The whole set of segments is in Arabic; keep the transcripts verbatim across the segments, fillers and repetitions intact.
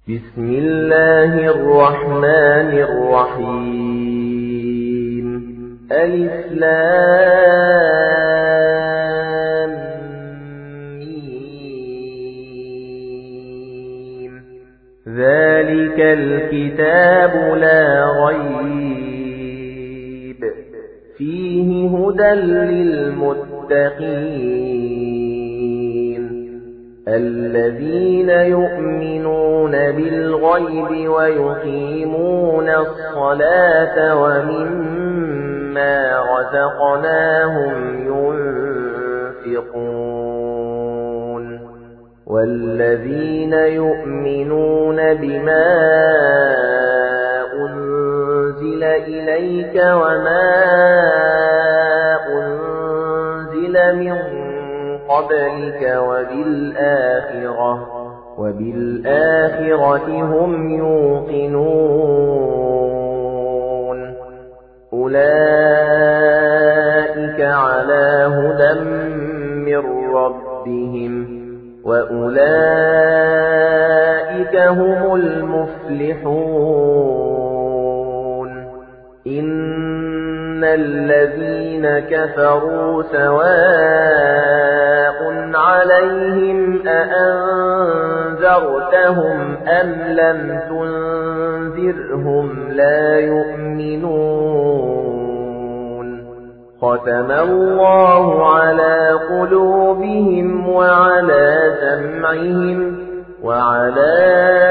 بسم الله الرحمن الرحيم. ألف لام ميم. ذلك الكتاب لا ريب فيه هدى للمتقين الذين يؤمنون بالغيب ويقيمون الصلاة ومما رزقناهم ينفقون والذين يؤمنون بما أنزل إليك وما أنزل من قبلك وبالآخرة وبالآخرة هم يوقنون أولئك على هدى من ربهم وأولئك هم المفلحون. إن الذين كفروا سواء عليهم أأنذرتهم أم لم تنذرهم لا يؤمنون. ختم الله على قلوبهم وعلى سمعهم وعلى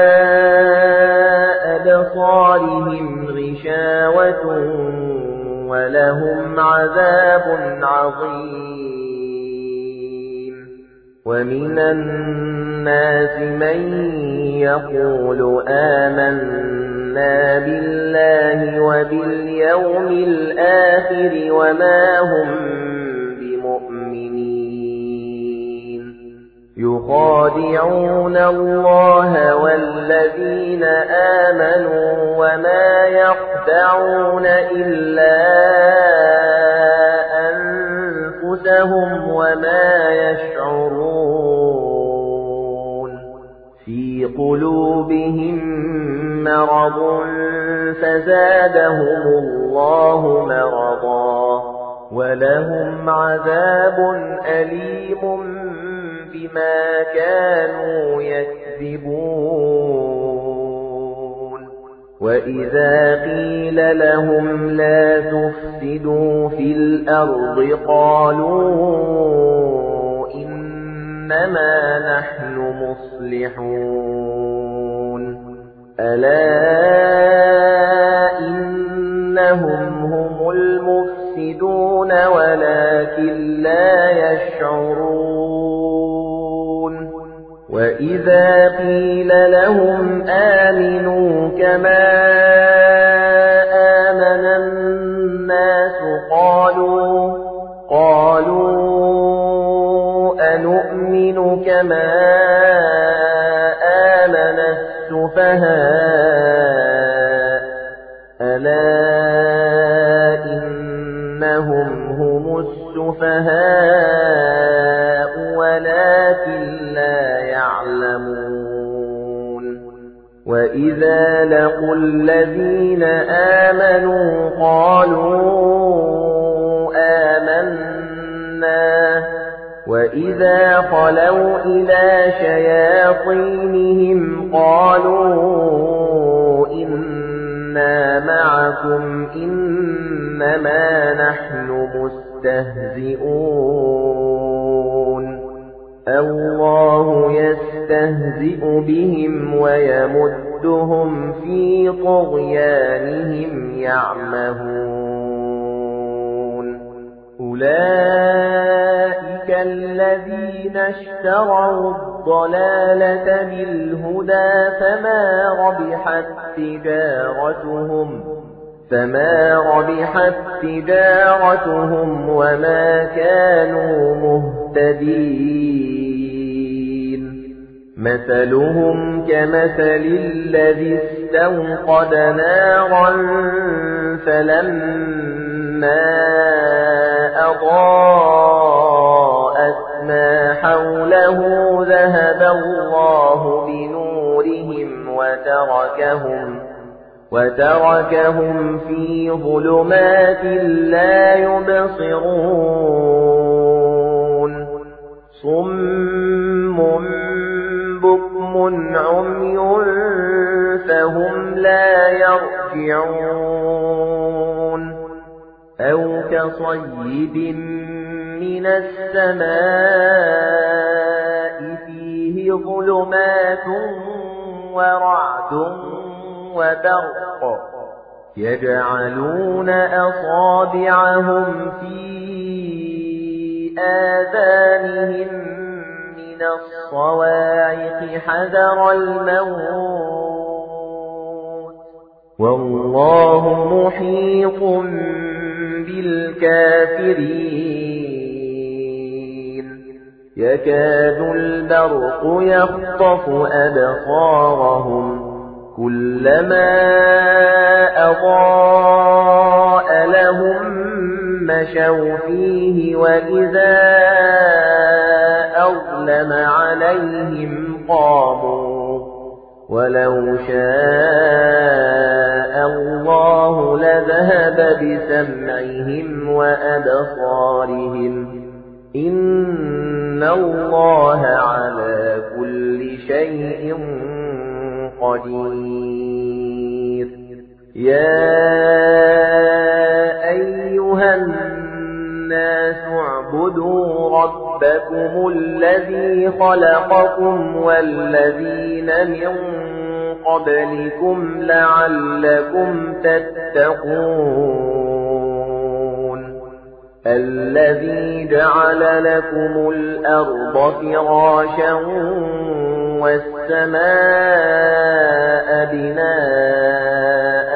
أبصارهم غشاوة ولهم عذاب عظيم. ومن الناس من يقول آمنا بالله وباليوم الآخر وما هم بمؤمنين يخادعون الله والذين آمنوا وما يخدعون إلا أنفسهم وما يشعرون. في قلوبهم مرض فزادهم الله مرضا ولهم عذاب أليم بما كانوا يكذبون. وإذا قيل لهم لا تفسدوا في الأرض قالوا إنما نحن مصلحون. ألا إنهم هم المفسدون ولكن لا يشعرون. وإذا قيل لهم آمنوا كما آمن الناس قالوا قالوا أنؤمن كما آمن السفهاء. ألا إنهم هم السفهاء ولكن لا يعلمون. وإذا لقوا الذين آمنوا قالوا آمنا وإذا خلوا إلى شياطينهم قالوا إنا معكم إنما نحن مستهزئون. الله يستهزئ بهم ويمدهم في طغيانهم يعمهون. أولئك الذين اشتروا الضلالة بالهدى فما ربحت تجارتهم فما ربحت تجارتهم وما كانوا مهتدين. مثلهم كمثل الذي استوقد نارا فلما أضاءت ما حوله ذهب الله بنورهم وتركهم وتركهم في ظلمات لا يبصرون صم بكم عمي فهم لا يرجعون أو كصيب من السماء فيه ظلمات ورعد وبرق يجعلون أصابعهم في آذانهم من الصواعق حذر الموت والله محيط بالكافرين يكاد البرق يخطف أبصارهم كلما أضاء لهم مشوا فيه وإذا أظلم عليهم قاموا ولو شاء الله لذهب بسمعهم وأبصارهم إن الله على كل شيء قدير يا أيها الناس اعبدوا ربكم الذي خلقكم والذين من قبلكم لعلكم تتقون الذي جعل لكم الأرض فراشا والسماء بناء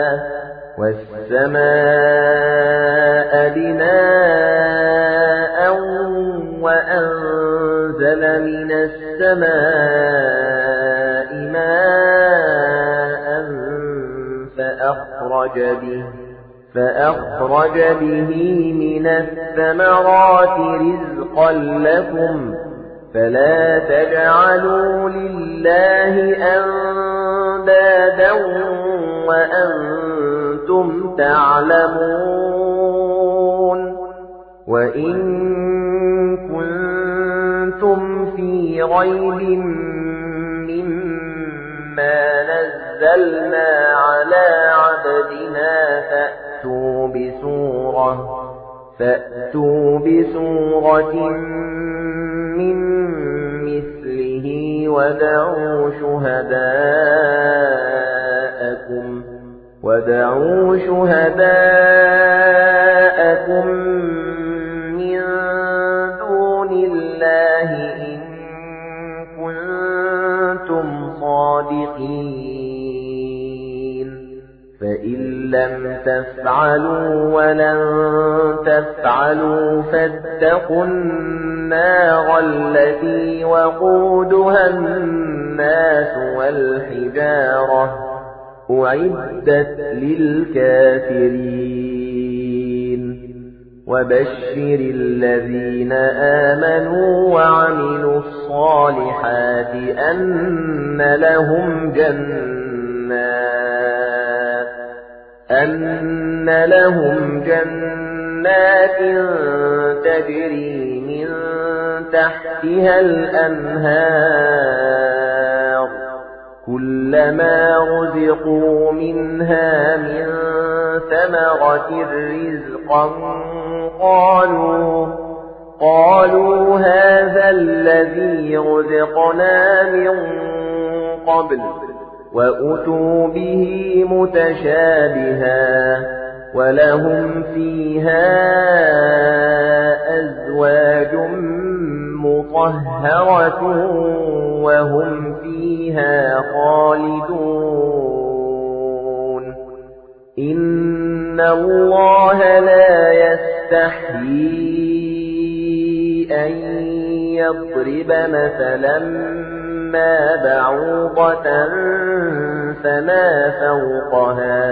والسماء بناء وأنزل من السماء ماء فأخرج به فأخرج به من الثمرات رزقا لكم فلا تجعلوا لله أندادا وأنتم تعلمون وإن كنتم في ريب مما نزلنا على عبدنا فأتوا بسورة فأتوا بسورة من مثله ودعوا شهداءكم ودعوا شهداءكم من دون الله إن كنتم صادقين فإن لم تفعلوا ولن تفعلوا فاتقوا النار التي وقودها الناس والحجارة أعدت للكافرين وبشر الذين آمنوا وعملوا الصالحات أن لهم جنات أن لهم جنات تجري من تحتها الأنهار كلما رزقوا منها من ثمرة رزقا قالوا قالوا هذا الذي رزقنا من قبل وأتوا به متشابها ولهم فيها أزواج مطهرة وهم فيها خالدون إن الله لا يستحيي أن يضرب مثلا ما بعوضة فما فوقها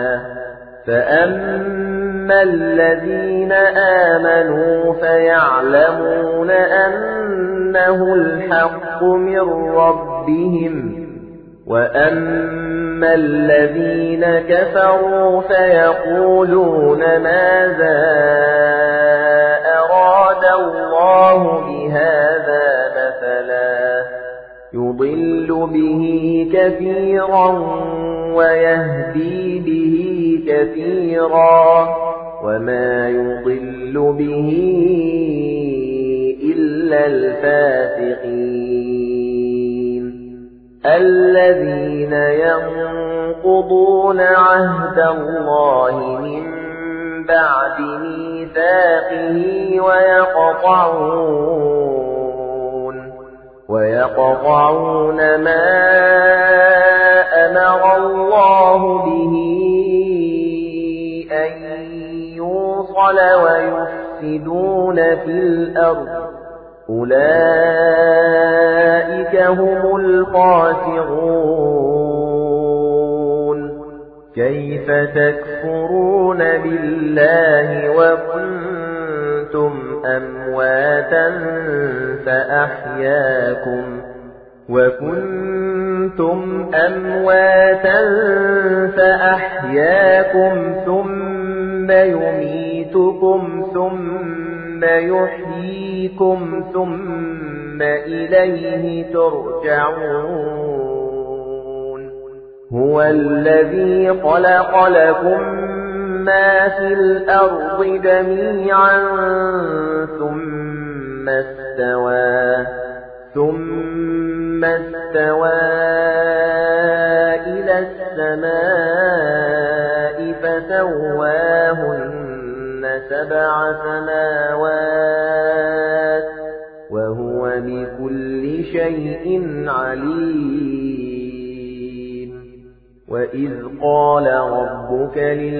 فأما الذين آمنوا فيعلمون أنه الحق من ربهم وَأَمَّا الَّذِينَ كَفَرُوا فَيَقُولُونَ مَاذَا أَرَادَ اللَّهُ بِهَذَا مَثَلًا يُضِلُّ بِهِ كَثِيرًا وَيَهْدِي بِهِ كَثِيرًا وَمَا يُضِلُّ بِهِ إِلَّا الْفَاسِقِينَ الَّذِينَ يَنقُضُونَ عَهْدَ اللَّهِ مِنْ بَعْدِ مِيثَاقِهِ وَيَقْطَعُونَ وَيَقْطَعُونَ مَا أَمَرَ اللَّهُ بِهِ أَن يُوصَلَ وَيُفْسِدُونَ فِي الْأَرْضِ أُولَئِكَ هُمُ الْخَاسِرُونَ كَيْفَ تَكْفُرُونَ بِاللَّهِ وَكُنتُمْ أَمْوَاتًا فَأَحْيَاكُمْ وَكُنتُمْ أَمْوَاتًا فَأَحْيَاكُمْ ثُمَّ يُمِيتُكُمْ ثُمَّ يُحْيِيكُمْ ثُمَّ إِلَيْهِ تُرْجَعُونَ هُوَ الَّذِي خَلَقَ لَكُم مَّا فِي الْأَرْضِ جَمِيعًا ثُمَّ اسْتَوَى ثُمَّ اسْتَوَى إِلَى السَّمَاءِ فَسَوَّاهُنَّ سَبْعَ سَمَاوَاتٍ وَهُوَ بِكُلِّ شَيْءٍ عَلِيمٌ وَإِذْ قَالَ رَبُّكَ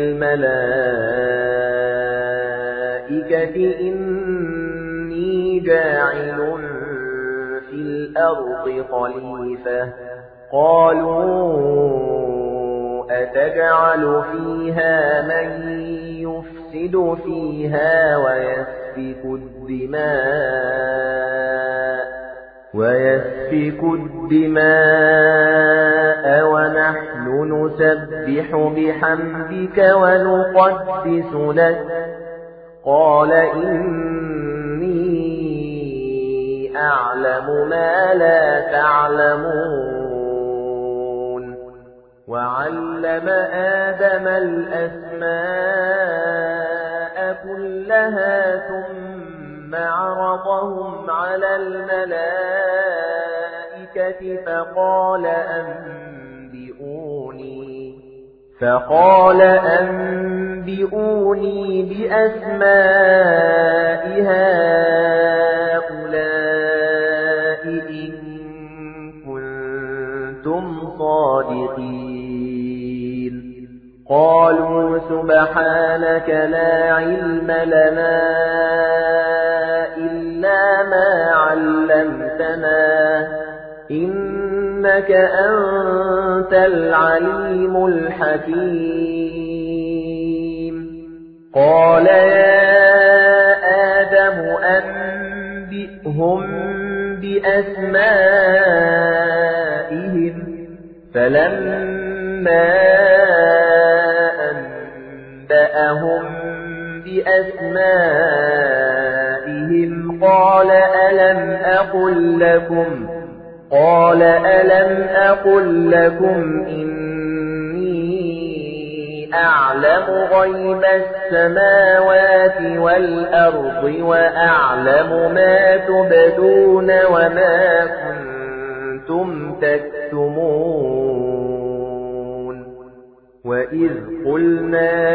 لِلْمَلَائِكَةِ إِنِّي جَاعِلٌ فِي الْأَرْضِ خَلِيفَةً قَالُوا أَتَجْعَلُ فِيهَا مَن يُفْسِدُ فِيهَا وَيَسْفِكُ الدِّمَاءَ وَيَسْفِكُ الدِّمَاءَ وَنَحْنُ نُسَبِّحُ بِحَمْدِكَ وَنُقَدِّسُ لَكَ قَالَ إِنِّي أَعْلَمُ مَا لَا تَعْلَمُونَ وَعَلَّمَ آدَمَ الْأَسْمَاءَ كُلَّهَا ثُمَّ عَرَضَهُمْ عَلَى الْمَلَائِكَةِ فَقَالَ أَنبِئُونِي فَقَالَ أَنبِئُونِي بِأَسْمَاءِ هَؤُلَاءِ إِن كُنتُمْ صَادِقِينَ قَالُوا سُبْحَانَكَ لَا عِلْمَ لَنَا إِلَّا مَا عَلَّمْتَنَا إِنَّكَ أَنْتَ الْعَلِيمُ الْحَكِيمُ قَالَ يَا آدَمُ أَنبِئْهُم بِأَسْمَائِهِمْ فَلَمَّا أَنبَأَهُم بِأَسْمَائِهِمْ قَالَ أَلَمْ أَقُل لَّكُمْ قَالَ أَلَمْ أَقُل لَّكُمْ إِنِّي أَعْلَمُ غَيْبَ السَّمَاوَاتِ وَالْأَرْضِ وَأَعْلَمُ مَا تُبْدُونَ وَمَا كُنتُمْ تَكْتُمُونَ وَإِذْ قُلْنَا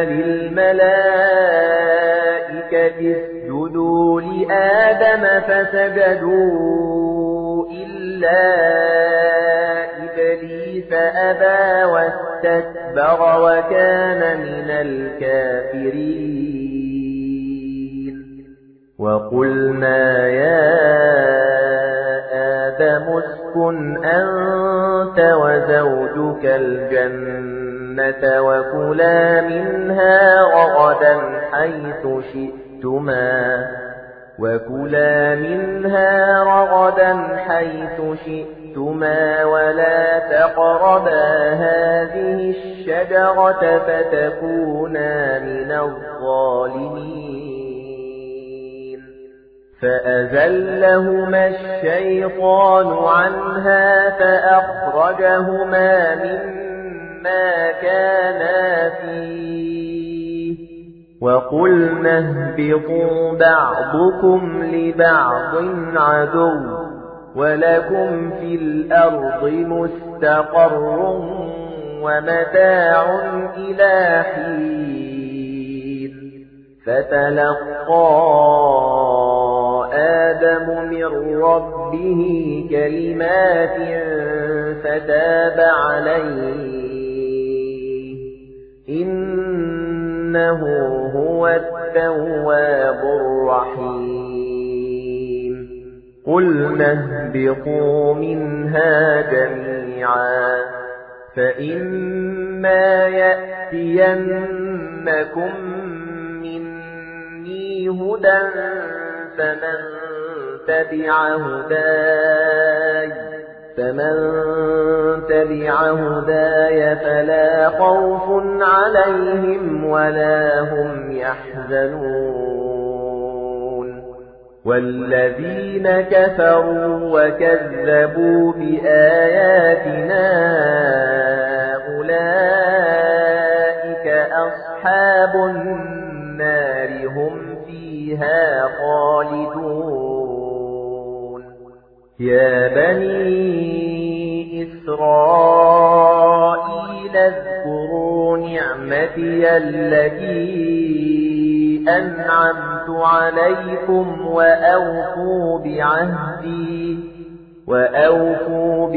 لِلْمَلَائِكَةِ اسْجُدُوا لِآدَمَ فَسَجَدُوا إِلَّا إِبْلِيسَ أَبَى وَاسْتَكْبَرَ وَكَانَ مِنَ الْكَافِرِينَ وَقُلْنَا يَا آدَمُ اسْكُنْ أَنْتَ وَزَوْجُكَ الْجَنَّةَ وَكُلَا مِنْهَا رَغَدًا حَيْثُ شِئْتُمَا وَكُلَا مِنْهَا رَغَدًا حَيْثُ شِئْتُمَا وَلَا تقربا هذه الشجرة فتكونا من الظالمين فأزلهما الشيطان عنها فأخرجهما مما كانا فيه وقلنا اهبطوا بعضكم لبعض عدو ولكم في الأرض مستقر ومتاع إلى حين فتلقى آدم من ربه كلمات فتاب عليه إنه هو التواب الرحيم قلنا اهبطوا منها جميعا فإما يأتينكم مني هدى فمن تبع هداي فمن تبع هداي فلا خوف عليهم ولا هم يحزنون والذين كفروا وكذبوا بآياتنا أولئك أصحاب النار هم فيها خالدون يا بني إسرائيل اذكروا نعمتي التي أنعمت عليكم وأوفوا بعهدي وأوفوا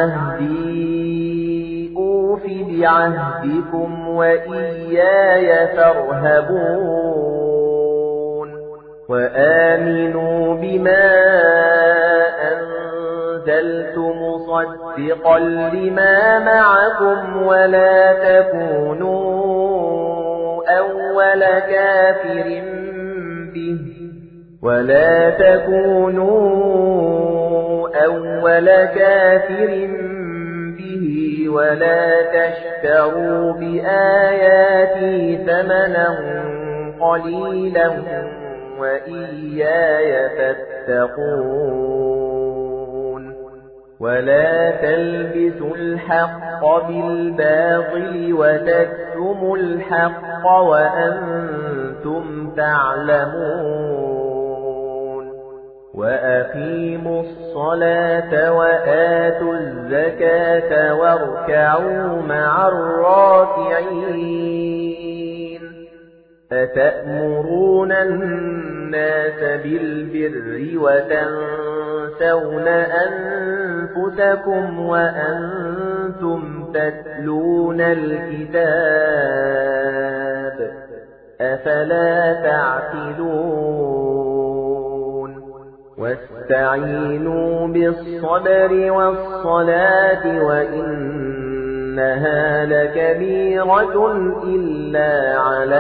بعهدي أوف بعهدكم وإياي فارهبون وآمنوا بما أنزلت مصدقا لما معكم ولا تكونوا أول كافر به ولا تكونوا أول كافر به ولا تشتروا بآياتي ثمنا قليلا وإياي فاتقون ولا تلبسوا الحق بالباطل وتكتموا الحق وأنتم تعلمون وأقيموا الصلاة وآتوا الزكاة واركعوا مع الراكعين أتأمرون الناس بالبر وتنسون أنفسكم وأنتم تتلون الكتاب أفلا تعقلون واستعينوا بالصبر والصلاة وإنها لكبيرة إلا على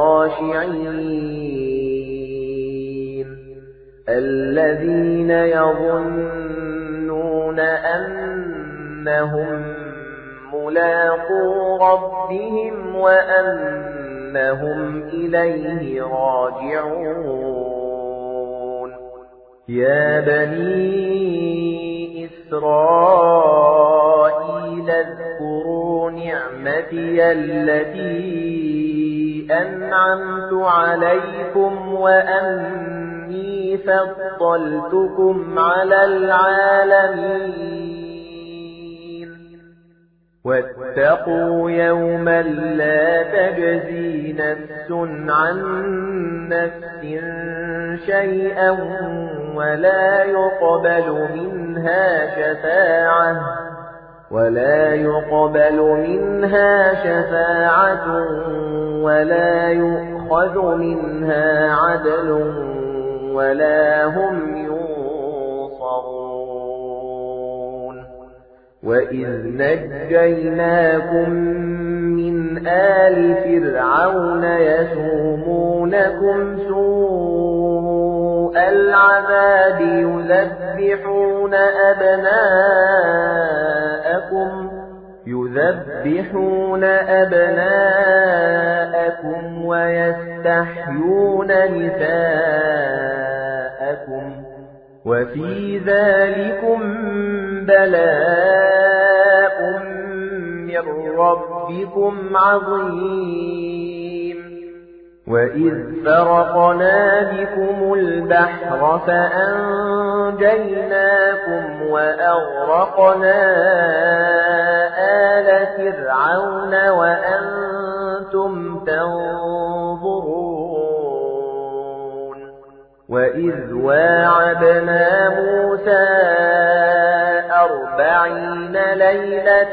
الخاشعين الذين يظنون أنهم ملاقو ربهم وأنهم إليه راجعون يا بني إسرائيل اذكروا نعمتي التي أنعمت عليكم وأني فضلتكم على العالمين واتقوا يوما لا تجزي نفس عن نفس شيئا ولا يقبل منها شفاعة ولا يقبل منها شفاعة ولا يؤخذ منها عدل ولا هم ينصرون وإذ نجيناكم من آل فرعون يسومونكم سوء العذاب يذبحون أبناءكم يذبحون أبناءكم ويستحيون نساءكم وفي ذلكم بلاء من ربكم عظيم وإذ فرقنا بكم البحر فأنجيناكم وأغرقنا آل فرعون وأنتم تنظرون وإذ واعدنا موسى أربعين ليلة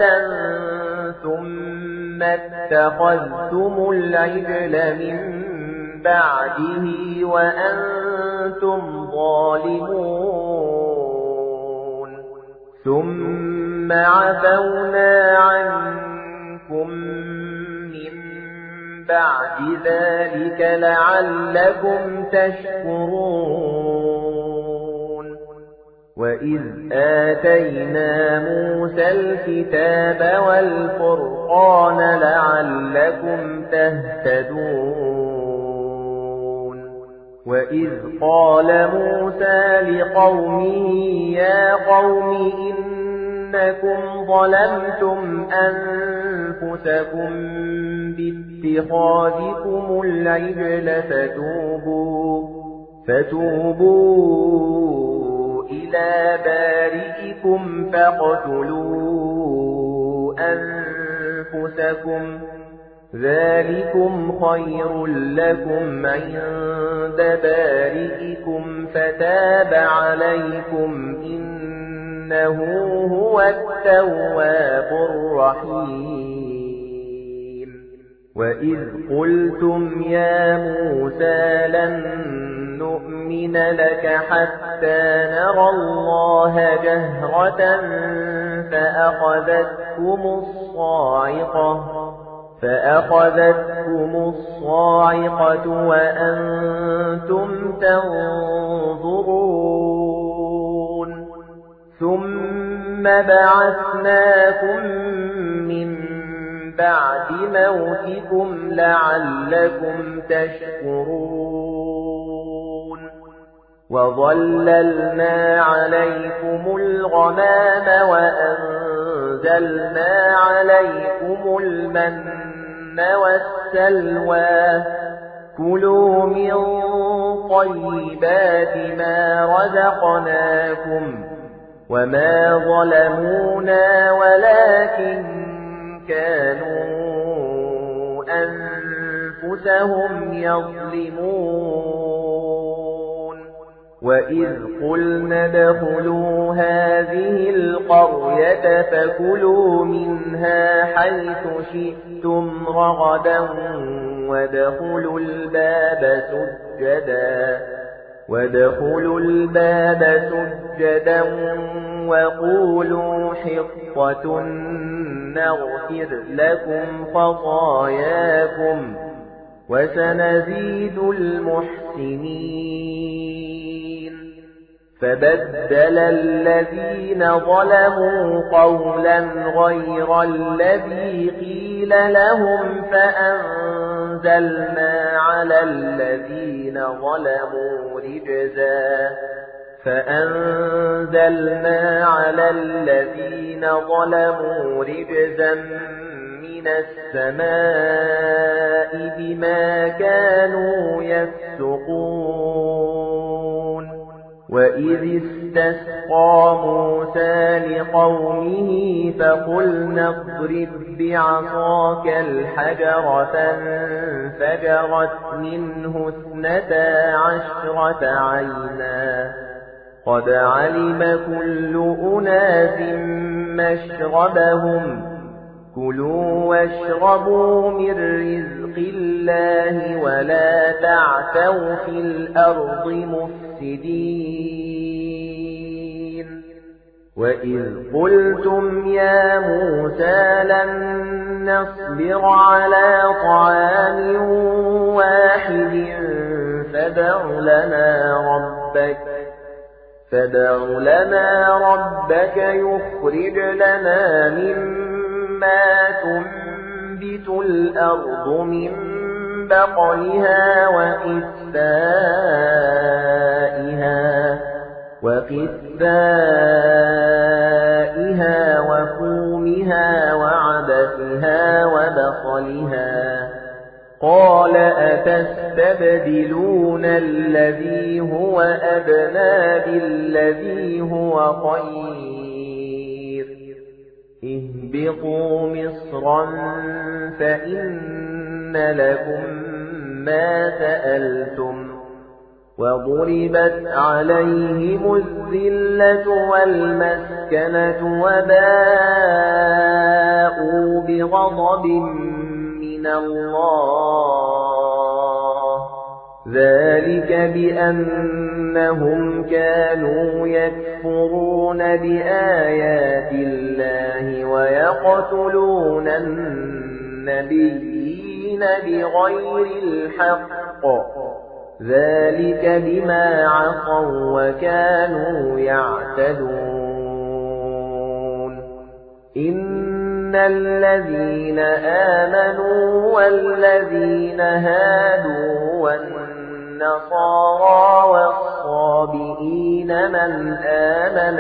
ثم اتخذتم العجل من بعده وأنتم ظالمون ثم عفونا عنكم من بعد ذلك لعلكم تشكرون وإذ آتينا موسى الكتاب والفرقان لعلكم تهتدون وإذ قال موسى لقومه يا قوم إنكم ظلمتم أنفسكم باتخاذكم العجل فتوبوا فتوبوا إلى بارئكم فاقتلوا أنفسكم ذلكم خير لكم عند بارئكم فتاب عليكم إنه هو التواب الرحيم وإذ قلتم يا موسى لن نؤمن لك حتى نرى الله جهرة فأخذتكم الصاعقة فأخذتكم الصاعقة وأنتم تنظرون ثم بعثناكم من بعد موتكم لعلكم تشكرون وظللنا عليكم الغمام وأنزلنا عليكم المن والسلوى كلوا من طيبات ما رزقناكم وما ظلمونا ولكن كانوا أنفسهم يظلمون وإذ قلنا ادخلوا هذه القرية فكلوا منها حيث شئتم رغدا وادخلوا الباب سجدا وادخلوا الباب سجدا وقولوا حطة نغفر لكم خطاياكم وسنزيد المحسنين فبدل الذين ظلموا قولا غير الذي قيل لهم فأنزلنا على الذين ظلموا رجزا فأنزلنا على الذين ظلموا رجزا من السماء بما كانوا يفسقون وإذ استسقى موسى لقومه فقلنا اضرب بعصاك الحجر فانفجرت منه اثنتا عشرة عينا قد علم كل أناس مشربهم كلوا واشربوا من رزق الله ولا تعثوا في الأرض مفسدين وإذ قلتم يا موسى لن نصبر على طعام واحد فادع لنا ربك فادع لنا ربك يخرج لنا مما ما تنبت الأرض من بقلها وقثائها وقثائها وفومها وعدسها وبصلها قال أتستبدلون الذي هو أدنى بالذي هو خير اهبطوا مصرا فإن لكم ما سألتم وضربت عليهم الذلة والمسكنة وباءوا بغضب من الله ذلك بأنهم كانوا يكفرون بآيات الله ويقتلون النبيين بغير الحق ذلك بما عصوا وكانوا يعتدون إن الذين آمنوا والذين هادوا والنصارى والصابئين من آمن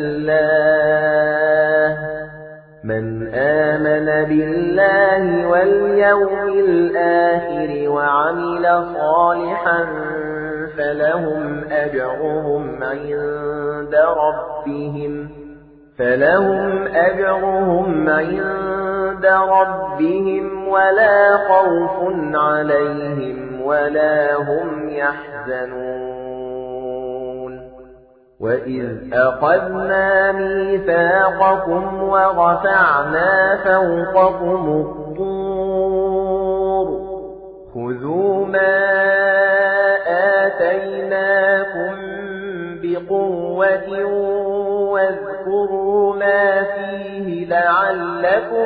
بالله من آمن بالله واليوم الآخر وعمل صالحا فلهم أجرهم عند ربهم فلهم أجرهم عند ربهم ولا خوف عليهم ولا هم يحزنون وإذ أخذنا ميثاقكم ورفعنا فوقكم الطور خذوا ما آتيناكم بقوة واذكروا ما فيه لعلكم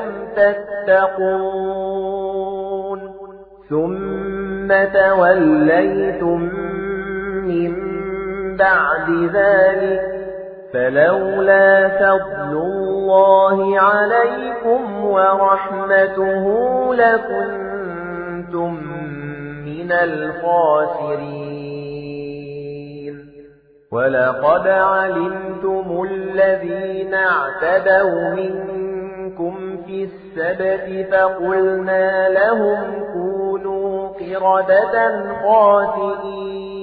تتقون ثم توليتم من بعد ذلك فلولا فضل الله عليكم ورحمته لكنتم من الخاسرين ولقد علمتم الذين اعتدوا منكم في السبت فقلنا لهم كونوا قردة خاسئين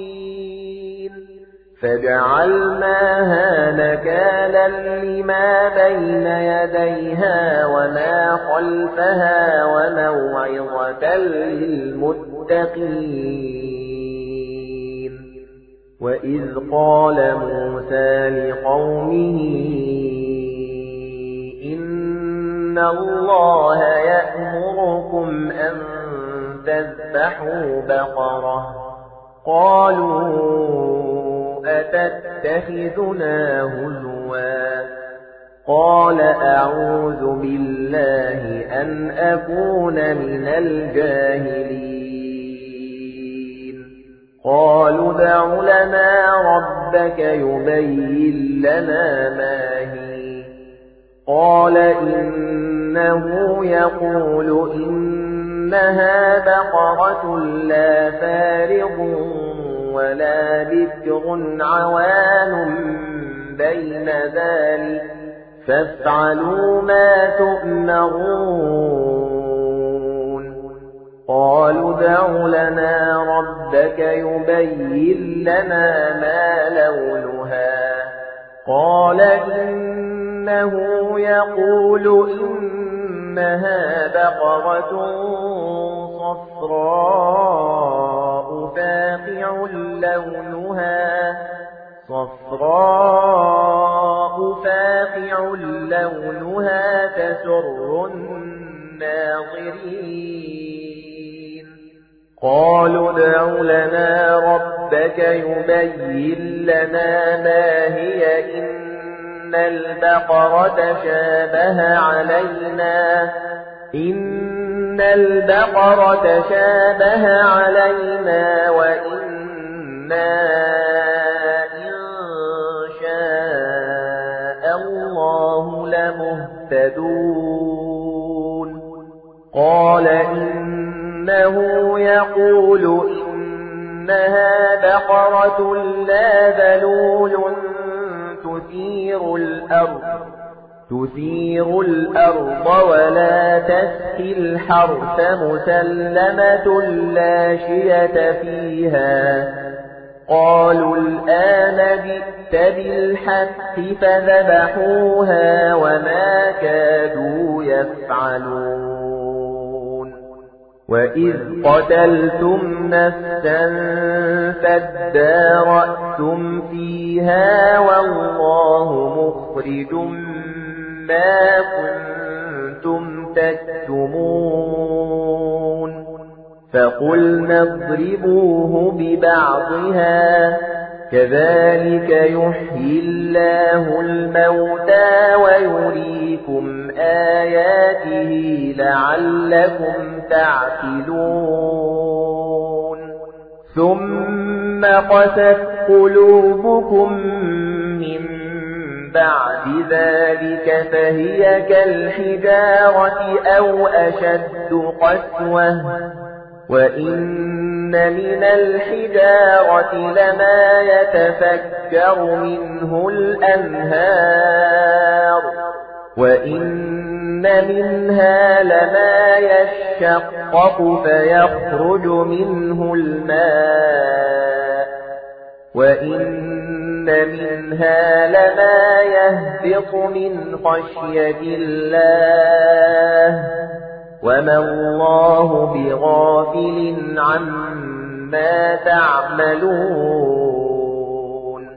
فجعلناها نكالا لما بين يديها وما خلفها وموعظة للمتقين وإذ قال موسى لقومه إن الله يأمركم أن تذبحوا بقرة قالوا أتتخذنا هزوا قال أعوذ بالله أن أكون من الجاهلين قالوا ادع لنا ربك يبين لنا ما هي قال إنه يقول إنها بقرة لا فارض ولا بكر عوان بين ذلك فافعلوا ما تؤمرون قالوا ادع لنا ربك يبين لنا ما لونها قال إنه يقول إنها بقرة صفراء فاقع لونها صفراء فاقع لونها تسر الناظرين قالوا ادع لنا ربك يبين لنا ما هي إن البقرة شابه علينا إن البقرة شابه علينا وإنا إن شاء الله لمهتدون قال إنه يقول إنها بقرة لا ذلول تثير الأرض تثير الأرض ولا تسقي الحرث مسلمة لا شية فيها. قالوا الآن جئت بالحق فذبحوها وما كادوا يفعلون. وإذ قتلتم نفسا فادارأتم فيها والله مخرج ما كنتم تكتمون. فقلنا اضربوه ببعضها كذلك يحيي الله الموتى ويريكم آياته لعلكم تعقلون. ثم قست قلوبكم من بعد ذلك فهي كالحجارة أو أشد قسوة وإن من الحجارة لما يتفجر منه الأنهار وإن منها لما يشقق فيخرج منه الماء وإن منها لما يهبط من خشية الله وما الله بغافل عما تعملون.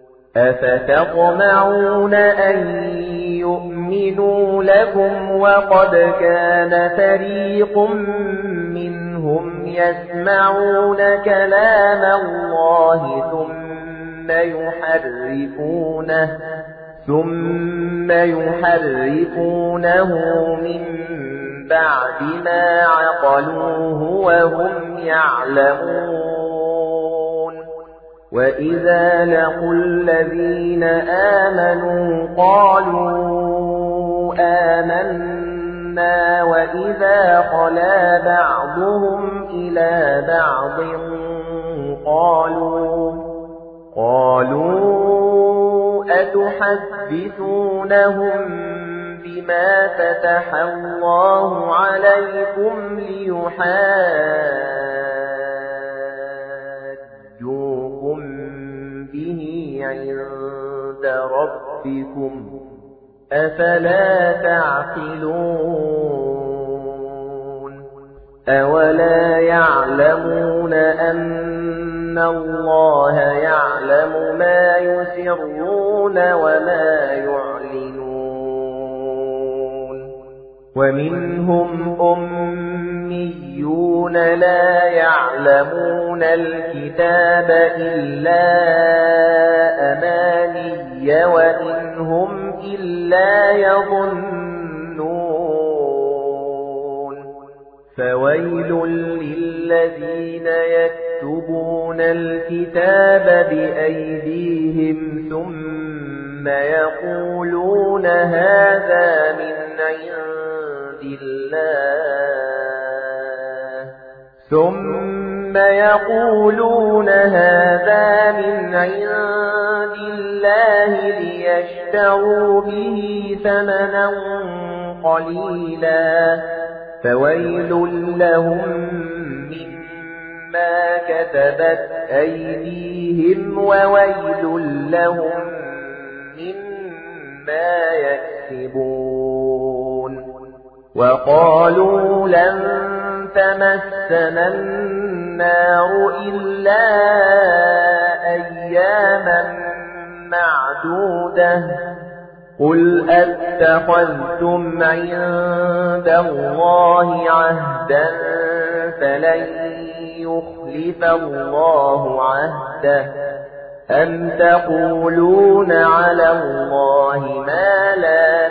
أفتطمعون أن يؤمنوا لكم وقد كان فريق منهم يسمعون كلام الله ثم يحرفونه ثم يحرفونه من بعد ما عقلوه وهم يعلمون. وإذا لقوا الذين آمنوا قالوا آمنا وإذا خلا بعضهم إلى بعض قالوا قالوا أتحدثونهم بما فتح الله عليكم ليحاجوكم به عند ربكم أفلا تعقلون. أولا يعلمون أن الله يعلم ما يسرون وما يعلنون. ومنهم أميون لا يعلمون الكتاب إلا أماني وإن هم إلا يظنون. فويل للذين يكتبون الكتاب بأيديهم ثم يقولون هذا من عند الله ثم يقولون هذا من عند الله ليشتروا به ثمنا قليلا فويل لهم مما كتبت أيديهم وويل لهم مما يكسبون. وقالوا لن تمسنا النار إلا أياما معدودة قل أتخذتم عند الله عهدا فلن يخلف الله عهده أم تقولون على الله ما لا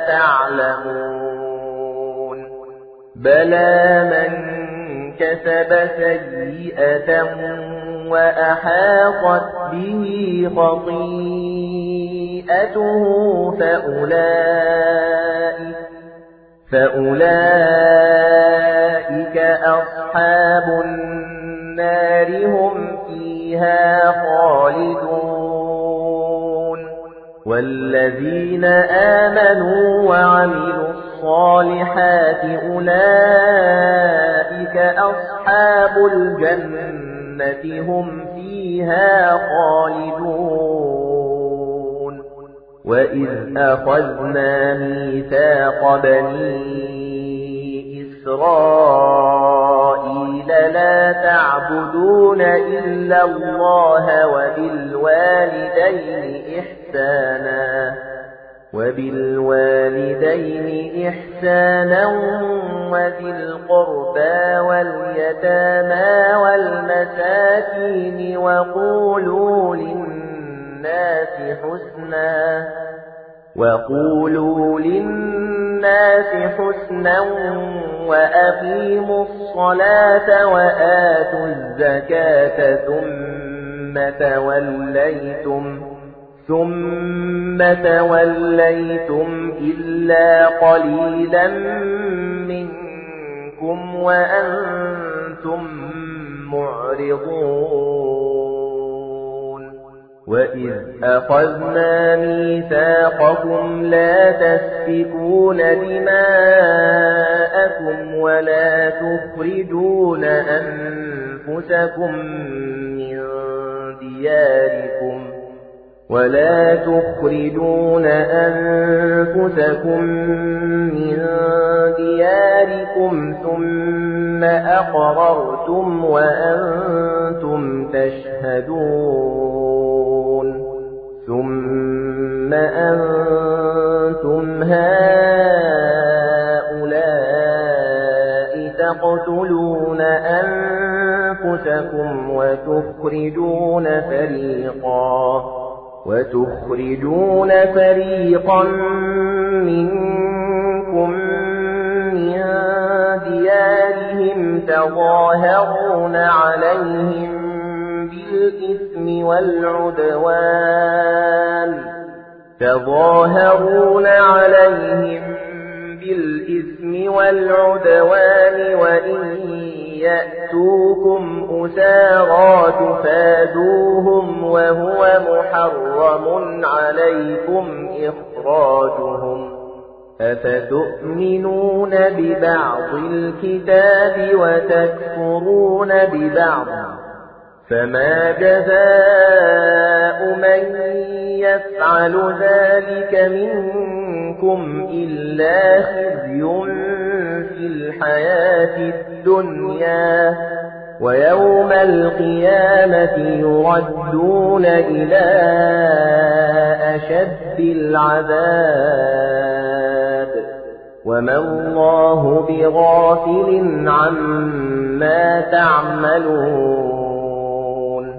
تعلمون. بلى من كسب سيئة وأحاطت به خطيئته فأولئك فأولئك أولئك أصحاب النار هم فيها خالدون والذين آمنوا وعملوا الصالحات أولئك أصحاب الجنة هم فيها خالدون وإذ أخذنا ميثاق بني إسرائيل لا تعبدون إلا الله وبالوالدين إحسانا وبالوالدين إحسانا وذي القربى واليتامى والمساكين وقولوا للناس حسنا وقولوا للناس حسنا وأقيموا الصلاة وآتوا الزكاة ثم توليتم ثم توليتم إلا قليلا منكم وأنتم معرضون وإذ أخذنا ميثاقكم لا تسفكون دماءكم ولا تخرجون أنفسكم من دياركم ولا تخرجون أنفسكم من دياركم ثم أقررتم وأنتم تشهدون ثم أنتم هؤلاء تقتلون أنفسكم وتخرجون فريقا وتخرجون فريقا منكم من ديارهم تظاهرون عليهم بالإثم والعدوان تظاهرون عليهم بالإثم والعدوان وإن يأتوكم أسارى تفادوهم وهو محرم عليكم إخراجهم أفتؤمنون ببعض الكتاب وتكفرون ببعض فما جزاء من يفعل ذلك منكم إلا خزي في الحياة الدنيا ويوم القيامة يردون إلى أشد العذاب وما الله بغافل عما تعملون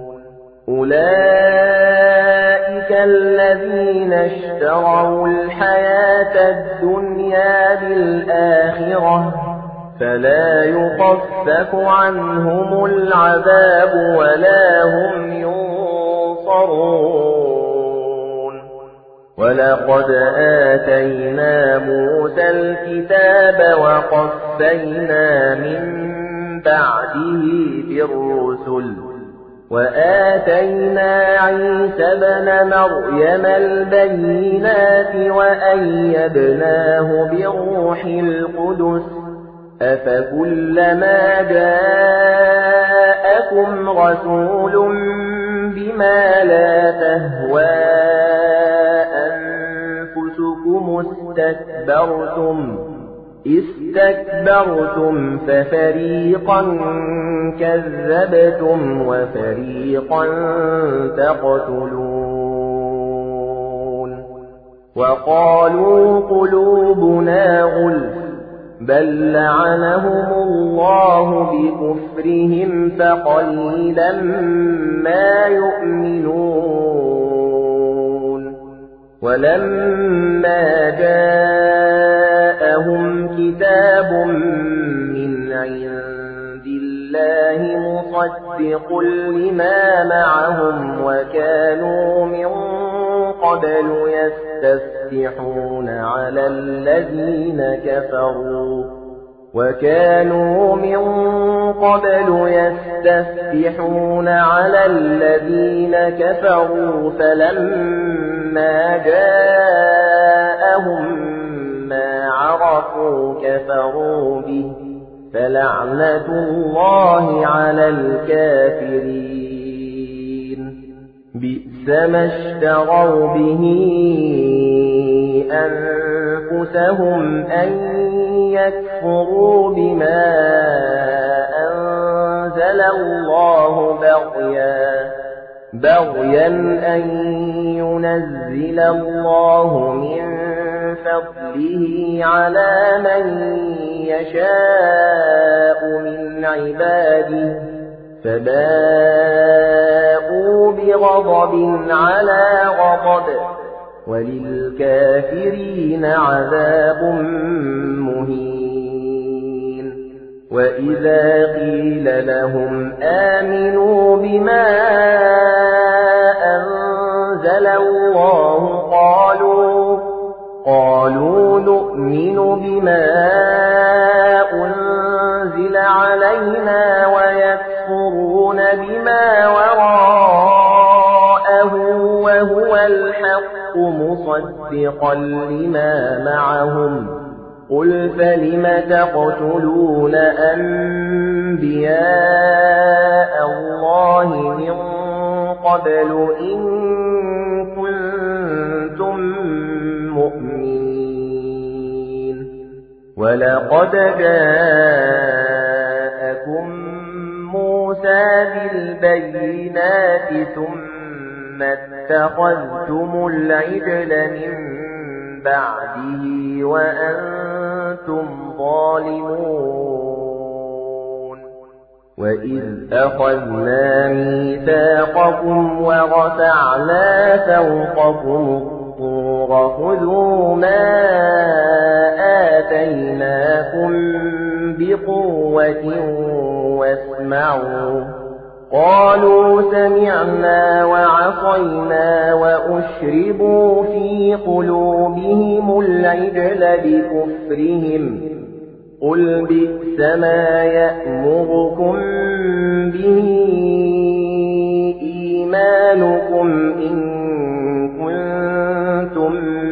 أولئك الذين اشتروا الحياة الدنيا بالآخرة فلا يخفف عنهم العذاب ولا هم ينصرون ولقد آتينا موسى الكتاب وقفينا من بعده بالرسل وآتينا عيسى ابن مريم البينات وأيدناه بروح القدس أفكلما جاءكم رسول بما لا تهوى أنفسكم استكبرتم استكبرتم ففريقا كذبتم وفريقا تقتلون وقالوا قلوبنا غلف بل لعنهم الله بكفرهم فقليلا ما يؤمنون ولما جاءهم كتاب من عند الله مصدق لما معهم وكانوا من قبل يستفتحون على الذين كفروا وكانوا من قبل يستفتحون على الذين كفروا فلما جاءهم ما عرفوا كفروا به فلعنة الله على الكافرين بئس ما اشتروا به أنفسهم أن يكفروا بما أنزل الله بغيا بغيا أن ينزل الله من فضله على من يشاء من عباده فباءوا بغضب على غضب وللكافرين عذاب مهين وإذا قيل لهم آمنوا بما أنزل الله قالوا قالوا نؤمن بما أنزل علينا ويكفرون بما وراءه وهو الحق مصدقا لما معهم قل فلم تقتلون أنبياء الله من قبل إن كنتم مؤمنين ولقد جاءكم موسى بالبينات ثم اتخذتم العجل من بعده وأنتم ظالمون وإذ أخذنا ميثاقكم ورفعنا فوقكم الطور خذوا ما آتيناكم بقوة واسمعوا قالوا سمعنا وعصينا وأشربوا في قلوبهم العجل بكفرهم قل بئس ما يأمركم به إيمانكم إن كنتم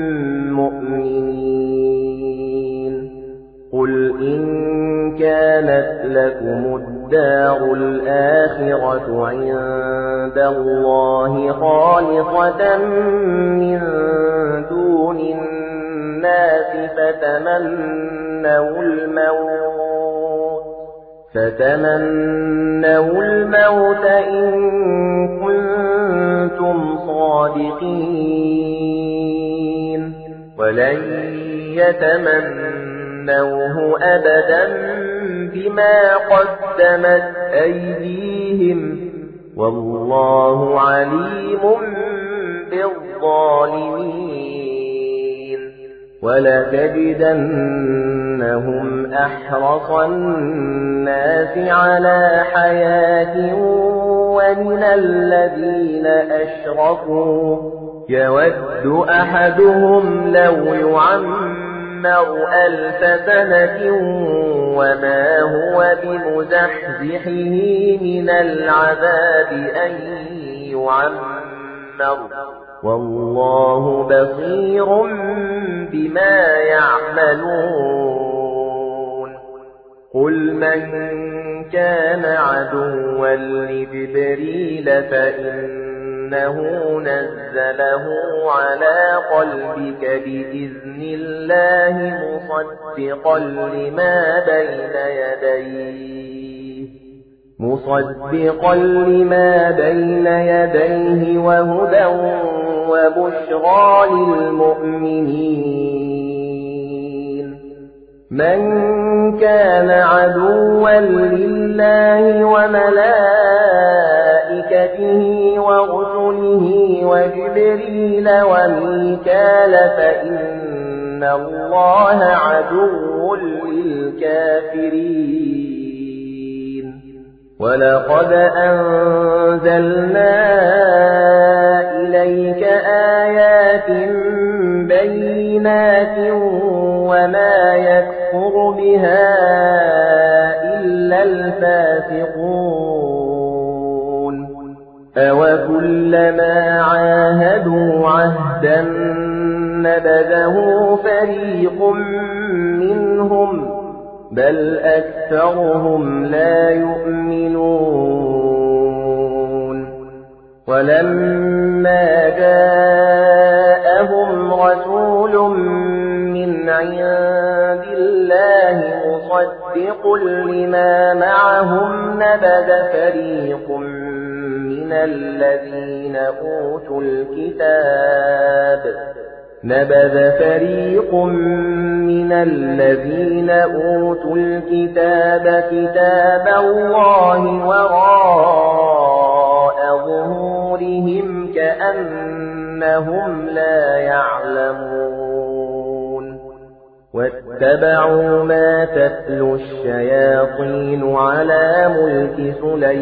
مؤمنين قل إن كانت لكم الدار الآخرة عند الله خالصة من دون الناس فتمنوا الموت فتمنوا الموت إن كنتم صادقين ولن يتمنوه أبدا بما قدمت أيديهم والله عليم بالظالمين ولتجدنهم أحرص الناس على حياة ومن الذين أشركوا يود أحدهم لو يعمر ألف سنة وما هو بمزحزحه من العذاب أن يعمر والله بصير بما يعملون قل من كان عدوا لجبريل فإنه نزله على قلبك بإذن الله مصدقا لما بين يديه مصدقا لما بين يديه وهدى وبشرى للمؤمنين من كان عدوا لله وملائكته ورسله وجبريل وميكال فإن الله عدو للكافرين ولقد أنزلنا إليك آيات بينات وما يكفر يكفر بها إلا الفاسقون أوكلما عاهدوا عهدا نبذه فريق منهم بل أكثرهم لا يؤمنون ولما جاءهم رسول من عند الله مصدق لما معهم نبذ فريق من الذين أوتوا الكتاب نبذ فريق من الذين أوتوا الكتاب كتاب الله وراء ظهورهم كأنهم لا يعلمون واتبعوا ما تتلو الشياطين على ملك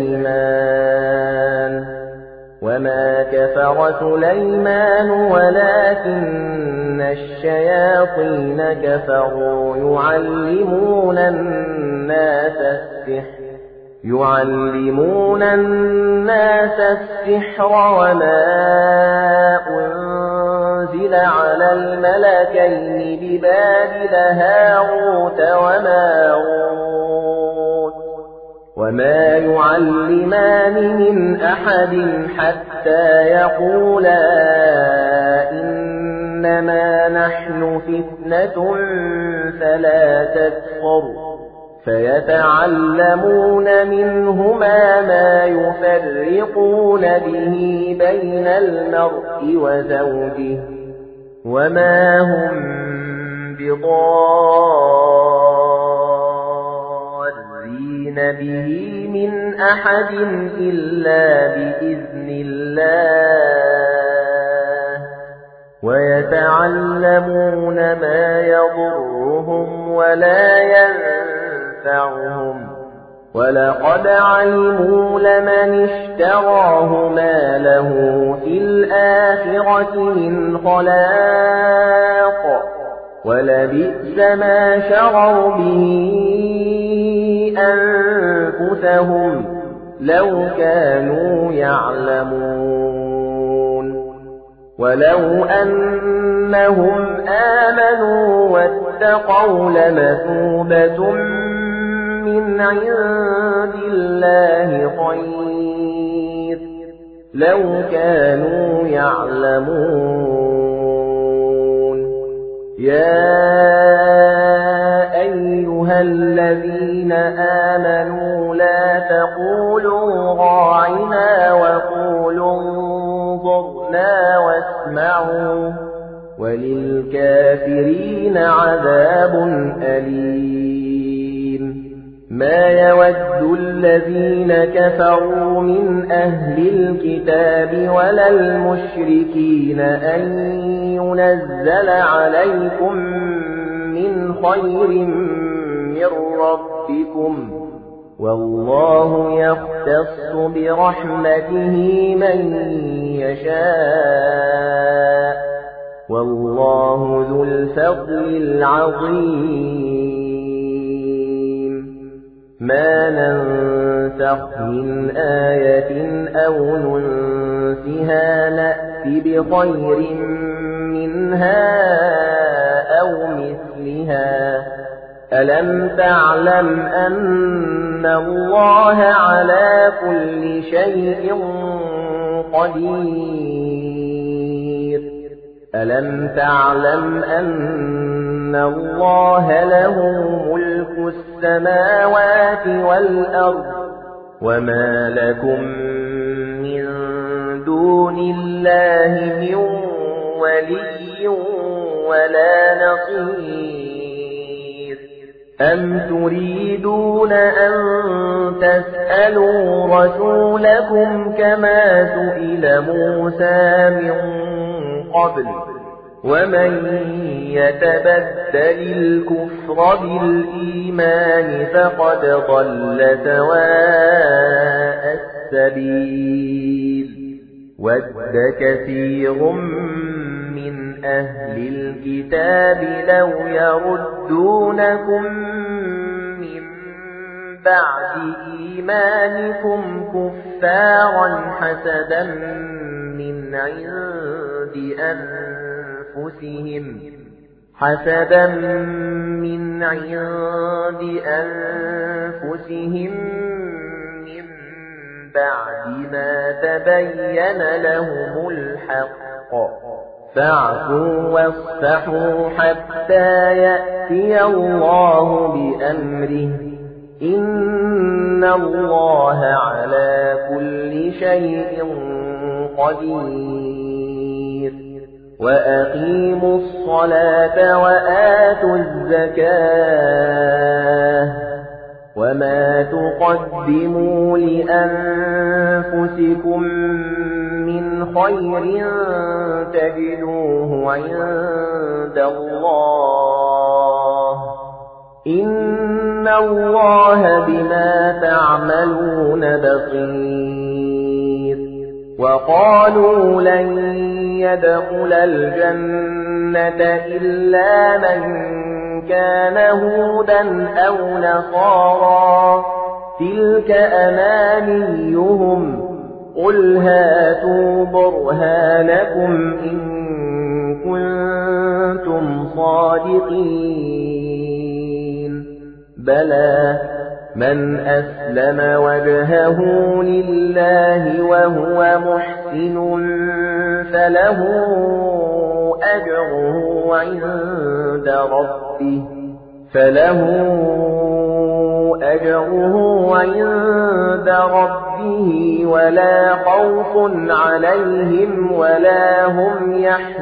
سليمان وما كفر سليمان ولكن الشياطين كفروا يعلمون الناس السحر يعلمون الناس السحر وما أنزل على الملكين ببابل هاروت وماروت وما يعلمان من أحد حتى يقولا إنما نحن فتنة فلا تكفر فيتعلمون منهما ما يفرقون به بين المرء وزوجه وما هم بضارين به من أحد إلا بإذن الله ويتعلمون ما يضرهم ولا ينفعهم ولقد علموا لمن اشتراه ما له في الآخرة من خلاق ولبئس ما شروا به أنفسهم لو كانوا يعلمون ولو أنهم آمنوا واتقوا لمثوبة من عند الله خير لو كانوا يعلمون يا أيها الذين آمنوا لا تقولوا راعنا وقولوا انظرنا واسمعوا وللكافرين عذاب أليم ما يود الذين كفروا من أهل الكتاب ولا المشركين أن ينزل عليكم من خير من ربكم والله يختص برحمته من يشاء والله ذو الفضل العظيم ما ننسخ من آية أو ننسها نأتي بخير منها أو مثلها ألم تعلم أن الله على كل شيء قدير ألم تعلم أن الله له ملك السماوات والأرض وما لكم من دون الله من ولي ولا نصير أم تريدون أن تسألوا رسولكم كما سئل موسى من قبل ومن يتبدل الكفر بالإيمان فقد ضل سواء السبيل وَدَّ كَثِيرٌ مِّنْ أَهْلِ الْكِتَابِ لَوْ يَرُدُّونَكُمْ مِنْ بَعْدِ إِيمَانِكُمْ كُفَّارًا حَسَدًا مِّنْ عِندِ أَنفُسِهِمْ حَسَدًا مِّنْ عِندِ أَنفُسِهِمْ مِنْ بَعْدِ مَا تَبَيَّنَ لَهُمُ الْحَقُّ فَاعْفُوا وَاصْفَحُوا حَتَّى يَأْتِيَ اللَّهُ بِأَمْرِهِ إِنَّ اللَّهَ عَلَى كُلِّ شَيْءٍ قَدِيرٌ وَأَقِيمُوا الصَّلَاةَ وَآتُوا الزَّكَاةَ وَمَا تُقَدِّمُوا لِأَنفُسِكُم مِّنْ خَيْرٍ تَجِدُوهُ عِندَ اللَّهِ إِنَّ اللَّهَ بِمَا تَعْمَلُونَ بَصِيرٌ وَقَالُوا لَن يَدْخُلَ الْجَنَّةَ إِلَّا مَن كَانَ هُودًا أَوْ نَصَارَىٰ تِلْكَ أَمَانِيُّهُمْ قُلْ هَاتُوا بُرْهَانَكُمْ إِن كُنتُمْ صَادِقِينَ بَلَى مَنْ أَسْلَمَ وَجْهَهُ لِلَّهِ وَهُوَ مُحْسِنٌ فَلَهُ أَجْرُهُ عِندَ رَبِّهِ فَلَهُ أَجْرُهُ عِندَ رَبِّهِ وَلَا خَوْفٌ عَلَيْهِمْ وَلَا هُمْ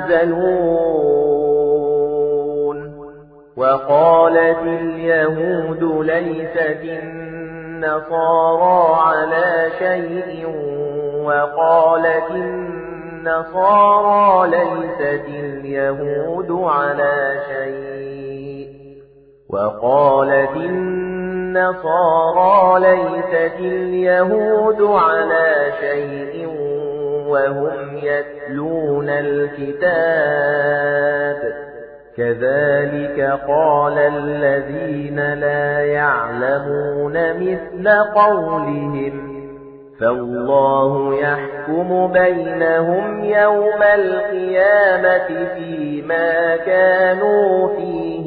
يَحْزَنُونَ وَقَالَتِ الْيَهُودُ لَيْسَتِ النَّصَارَى عَلَى شَيْءٍ وَقَالَتِ النَّصَارَى لَيْسَتِ الْيَهُودُ عَلَى شَيْءٍ وَقَالَتِ النَّصَارَى لَيْسَتِ الْيَهُودُ عَلَى شَيْءٍ وَهُمْ يَتْلُونَ الْكِتَابَ كَذَلِكَ قَالَ الَّذِينَ لَا يَعْلَمُونَ مِثْلَ قَوْلِهِمْ فَاللَّهُ يَحْكُمُ بَيْنَهُمْ يَوْمَ الْقِيَامَةِ فِيمَا كَانُوا فِيهِ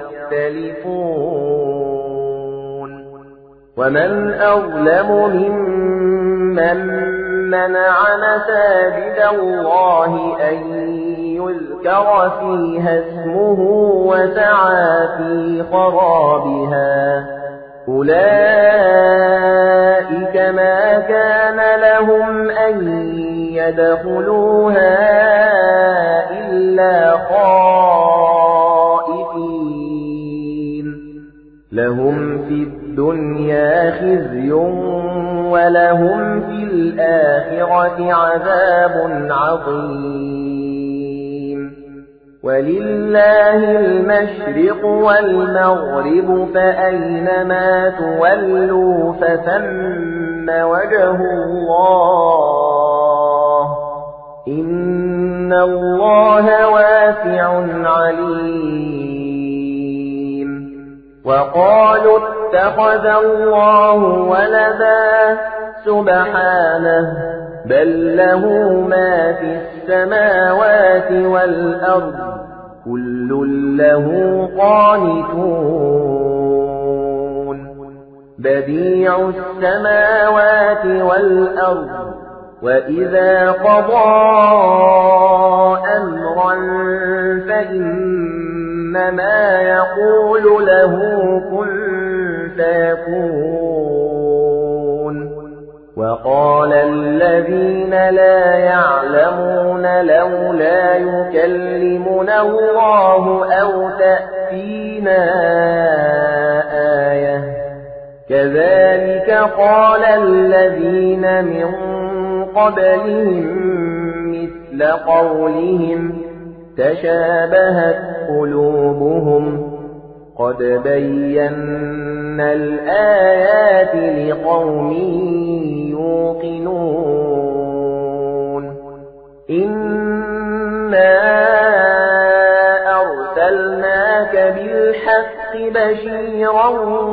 يَخْتَلِفُونَ وَمَنْ أَظْلَمُ مِمَّن مَّنَعَ مَسَاجِدَ اللَّهِ أَن يُذْكَرَ فِيهَا اسْمُهُ وَسَعَىٰ فِي خَرَابِهَا أُولَئِكَ مَا كَانَ لَهُمْ أَن يَدْخُلُوهَا إِلَّا خَائِفِينَ لَهُمْ فِي الدُّنْيَا خِزْيٌ وَلَهُمْ فِي الْآخِرَةِ عَذَابٌ عَظِيمٌ وَلِلَّهِ الْمَشْرِقُ وَالْمَغْرِبُ فَأَيْنَمَا تُوَلُّوا فَثَمَّ وَجْهُ اللَّهِ إِنَّ اللَّهَ وَاسِعٌ عَلِيمٌ وَقَالُوا اتَّخَذَ اللَّهُ وَلَدًا سُبْحَانَهُ بَل لَّهُ مَا فِي السَّمَاوَاتِ وَالْأَرْضِ كُلٌّ لَّهُ قَانِتُونَ بَدِيعُ السَّمَاوَاتِ وَالْأَرْضِ وَإِذَا قَضَىٰ أَمْرًا فَإِنَّمَا يَقُولُ لَهُ كُن فَيَكُونُ وَقَالَ الَّذِينَ لَا يَعْلَمُونَ لَوْلَا يُكَلِّمُنَا اللَّهُ أَوْ تَأْتِينَا آيَةٌ كَذَلِكَ قَالَ الَّذِينَ مِن قَبْلِهِم مِّثْلَ قَوْلِهِمْ تَشَابَهَتْ قُلُوبُهُمْ قَدْ بَيَّنَّا الْآيَاتِ لِقَوْمٍ يُوقِنُونَ بشيرا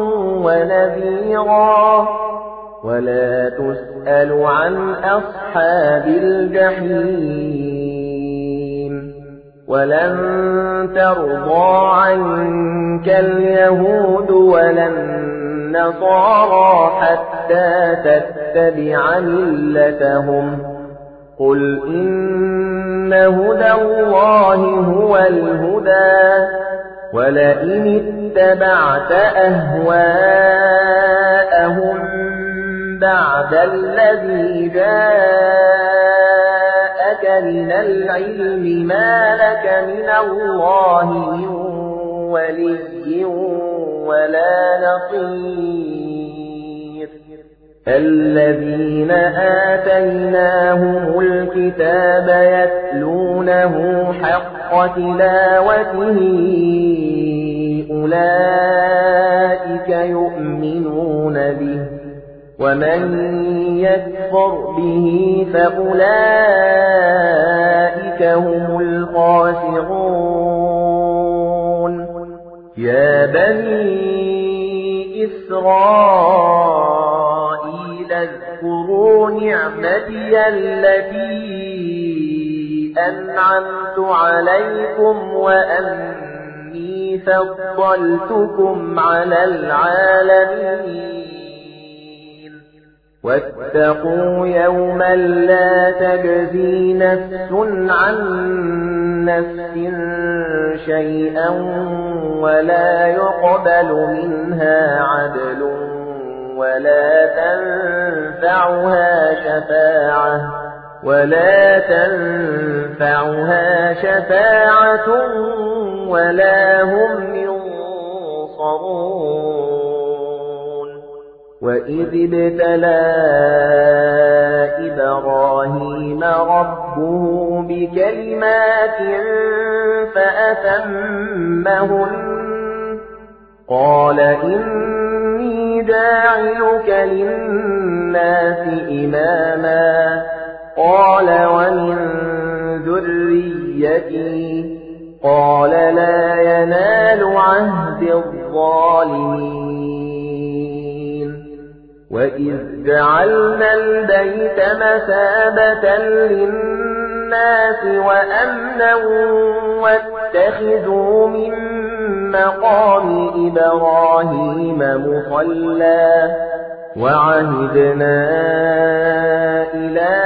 ونذيرا ولا تسأل عن أصحاب الجحيم ولن ترضى عنك اليهود ولا النصارى حتى تتبع ملتهم قل إن هدى الله هو الهدى ولئن اتبعت أهواءهم بعد الذي جاءك من العلم ما لك من الله من ولي ولا نصير الذين آتيناهم الكتاب يتلونه حق تلاوته أولئك يؤمنون به ومن يكفر به فأولئك هم الخاسرون يا بني إسرائيل اذكروا نعمتي التي أنعمت عليكم وأني فضلتكم على العالمين واتقوا يوما لا تجزي نفس عن نفس شيئا ولا يقبل منها عدل ولا تنفعها شفاعة ولا تنفعها شفاعة ولا هم ينصرون وإذ ابتلى إبراهيم ربه بكلمات فأتمهن قال إني جاعلك للناس إماما قال ومن ذريتي قال لا ينال عهد الظالمين وإذ جعلنا البيت مثابة للناس وأمنا واتخذوا من مقام إبراهيم مصلى وعهدنا إلى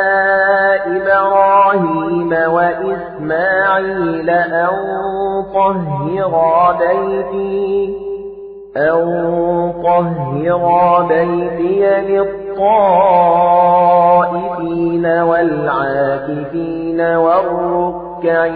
إبراهيم وإسماعيل أن طهرا بيتي أن طهرا بيتي للطائفين والعاكفين والركع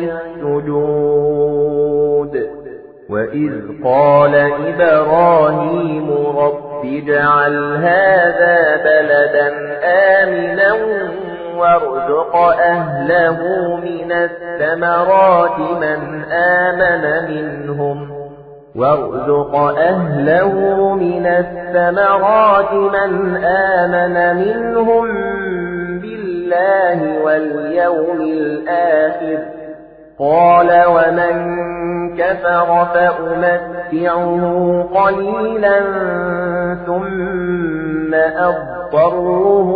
السجود وإذ قال إبراهيم رب اجعل هذا بلدا آمنا وارزق أهله من الثمرات من آمن منهم وارزق أهله من الثمرات من آمن منهم بالله واليوم الآخر قال ومن كفر فأمتعه قليلا ثم أضطره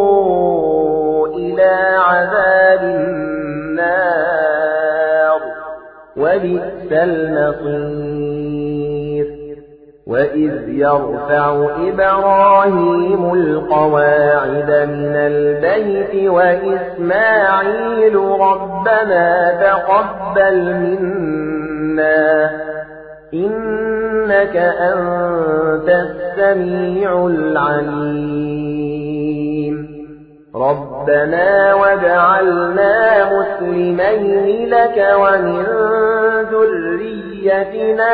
إلى عذاب النار وبئس المصير وإذ يرفع إبراهيم القواعد من البيت وإسماعيل ربنا تقبل منا إنك أنت السميع العليم ربنا واجعلنا مسلمين لك ومن ذريتنا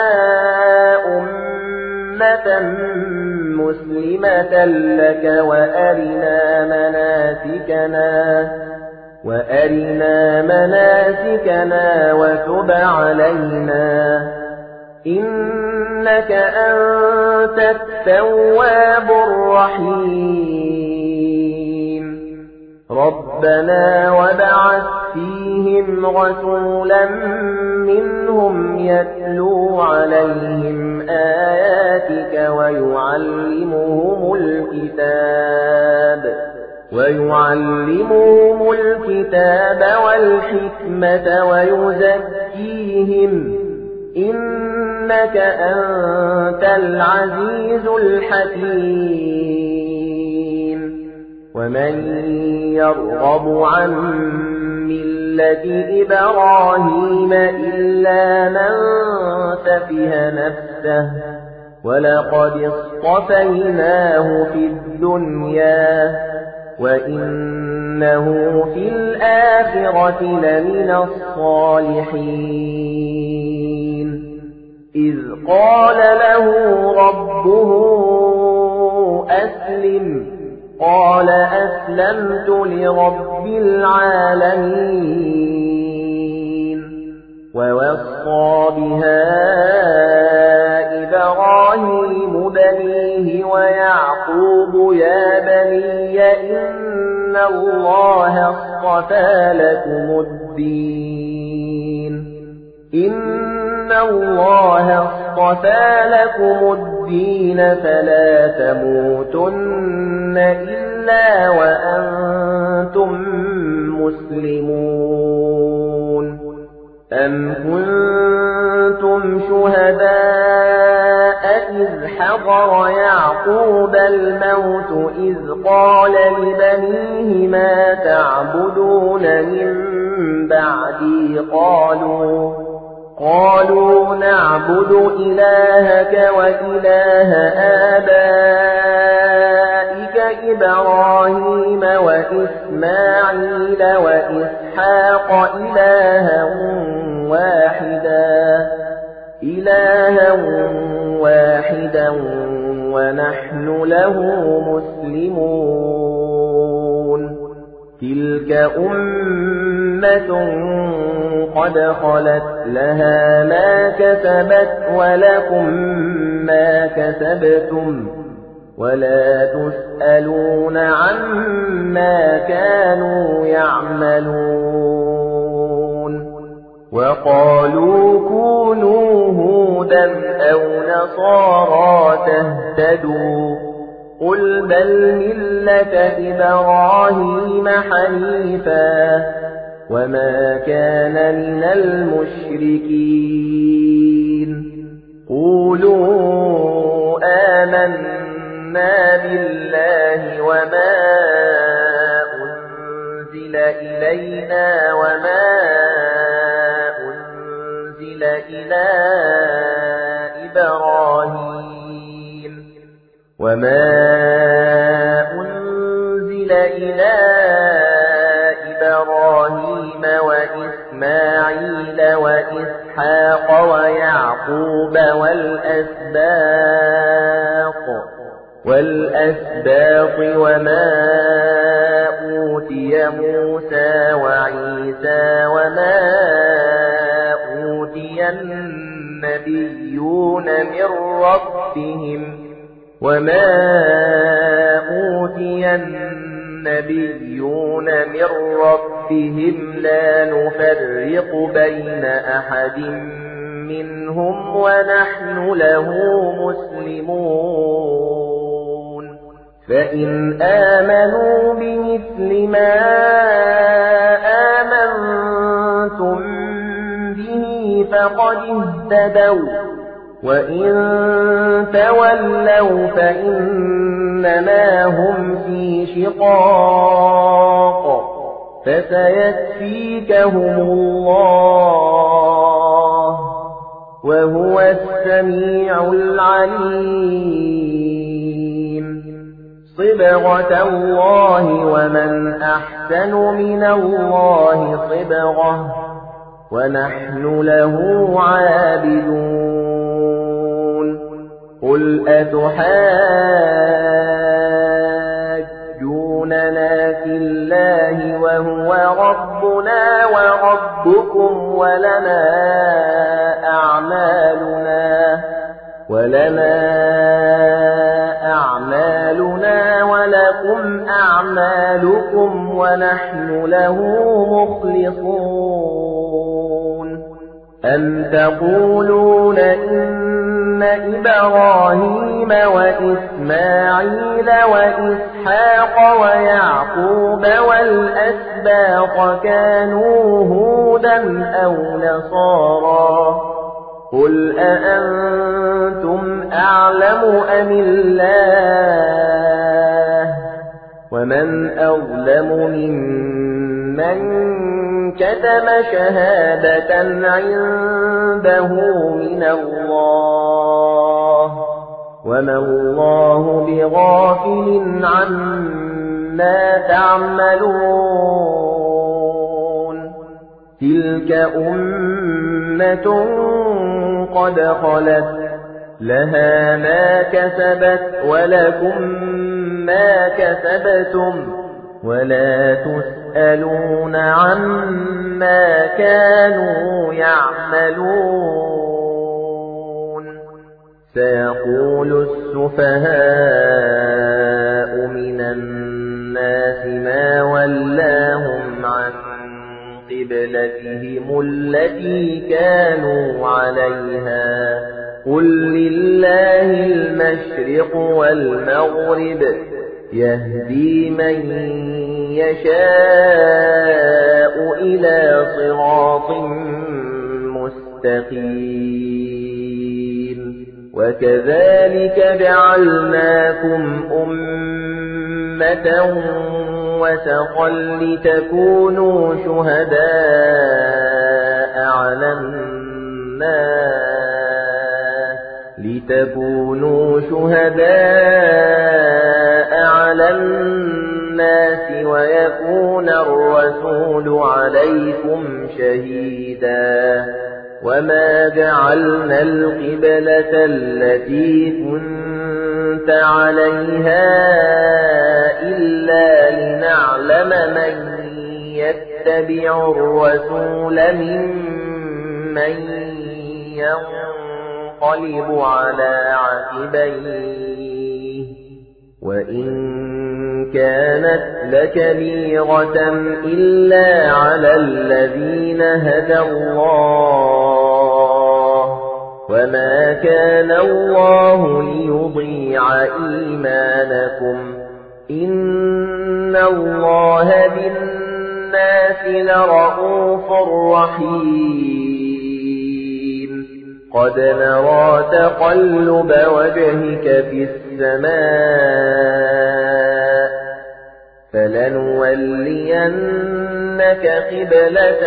أمة مسلمة لك وأرنا مناسكنا وأرنا مناسكنا وتب علينا إنك أنت التواب الرحيم ربنا وابعث فينا فيهم رسولا منهم يتلو عليهم آياتك ويعلمهم الكتاب ويعلمهم الكتاب والحكمة ويزكيهم إنك أنت العزيز الحكيم ومن يرغب عن ملة إبراهيم إلا من سفه نفسه ولقد اصطفيناه في الدنيا وإنه في الآخرة لمن الصالحين إذ قال له ربه أسلم قال أسلمت لرب العالمين ووصى بها إبراهيم بنيه ويعقوب يا بني إن الله اصطفى لكم الدين إن الله اصطفى لكم الدين فلا تموتن إلا وأنتم مسلمون أم كنتم شهداء إذ حضر يعقوب الموت إذ قال لبنيه ما تعبدون من بعدي قالوا قالوا نعبد إلهك وإله آبائك إبراهيم وإسماعيل وإسحاق إلها واحدا إلها واحدا ونحن له مسلمون تلك أمة قد خلت لها ما كسبت ولكم ما كسبتم ولا تسألون عما كانوا يعملون وقالوا كونوا هودا أو نصارى تهتدوا قل بل ملة إبراهيم حنيفا وما كان من المشركين قولوا آمنا بالله وما أنزل إلينا وما أنزل إلى إبراهيم وما أنزل إلى إبراهيم وإسماعيل وإسحاق ويعقوب والأسباط والأسباط وما أوتي موسى وعيسى وما أوتي النبيون من ربهم وما أوتي النبيون من ربهم لا نفرق بين أحد منهم ونحن له مسلمون فإن آمنوا بمثل ما آمنتم به فقد اهتدوا وإن تولوا فإنما هم في شقاق فسيكفيكهم الله وهو السميع العليم صبغة الله ومن أحسن من الله صبغة ونحن له عابدون قل أتحاجوننا في الله وهو ربنا وربكم ولنا أعمالنا ولنا أعمالنا ولكم أعمالنا أعمالكم ونحن له مخلصون أم تقولون إن إبراهيم وإسماعيل وإسحاق ويعقوب والأسباط كانوا هودا أو نصارى قل أأنتم أعلم أم الله ومن أظلم ممن كتم شهادة عنده من الله وما الله بغافل عما تعملون تلك أمة قد خلت لها ما كسبت ولكم ما كسبتم ولا تسألون عما كانوا يعملون سيقول السفهاء من الناس ما ولاهم عن قبلتهم التي كانوا عليها قل لله المشرق والمغرب يهدي من يشاء إلى صراط مستقيم وكذلك جعلناكم أمة وسطا لتكونوا شهداء على الناس لتكونوا شهداء على الناس ويكون الرسول عليكم شهيدا وما جعلنا القبلة التي كنت عليها إلا لنعلم من يتبع الرسول ممن ينقلب على عقبيه وإن كانت لكبيرة إلا على الذين هدى الله وما كان الله ليضيع إيمانكم إن الله بالناس لرءوف رحيم قد نرى تقلب وجهك في السماء فلنولينك قبلة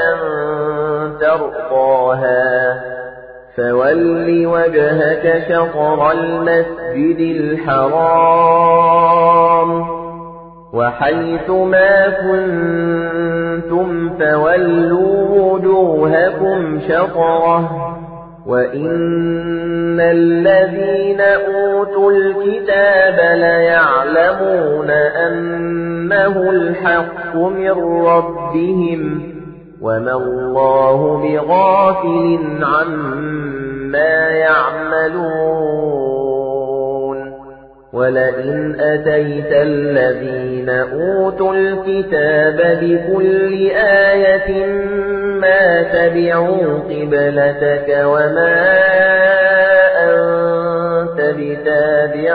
ترضاها فول وجهك شطر المسجد الحرام وحيث ما كنتم فولوا وجوهكم شطره وإن الذين أوتوا الكتاب ليعلمون أنه الحق من ربهم وما الله بغافل عما يعملون ولئن أتيت الذين أوتوا الكتاب بكل آية ما تبعوا قبلتك وما أنت بتابع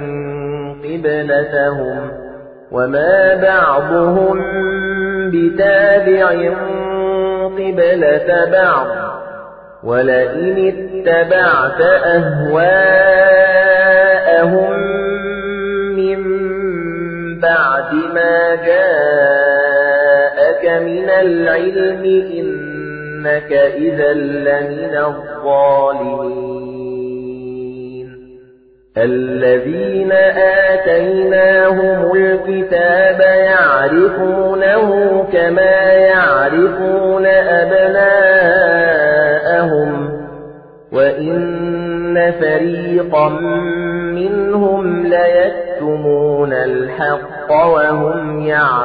قبلتهم وما بعضهم بتابع قبلة بعض ولئن اتبعت أهواءهم من بعد ما جاءك من العلم إنك إذا لمن الظالمين الذين آتيناهم الكتاب يعرفونه كما يعرفون أبناءهم وإن فريقا منهم ليكتمون الحق وهم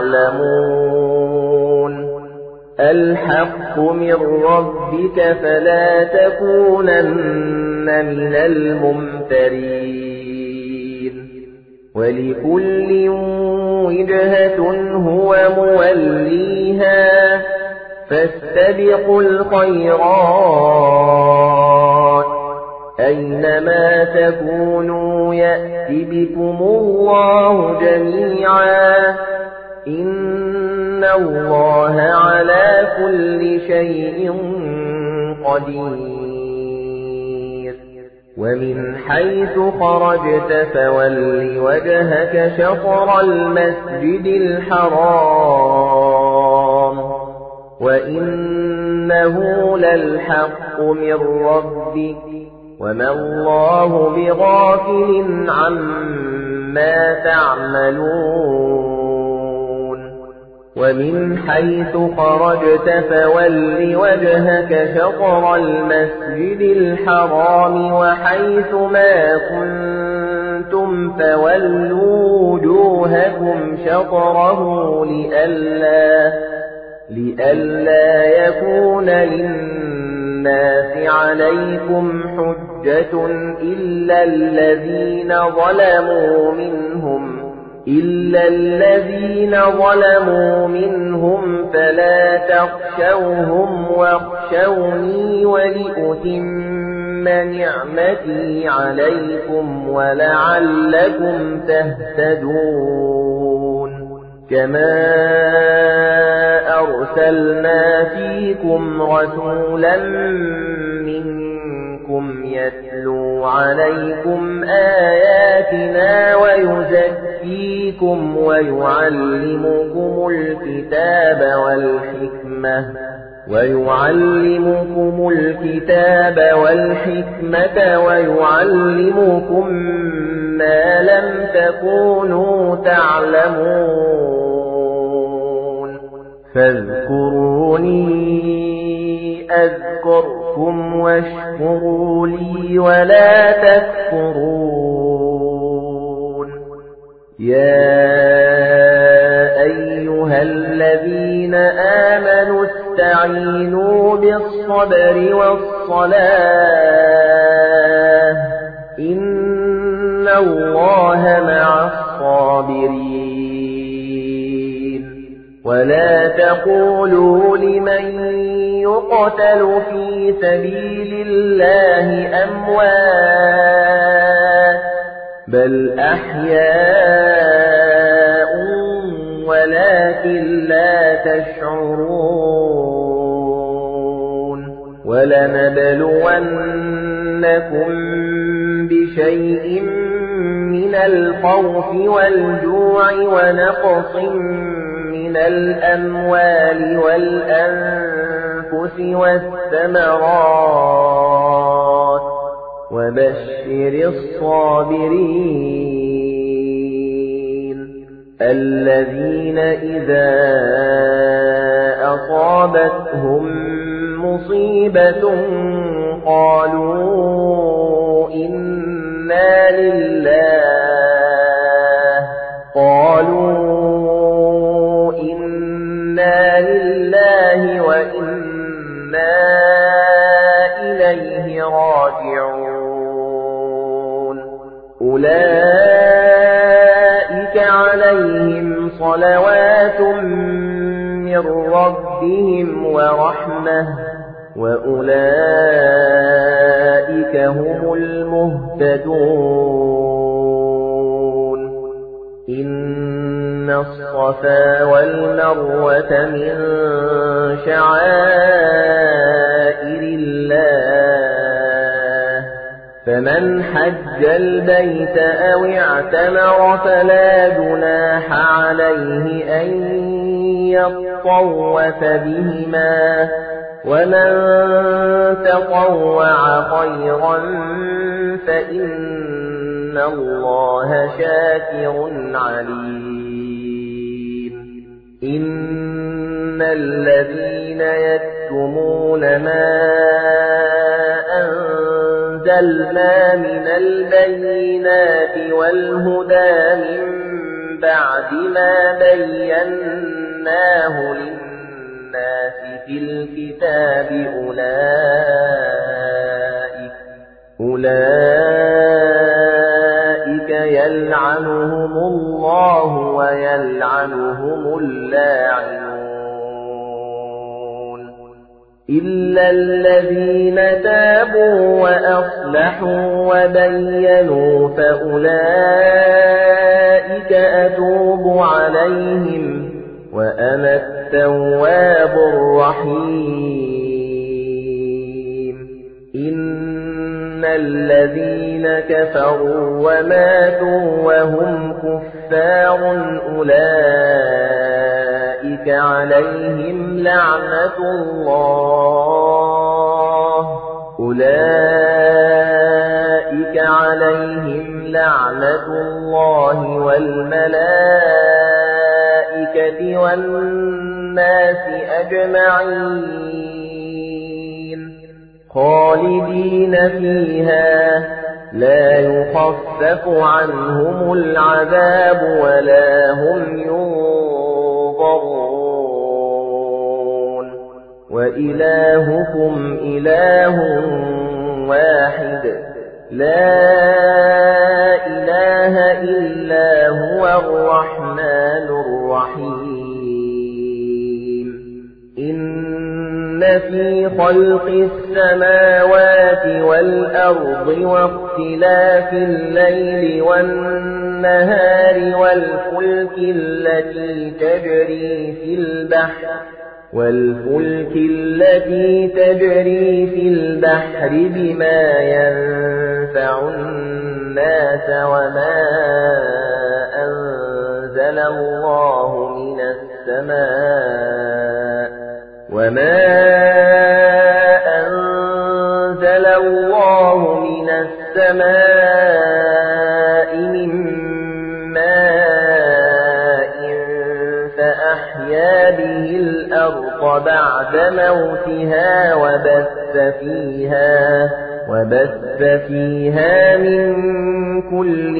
يعلمون الحق من ربك فلا تكونن من الممترين وَلِكُلٍّ وِجْهَةٌ هُوَ مُوَلِّيهَا فَاسْتَبِقُوا الْخَيْرَاتِ أَيْنَمَا تَكُونُوا يَأْتِ بِكُمُ اللَّهُ جَمِيعًا إِنَّ اللَّهَ عَلَى كُلِّ شَيْءٍ قَدِيرٌ وَمِنْ حَيْثُ خَرَجْتَ فَوَلِّ وَجْهَكَ شَطْرَ الْمَسْجِدِ الْحَرَامِ وَإِنَّهُ لَلْحَقُّ مِنْ رَبِّكَ وَمَا اللَّهُ بِغَافِلٍ عَمَّا تَعْمَلُونَ وَمِنْ حَيْثُ خَرَجْتَ فَوَلِّ وَجْهَكَ شَطْرَ الْمَسْجِدِ الْحَرَامِ وَحَيْثُ مَا كُنتُمْ فَوَلُّوا وُجُوهَكُمْ شَطْرَهُ لِئَلَّا لِئَلَّا يَكُونَ لِلنَّاسِ عَلَيْكُمْ حُجَّةٌ إِلَّا الَّذِينَ ظَلَمُوا مِنْهُمْ إِلَّا الَّذِينَ ظَلَمُوا مِنْهُمْ فَلَا تَخْشَوْهُمْ وَاخْشَوْنِي وَلِأُتِمَّ نِعْمَتِي عَلَيْكُمْ وَلَعَلَّكُمْ تَهْتَدُونَ كَمَا أَرْسَلْنَا فِيكُمْ رَسُولًا مِنْكُمْ يَتْلُو عَلَيْكُمْ آيَاتِنَا وَيُزَكِّيكُمْ وَيُعَلِّمُكُمُ الْكِتَابَ وَالْحِكْمَةَ وَيُعَلِّمُكُمُ الْكِتَابَ وَالْحِكْمَةَ وَيُعَلِّمُكُم مَّا لَمْ تَكُونُوا تَعْلَمُونَ فَاذْكُرُونِي أَذْكُرْكُمْ وَاشْكُرُوا لِي وَلَا تَكْفُرُونَ يَا أَيُّهَا الَّذِينَ آمَنُوا اسْتَعِينُوا بِالصَّبْرِ وَالصَّلَاةِ إِنَّ اللَّهَ مَعَ الصَّابِرِينَ وَلَا تَقُولُوا لِمَن يُقْتَلُ فِي سَبِيلِ اللَّهِ أَمْوَاتٌ بَلْ أَحْيَاءٌ وَلَكِن لَّا تَشْعُرُونَ وَلَنَبْلُوَنَّكُم بِشَيْءٍ مِّنَ الْخَوْفِ وَالْجُوعِ وَنَقْصٍ مِّنَ الْأَمْوَالِ وَالْأَنفُسِ وَالثَّمَرَاتِ وَبَشِّرِ الصَّابِرِينَ الَّذِينَ إِذَا أَصَابَتْهُم مُّصِيبَةٌ قَالُوا إِنَّا لِلَّهِ قَالُوا إِنَّا لِلَّهِ وَإِنَّا إِلَيْهِ راجعون أُولَئِكَ عَلَيْهِمْ صَلَوَاتٌ مِّن رَّبِّهِمْ وَرَحْمَةٌ وَأُولَئِكَ هُمُ الْمُهْتَدُونَ إِنَّ الصَّفَا وَالْمَرْوَةَ مِن شَعَائِرِ اللَّهِ فَمَنْ حَجَّ الْبَيْتَ أَوِ اعْتَمَرَ فَلَا جُنَاحَ عَلَيْهِ أَن يَطَّوَّفَ بِهِمَا وَمَن تَطَوَّعَ خَيْرًا فَإِنَّ اللَّهَ شَاكِرٌ عَلِيمٌ إِنَّ الَّذِينَ يَكْتُمُونَ مَا أَنزَلْنَا مِنَ الْبَيِّنَاتِ وَالْهُدَى مِن بَعْدِ مَا بَيَّنَّاهُ لِلنَّاسِ فِي الْكِتَابِ أُولَئِكَ أُولَئِكَ يلعنهم الله ويلعنهم اللاعنون إلا الذين تابوا وأصلحوا وبينوا فأولئك أتوب عليهم وأنا التواب الرحيم إن الذين كفروا وماتوا وهم كفار أولئك عليهم لعنة الله أولئك عليهم لعنة الله والملائكة والناس أجمعين خالدين فيها لا يخفف عنهم العذاب ولا هم ينظرون وإلهكم إله واحد لا إله إلا هو الرحمن الرحيم إن في خلق السماوات والأرض واختلاف الليل والنهار والفلك التي تجري في البحر والفلك التي تجري في البحر بما ينفع الناس وما أنزل الله من السماء وما أنزل الله من السماء من ماء فأحيا به الأرض بعد موتها وبث فيها وبث فيها من كل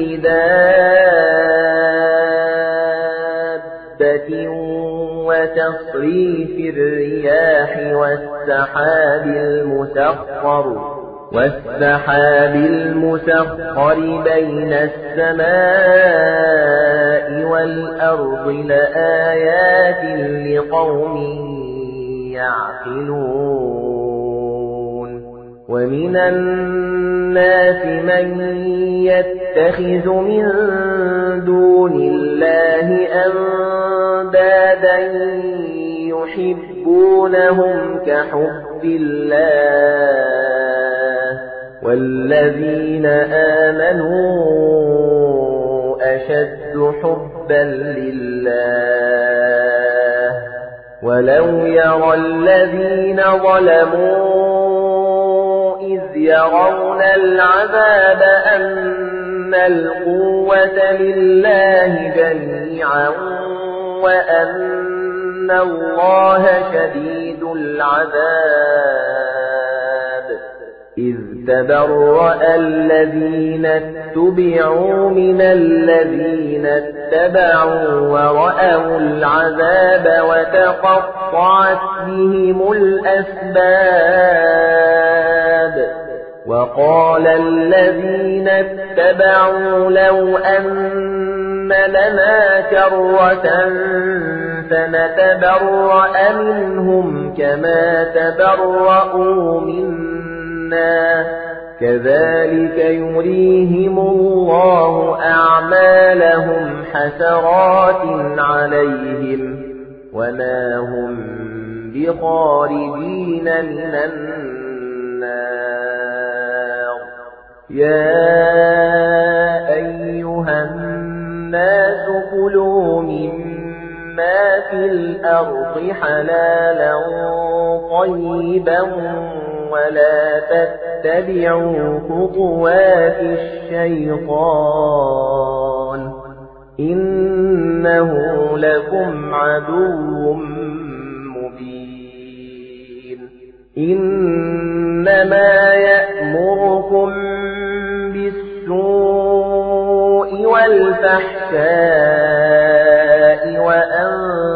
دابة وتصريف الرياح والسحاب المسخر والسحاب المسخر بين السماء والأرض لآيات لقوم يعقلون ومن الناس من يتخذ من دون الله أندادا يحبونهم كحب الله والذين آمنوا أشد حبا لله ولو يرى الذين ظلموا إذ يرون العذاب أن القوة لله جميعا وأن الله شديد العذاب إذ تبرأ الذين اتبعوا من الذين اتبعوا ورأوا العذاب وتقطعت بهم الأسباب وقال الذين اتبعوا لو أن لنا كرة فنتبرأ منهم كما تبرأوا منا كذلك يريهم الله أعمالهم حسرات عليهم وما هم بخارجين من النار يا أيها الناس كلوا مما في الأرض حلالا طيبا ولا تتبعوا خطوات الشيطان إنه لكم عدو مبين إنما يأمركم بالسوء والفحشاء وأن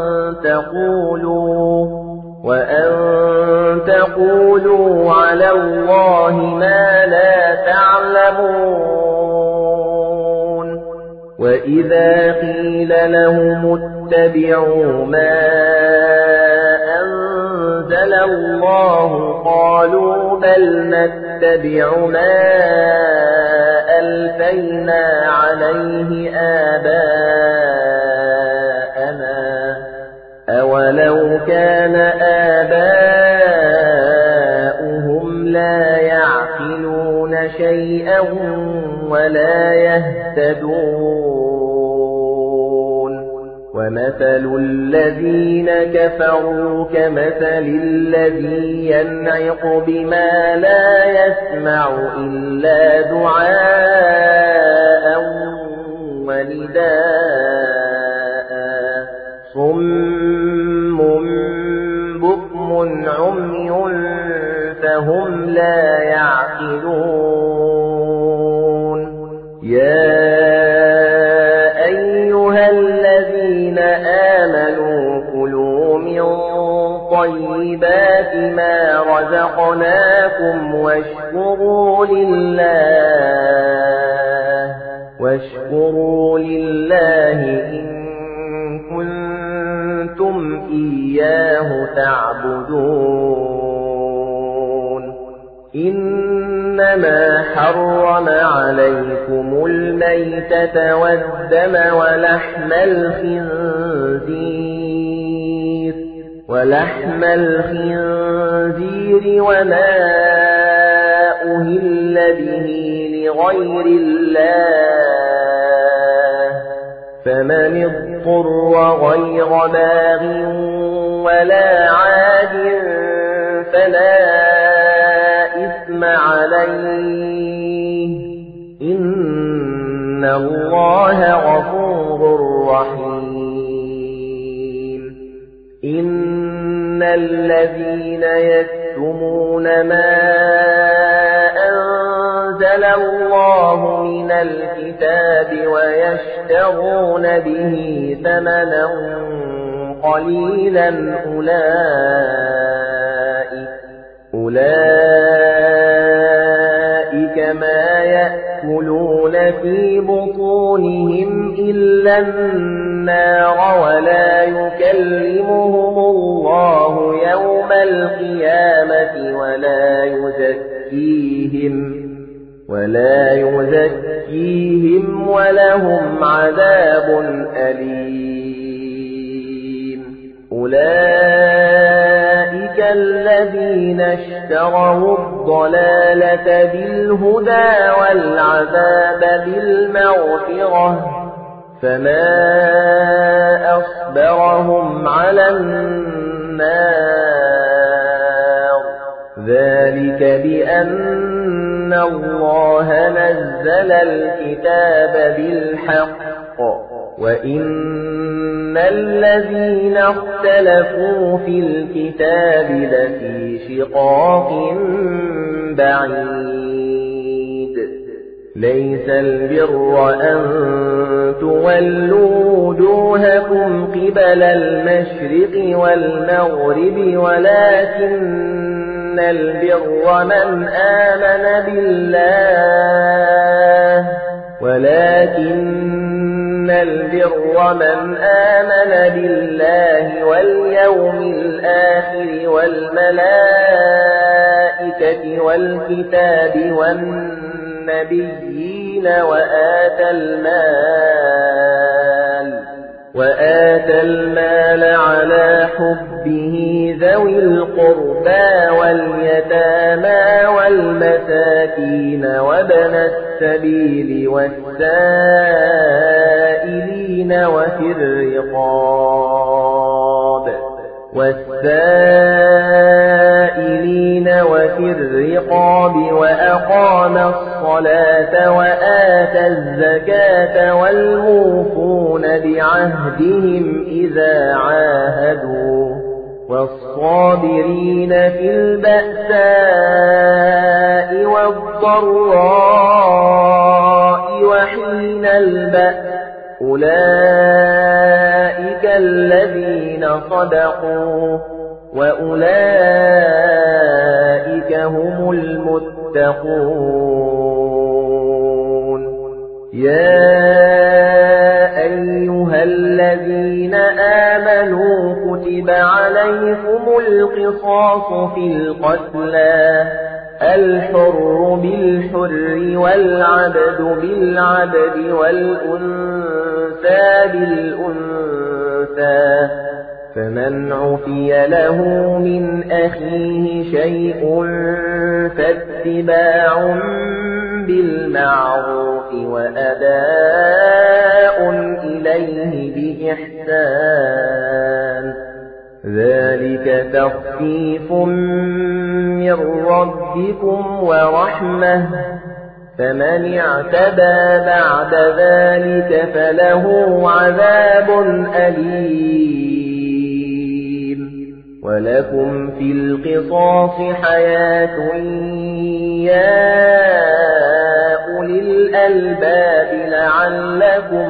تقولوا وأن تقولوا على الله ما لا تعلمون وإذا قيل لهم اتبعوا ما أنزل الله قالوا بل نتبع ما ألفينا عليه آباءنا أولو كان آباؤهم لا يعقلون شيئا ولا يهتدون ومثل الذين كفروا كمثل الذي ينعق بما لا يسمع إلا دعاء ونداء صم بكم عمي فهم لا يعقلون يا أيها الذين آمنوا كلوا من طيبات ما رزقناكم واشكروا لله واشكروا لله إن كنتم إياه تعبدون إنما حرم عليكم الميتة والدم ولحم الخنزير ولحم الخنزير وما أهل به لغير الله فمن اضطر غير باغ ولا عاد فلا إثم عليه إن الله غفور رحيم إن الذين يكتمون ما أنزل الله من الكتاب ويشترون به ثمنا قليلا أولئك أولئك ما يأكلون في بطونهم إلا النار ولا يكلمهم الله يوم القيامة ولا يزكيهم ولا يزكيهم ولهم عذاب أليم أولئك الذين اشتروا الضلالة بالهدى والعذاب بالمغفرة فما أصبرهم على النار ذلك بأن الله نزل الكتاب بالحق وإن الذين اختلفوا في الكتاب لفي شقاق بعيد ليس البر أن تولوا وجوهكم قبل المشرق والمغرب ولكن البر من آمن بالله ولكن البر من آمن بالله واليوم الآخر والملائكة والكتاب والنبيين وآتى المال وآتى المال على حبه ذوي القربى واليتامى والمساكين وابن السبيل والسائلين وفي الرقاب والسائلين وفي الرقاب وأقام الصلاة وآتى الزكاة والموفون بعهدهم إذا عاهدوا والصابرين في البأساء والضراء وحين البأس أولئك الذين صدقوا وأولئك هم المتقون يا كتب عليكم القصاص في القتلى الحر بالحر والعبد بالعبد والأنثى بالأنثى فمن عفي له من أخيه شيء فاتباع بالمعروف وأداء إليه بإحسان ذلك تخفيف من ربكم ورحمة فمن اعتدى بعد ذلك فله عذاب أليم ولكم في القصاص حياة يا أولي الألباب لعلكم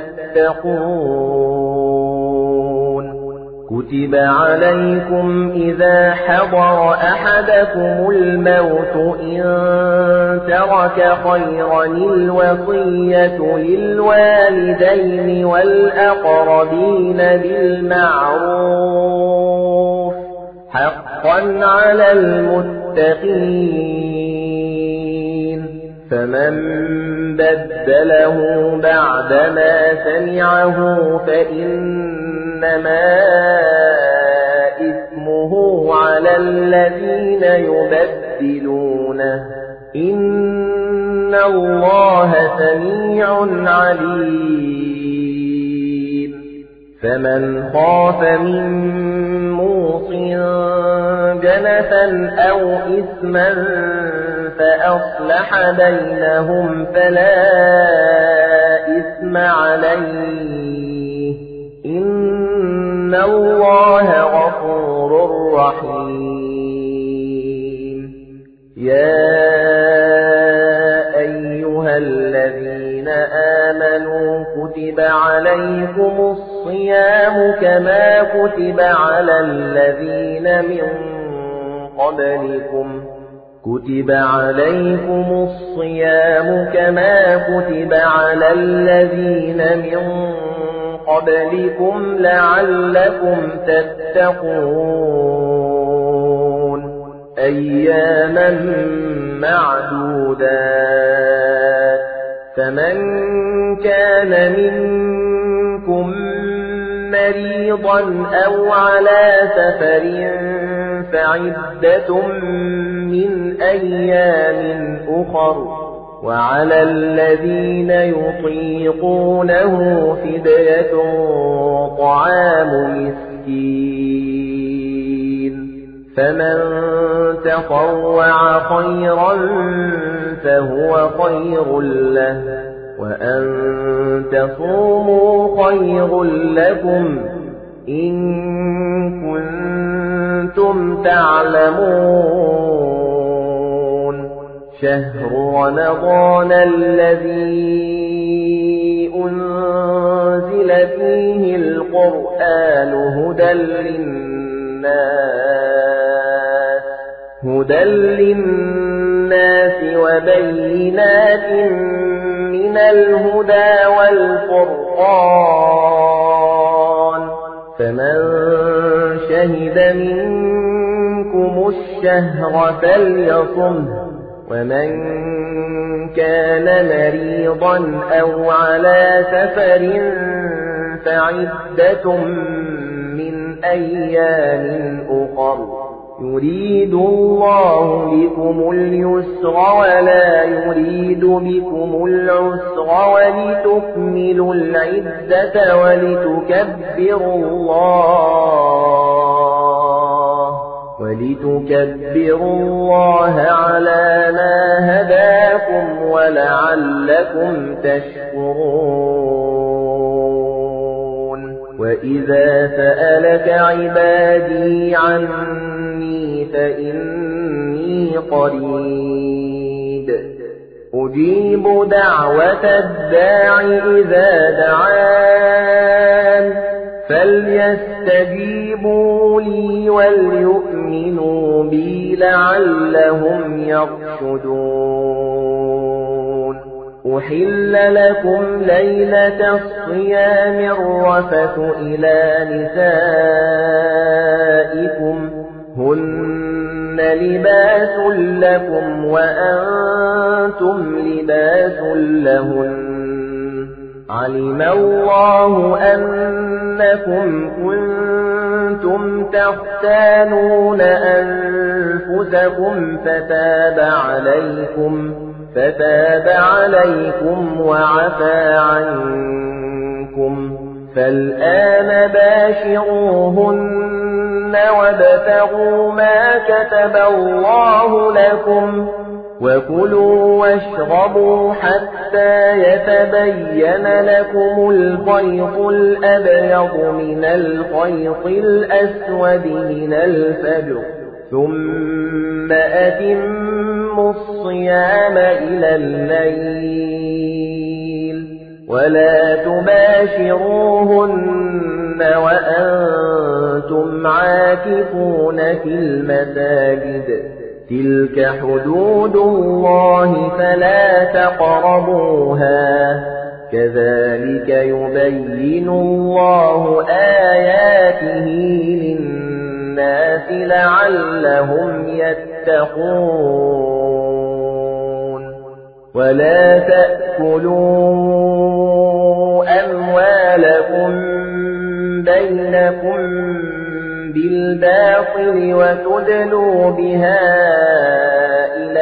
تتقون كتب عليكم إذا حضر أحدكم الموت إن ترك خيرا الوصية للوالدين والأقربين بالمعروف حقا على المتقين فمن بدله بعدما سمعه فإنما إثمه على الذين يبدلونه إن الله سميع عليم فمن خاف من موصٍ جنفا أو إثما فأصلح بينهم فلا إثم عليه إن الله غفور رحيم يا أيها الذين آمنوا كتب عليكم الصيام كما كتب على الذين من قبلكم كتب عليكم الصيام كما كتب على الذين من قبلكم لعلكم تتقون أياما معدودات فمن كان منكم مريضا أو على سفر فعدة من أيام أخر وعلى الذين يطيقونه فدية طعام مسكين فمن تطوع خيرا فهو خير له وأن تصوموا خير لكم إن كنتم تعلمون شهر رمضان الذي أنزل فيه القرآن هدى للناس هدى للناس وبينات من الهدى والفرقان فمن شهد منكم الشهر فليصمه ومن كان مريضا أو على سفر فعدة من أيام أخر يريد الله بكم اليسر ولا يريد بكم العسر ولتكملوا العدة ولتكبروا الله ولتكبروا الله على ما هداكم ولعلكم تشكرون وإذا سألك عبادي عني فإني قريب أجيب دعوة الداع إذا دعان فليستجيبوا لي وليؤمنوا بي لعلهم يرشدون أحل لكم ليلة الصيام الرفث إلى نسائكم هن لباس لكم وأنتم لباس لهن علم الله أنكم كنتم تختانون أنفسكم فتاب عليكم فتاب عليكم وعفى عنكم فالآن باشروهن وابتغوا ما كتب الله لكم وكلوا واشربوا حتى يتبين لكم الخيط الأبيض من الخيط الأسود من الفجر ثم أتموا الصيام إلى الليل ولا تباشروهن وأنتم عاكفون في المساجد تلك حدود الله فلا تقربوها كذلك يبين الله آياته للناس لعلهم يتقون ولا تأكلوا أموالكم بينكم بالباطل وتدلوا بها إلى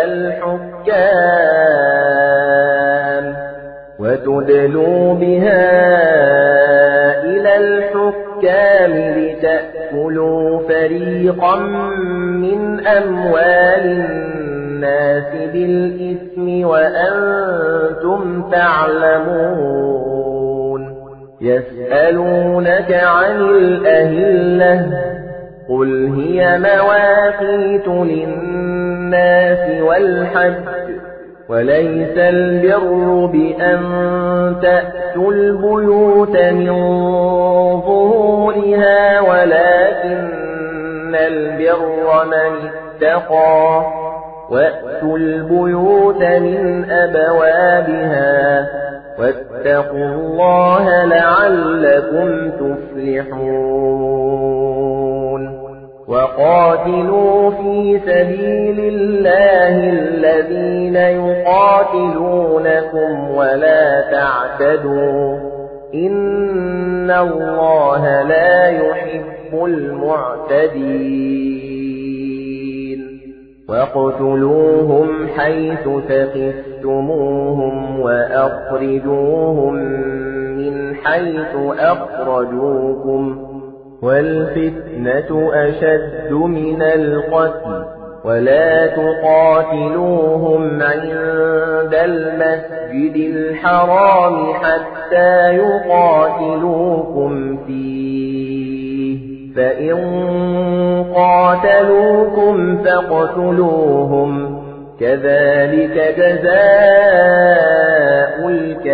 الحكام وتدلوا بها إلى الحكام لتأكلوا فريقا من أموال الناس بالإثم وأنتم تعلمون يسألونك عن الأهلة قل هي مواقيت للناس والحج وليس البر بأن تأتوا البيوت من ظهورها ولكن البر من اتقى وأتوا البيوت من أبوابها واتقوا الله لعلكم تفلحون وقاتلوا في سبيل الله الذين يقاتلونكم ولا تعتدوا إن الله لا يحب المعتدين واقتلوهم حيث ثقفتموهم وأخرجوهم من حيث أخرجوكم والفتنة أشد من القتل ولا تقاتلوهم عند المسجد الحرام حتى يقاتلوكم فيه فإن قاتلوكم فاقتلوهم كذلك جزاء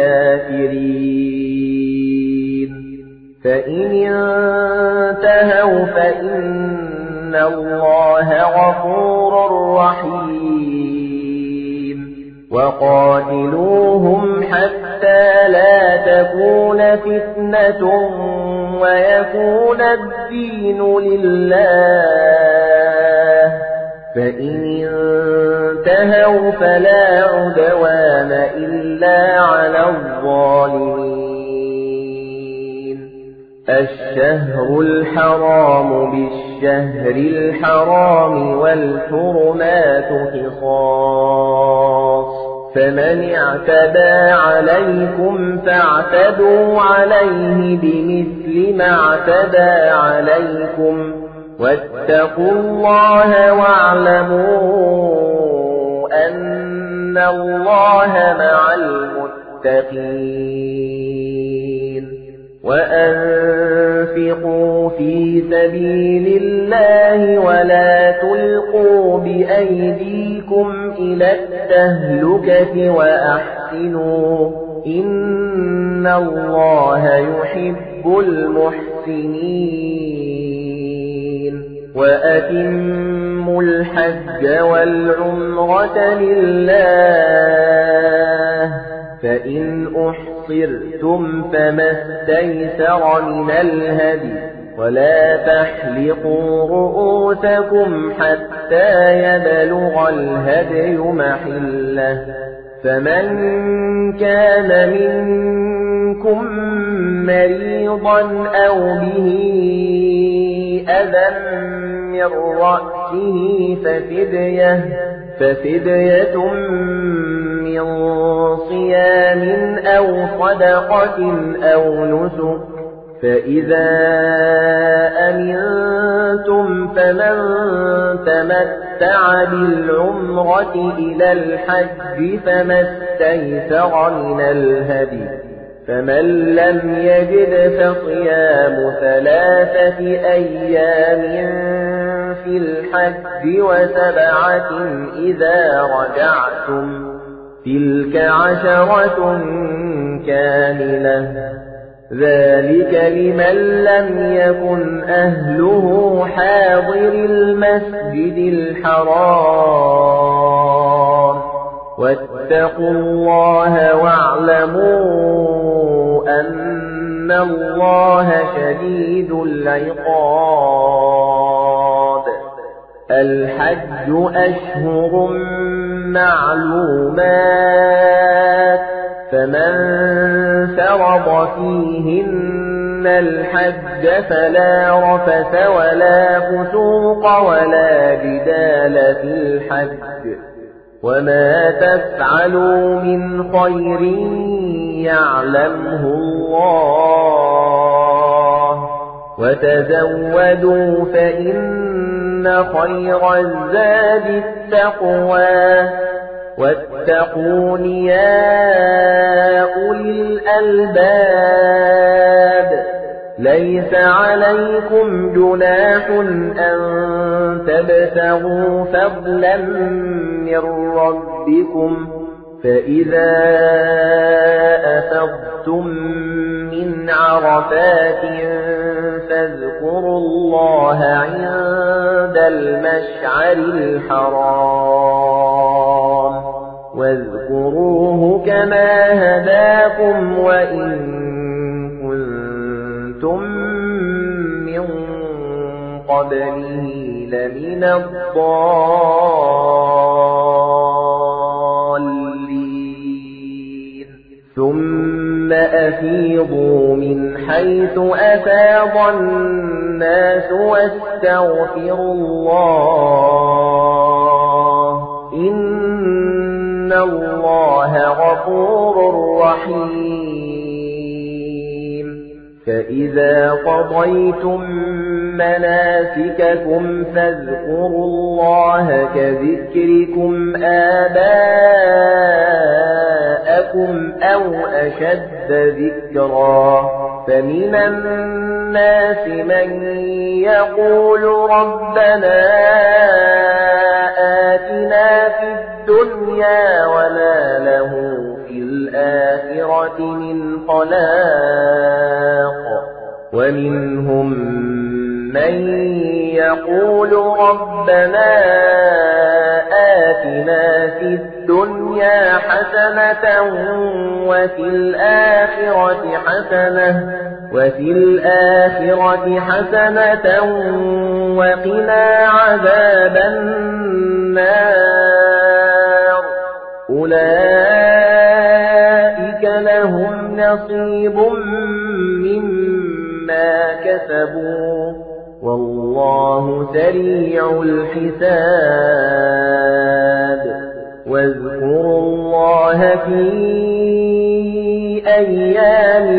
الكافرين فإن انتهوا فإن الله غفور رحيم وقاتلوهم حتى لا تكون فتنة ويكون الدين لله فإن انتهوا فلا عدوان إلا على الظالمين الشهر الحرام بالشهر الحرام والحرمات قصاص فمن اعتدى عليكم فاعتدوا عليه بمثل ما اعتدى عليكم واتقوا الله واعلموا أن الله مع المتقين وأنفقوا في سبيل الله ولا تلقوا بأيديكم إلى التهلكة وأحسنوا إن الله يحب المحسنين وأتموا الحج والعمرة لله فإن أحصرتم فما استيسر من الهدي ولا تحلقوا رؤوسكم حتى يبلغ الهدي محله فمن كان منكم مريضا أو به أذى من رأسه ففدية ففدية من صيام أو صدقة أو نسك فإذا أمنتم فمن تمتع بالعمرة إلى الحج فما استيسر من الهدي فمن لم يجد فصيام ثلاثة أيام في الحج وسبعة إذا رجعتم تلك عشرة كاملة ذلك لمن لم يكن أهله حاضر المسجد الحرام واتقوا الله واعلموا أن الله شديد العقاب الحج أشهر معلومات فمن فرض فيهن الحج فلا رفث ولا فسوق ولا جدال في الحج وما تفعلوا من خير يعلمه الله وتزودوا فإن خير الزاد التقوى واتقون يا أولي الألباب ليس عليكم جناح أن تبتغوا فضلا من ربكم فإذا أفضتم من عرفات فاذكروا الله عند المشعر الحرام واذكروه كما هداكم وإن كنتم من قبله لمن الضالين ثم أفيضوا من حيث أفاض الناس واستغفروا الله إن الله غفور رحيم فإذا قضيتم مناسككم فاذكروا الله كذكركم آباءكم أو أشد ذكرا فمن الناس من يقول ربنا آتنا في الدنيا وما له في الآخرة من خلاق ومنهم من يقول ربنا آتنا في الدنيا حسنة وفي الآخرة حسنة وفي الآخرة حسنة وقنا عذاب النار أولئك لهم نصيب مما كسبوا والله سريع الحساب واذكروا الله في أيام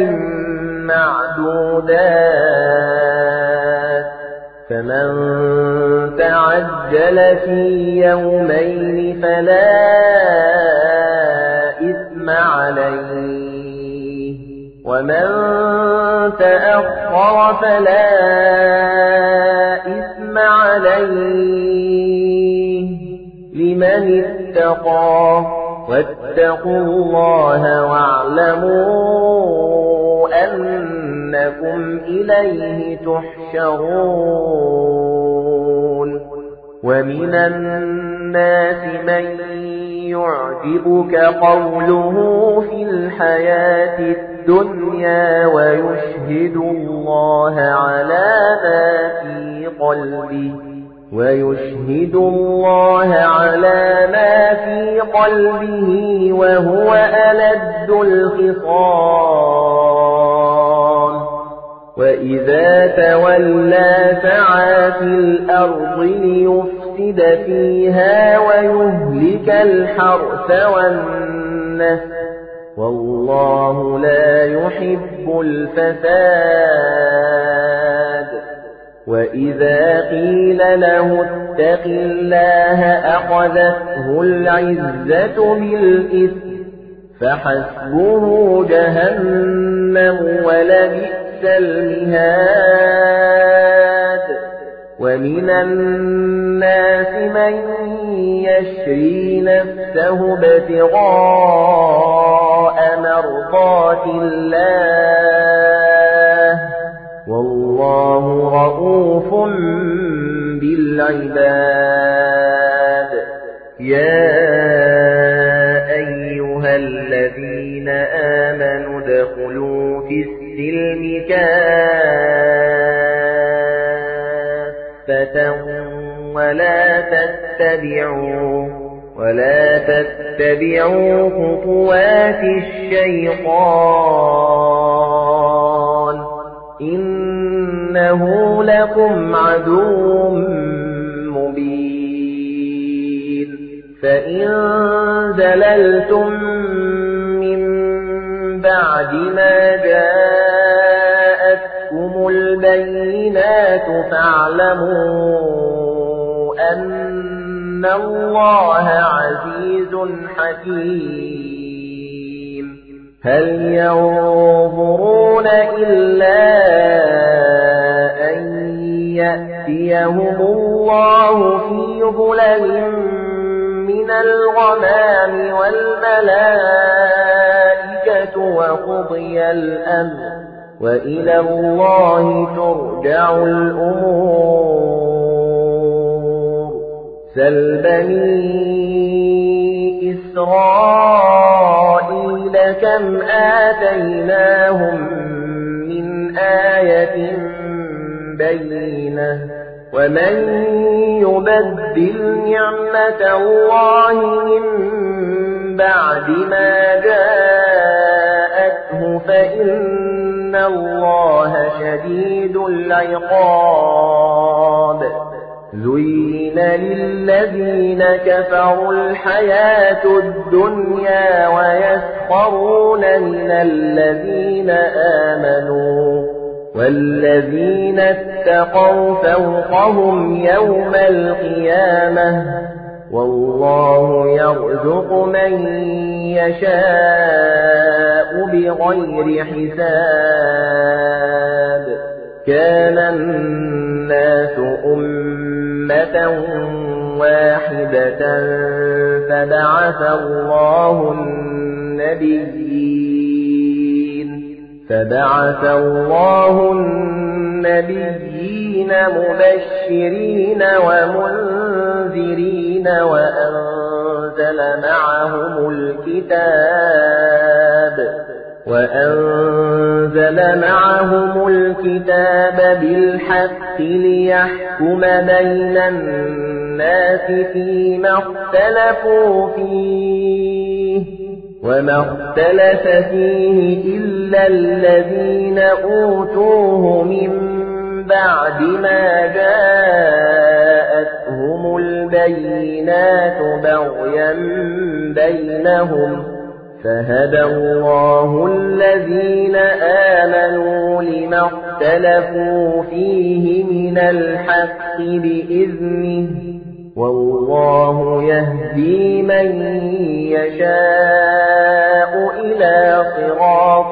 معدودات فمن تعجل في يومين فلا إثم عليه ومن تأخر فلا إثم عليه لمن اتقى واتقوا الله واعلموا أنكم إليه تحشرون ومن الناس من يعجبك قوله في الحياة الدنيا ويشهد الله على ما في قلبه ويشهد الله على ما في قلبه وهو ألد الخصام وإذا تولى سعى في الأرض ليفسد فيها ويهلك الحرث والنسل والله لا يحب الفساد وإذا قيل له اتق الله أخذته العزة بالإثم فحسبه جهنم ولبئس المهاد ومن الناس من يشري نفسه ابتغاء مرضات الله والله رؤوف بالعباد يا أيها الذين آمنوا ادخلوا في السلم كافة ولا تتبعوا ولا تتبعوا خطوات الشيطان إنه لكم عدو مبين فإن زللتم من بعد ما جاءتكم البينات فاعلموا أن الله عزيز حكيم هل ينظرون إلا أن يأتيهم الله في ظلل من الغمام والملائكة وقضي الأمر وإلى الله ترجع الأمور سل بني إسرائيل كم آتيناهم من آية بينة ومن يبدل نعمة الله من بعد ما جاءته فإن الله شديد العقاب زين للذين كفروا الحياة الدنيا ويسخرون من الذين آمنوا والذين اتقوا فوقهم يوم القيامة والله يرزق من يشاء بغير حساب كان الناس أمة واحدة فبعث الله النبيين فبعث الله النبيين مبشرين ومنذرين وأنزل معهم الكتاب وأنزل معهم الكتاب بالحق ليحكم بين الناس فيما اختلفوا فيه وما اختلف فيه إلا الذين أوتوه من بعد ما جاءتهم البينات بغيا بينهم فهدى الله الذين آمنوا لما اختلفوا فيه من الحق بإذنه والله يهدي من يشاء إلى صراط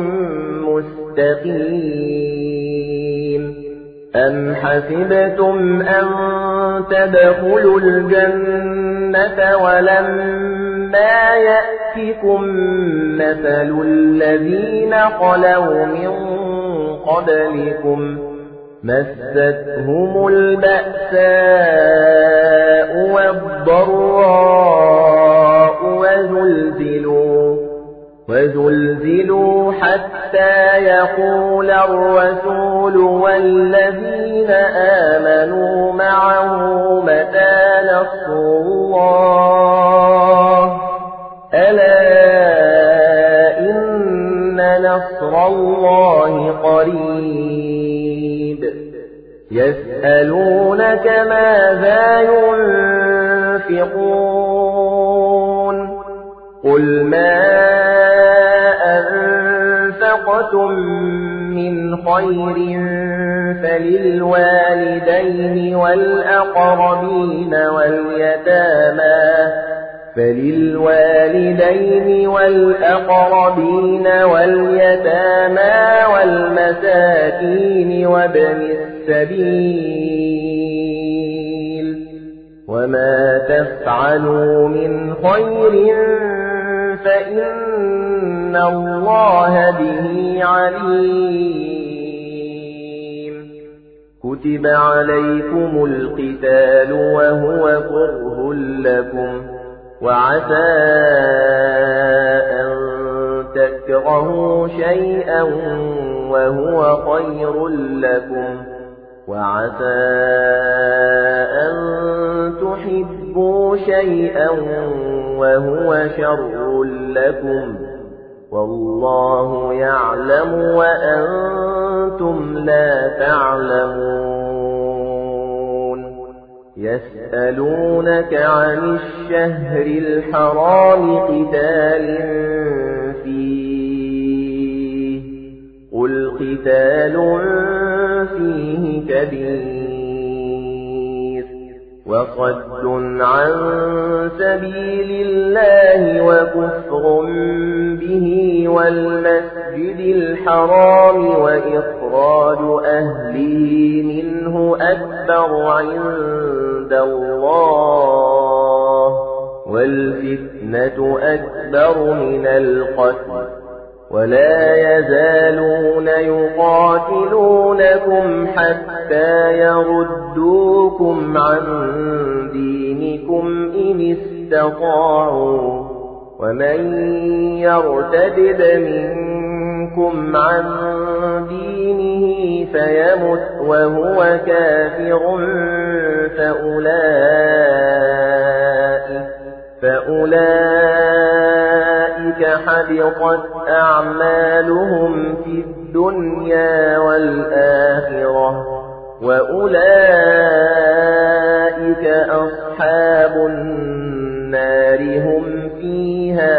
مستقيم أم حسبتم أن تدخلوا الجنة ولما يأتكم مثل الذين خلوا من قبلكم مستهم البأساء والضراء وزلزلوا وزلزلوا حتى يقول الرسول والذين آمنوا معه متى نصر الله ألا إن نصر الله قريب يسألونك ماذا ينفقون قل ما أنفقتم من خير فللوالدين والأقربين واليتامى فللوالدين والأقربين واليتامى والمساكين وابن السبيل وما تفعلوا من خير فإن الله به عليم كتب عليكم القتال وهو كره لكم وعسى أن تكرهوا شيئا وهو خير لكم وعسى أن تحبوا شيئا وهو شر لكم والله يعلم وأنتم لا تعلمون يسألونك عن الشهر الحرام قتال فيه قل قتال فيه كبير وصد عن سبيل الله وكفر به والمسجد الحرام وإخراج أهله منه أكبر عند الله والفتنة أكبر من القتل ولا يزالون يقاتلونكم حتى يردوكم عن دينكم إن استطاعوا ومن يرتد منكم عن دينه فيمت وهو كافر فأولئك فأولئك حبطت أعمالهم في الدنيا والآخرة وأولئك أصحاب النار هم فيها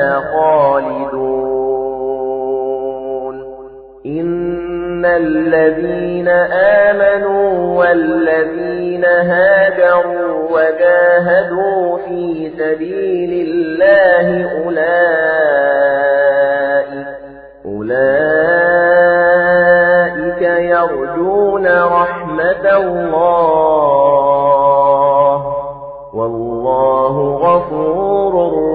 خالدون إن الذين آمنوا والذين هاجروا وجاهدوا في سبيل الله أولئك أولئك يرجون رحمة الله والله غفور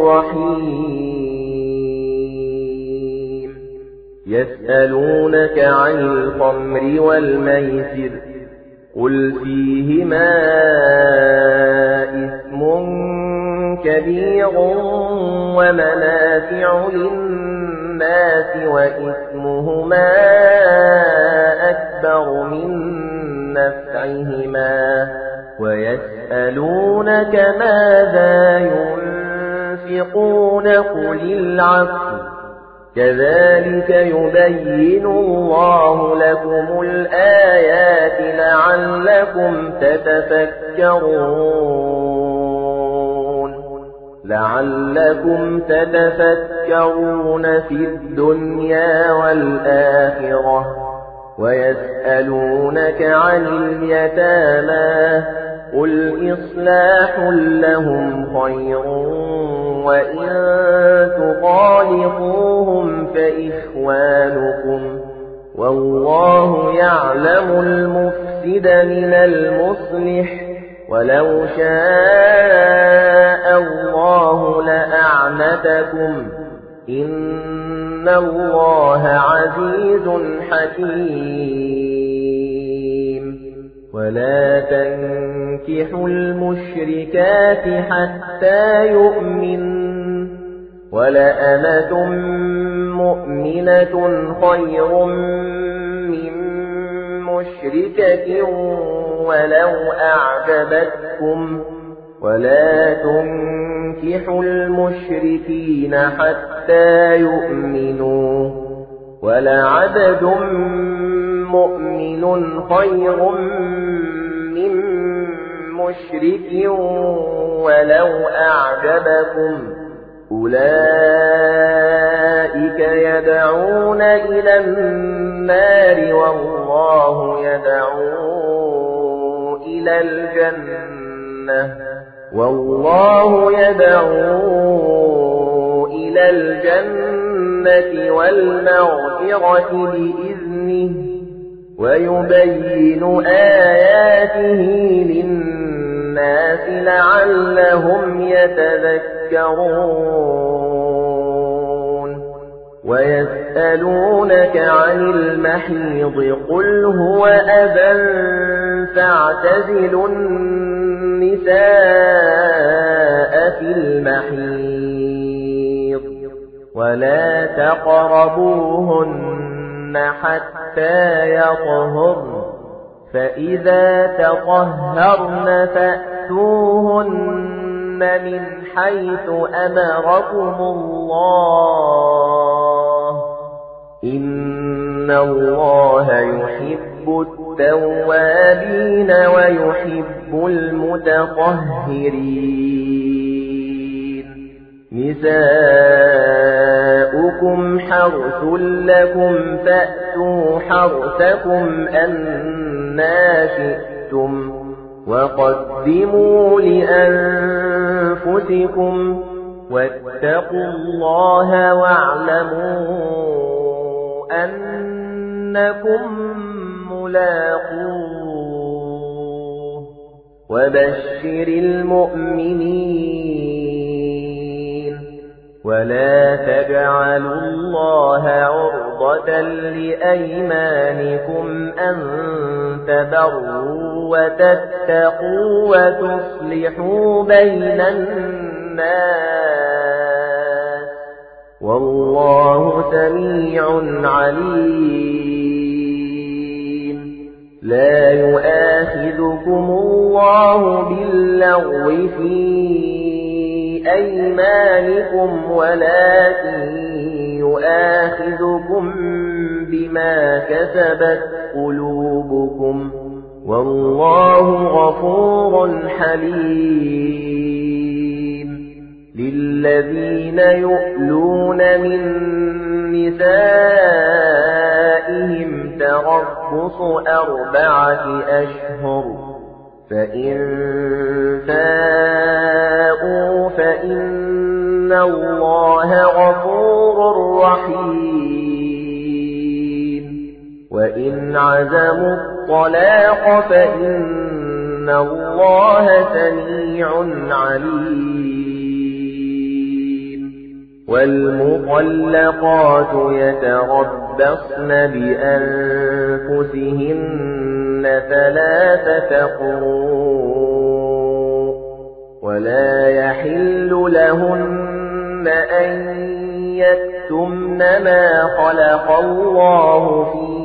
رحيم يسألونك عن الخمر والميسر قل فيهما إثم كبير ومنافع للناس وإثمهما أكبر من نفعهما ويسألونك ماذا ينفقون قل العفو كذلك يبين الله لكم الآيات لعلكم تتفكرون لعلكم تتفكرون في الدنيا والآخرة ويسألونك عن اليتامى قل إصلاح لهم خير وإن تخالطوهم فإخوانكم والله يعلم المفسد من المصلح ولو شاء الله لأعنتكم إن الله عزيز حكيم ولا تنكحوا المشركات حتى يؤمنوا ولأمة مؤمنة خير من مشركة ولو أعجبتكم ولا تنكحوا المشركين حتى يؤمنوا ولعبد مؤمن خير من مشرك ولو أعجبكم أولئك يدعون إلى النار والله يدعو إلى الجنة والله يدعو إلى الجنة والمغفرة بإذنه ويبين آياته للناس لعلهم يتذكرون ويسألونك عن المحيض قل هو أذى فاعتزلوا النساء في المحيض ولا تقربوهن حتى يطهرن فإذا تطهرن فأتوهن من حيث أمركم الله إن الله يحب التوابين ويحب المتطهرين نساؤكم حرث لكم فأتوا حرثكم أنى شئتم وقدموا لأنفسكم واتقوا الله واعلموا أنكم ملاقوه وبشر المؤمنين ولا تجعلوا الله عرضة لأيمانكم أن تبروا وتتقوا وتصلحوا بين الناس والله سميع عليم لا يؤاخذكم الله باللغو في أيمانكم ولكن يؤاخذكم بما كسبت قلوبكم والله غفور حليم للذين يؤلون من نسائهم تربص أربعة أشهر فإن فاءوا فإن الله غفور رحيم وإن عزموا الطلاق فإن الله سميع عليم والمطلقات يتربصن بأنفسهن ثلاثة قروء ولا يحل لهن أن يكتمن ما خلق الله في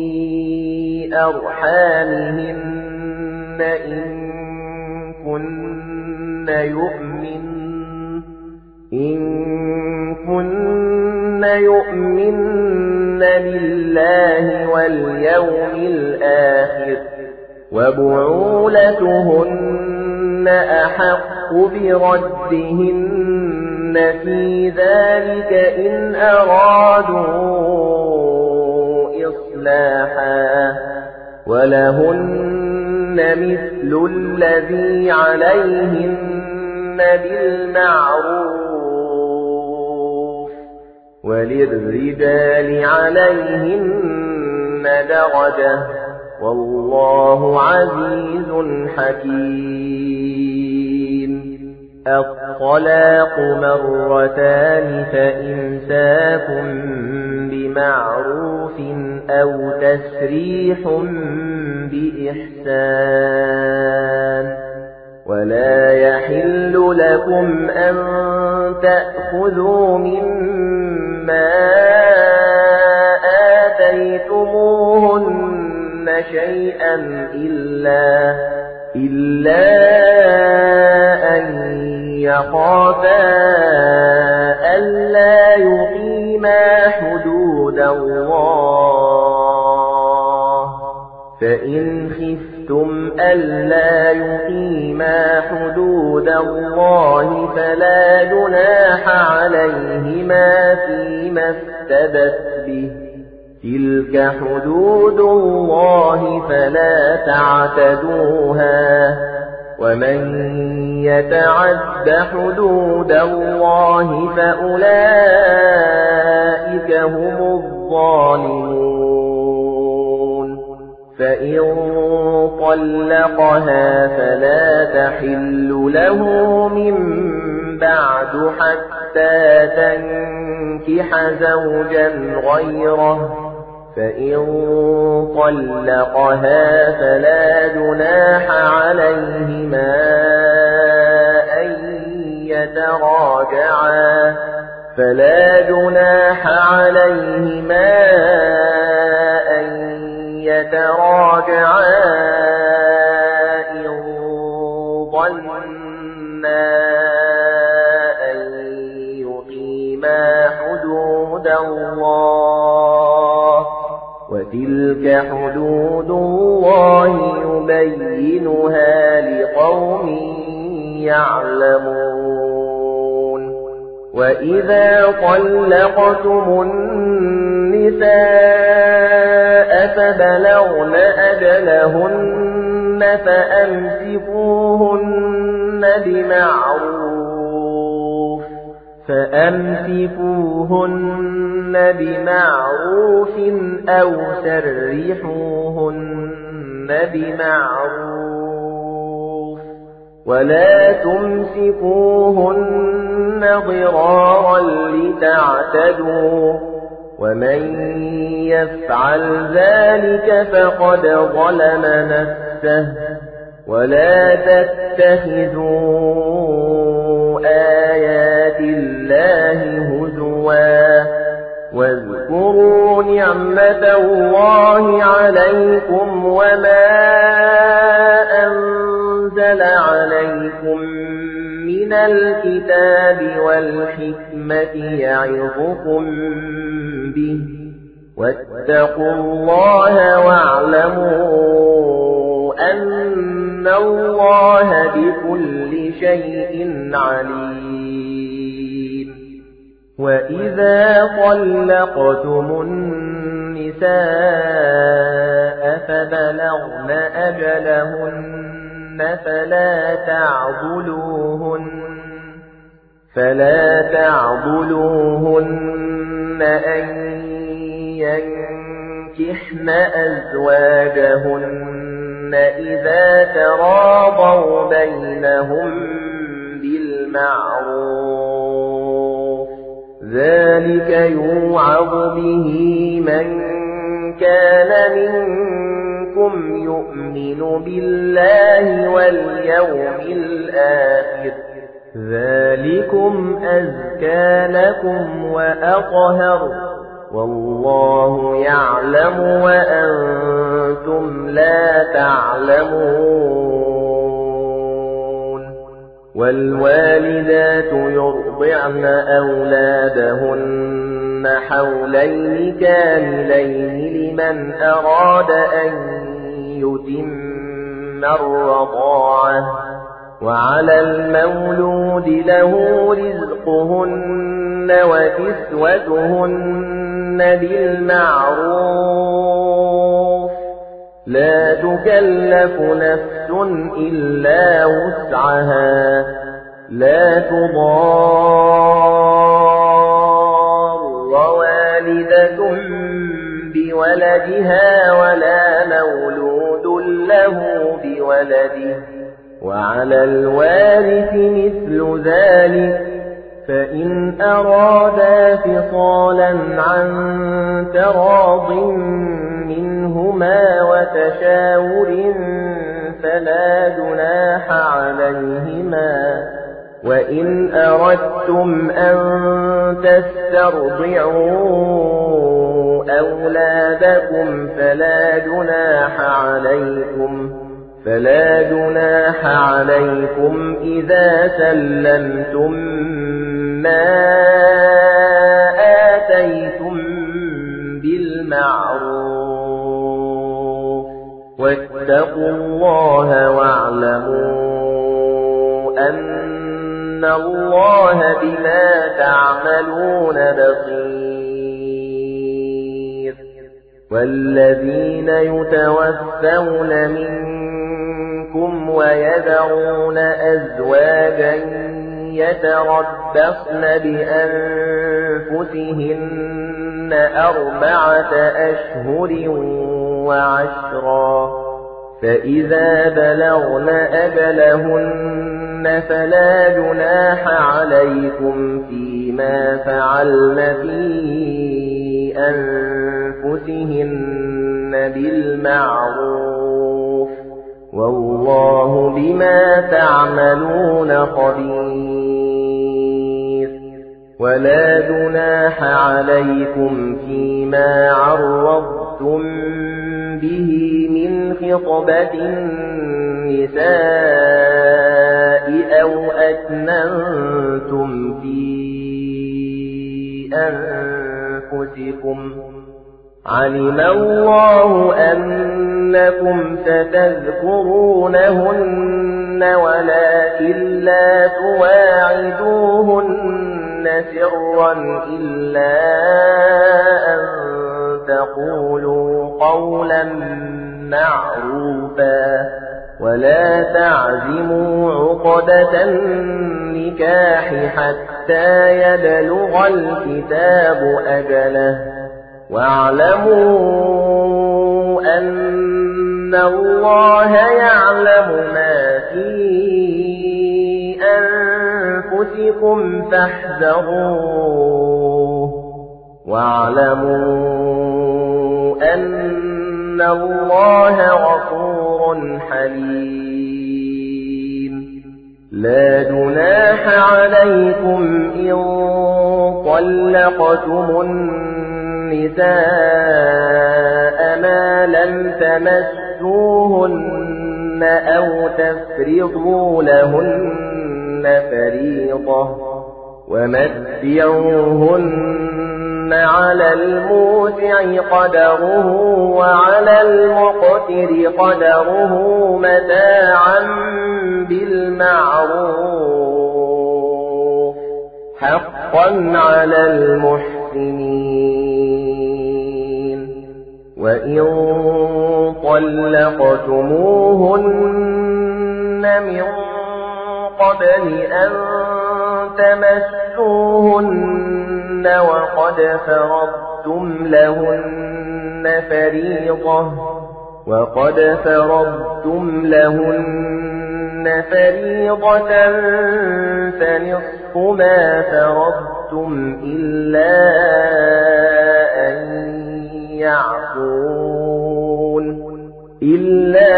أرحامهن إن كن يؤمن إن كن يؤمن بالله واليوم الآخر وبعولتهن أحق بردهن في ذلك إن أرادوا إصلاحا ولهن مثل الذي عليهن بالمعروف وللرجال عليهن درجة والله عزيز حكيم الطلاق مرتان فإمساك بمعروف أو تسريح بإحسان ولا يحل لكم أن تأخذوا مما آتيتموهن شيئا إلا إلا أن يخافا ألا يقيما حدود الله فإن خفتم ألا يقيما حدود الله فلا جناح عليهما فيما افتدت به تلك حدود الله فلا تعتدوها ومن يتعد حدود الله فأولئك هم الظالمون فإن طلقها فلا تحل له من بعد حتى تنكح زوجا غيره فإن طلقها فلا جناح عليهما أن يتراجعا فلا جناح عليهما أن يتراجعا إن ظنا أن يقيما حدود الله وتلك حدود الله يبينها لقوم يعلمون وإذا طلقتم النساء فبلغن أجلهن فأمسكوهن بمعروف فأمسكوهن بمعروف أو سرحوهن بمعروف ولا تمسكوهن ضرارا لتعتدوا ومن يفعل ذلك فقد ظلم نفسه ولا تتخذوا آيات الله هزوا واذكروا نعمة الله عليكم وما أنزل عليكم من الكتاب والحكمة يعظكم به واتقوا الله واعلموا أن الله بكل شيء عليم وإذا طلقتم النساء فبلغن أجلهن فلا تعضلوهن فلا تعضلوهن أن ينكحن أزواجهن إذا تراضوا بينهم بالمعروف ذلك يوعظ به من كان منكم يؤمن بالله واليوم الآخر ذلكم أزكى لكم وأطهر والله يعلم وأنتم لا تعلمون والوالدات يرضعن أولادهن حولين كاملين لمن أراد أن يتم الرضاعة وعلى المولود له رزقهن وكسوتهن بالمعروف لا تكلف نفس إلا وسعها لا تضار والدة بولدها ولا مولود له بولده وعلى الوارث مثل ذلك فإن أرادا فصالا عن تراض منهما وتشاور فلا جناح عليهما وإن أردتم أن تسترضعوا أولادكم فلا جناح عليكم فلا جناح عليكم إذا سلمتم ما آتيتم بالمعروف واتقوا الله واعلموا أن الله بما تعملون بصير. والذين يتوفون منكم ويذرون أزواجا يتربصن بأنفسهن أربعة أشهر وعشرا فإذا بلغن أجلهن فلا جناح عليكم فيما فعلن في أنفسهن بالمعروف والله بما تعملون خبير. ولا جناح عليكم فيما عرضتم به من خطبة النساء أو أكننتم في أنفسكم علم الله أنكم ستذكرونهن ولكن لا تواعدوهن سرا إلا أن تقولوا قولا معروفا ولا تعزموا عقدة النكاح حتى يبلغ الكتاب أجله واعلموا أن الله يعلم ما في أنفسكم فاحذروه واعلموا أن الله غفور حليم. لا جناح عليكم إن طلقتم النساء ما لم تمسوهن أو تفرضوا لهن فريضة ومتعوهن على الموسع قدره وعلى المقتر قدره متاعا بالمعروف حقا على المحسنين. وإن طلقتموهن من قبل أن تمسوهن وقد فرضتم لهن فريضة وقد فرضتم لهن فريضة فنصف ما فرضتم إلا أن يعفون إلا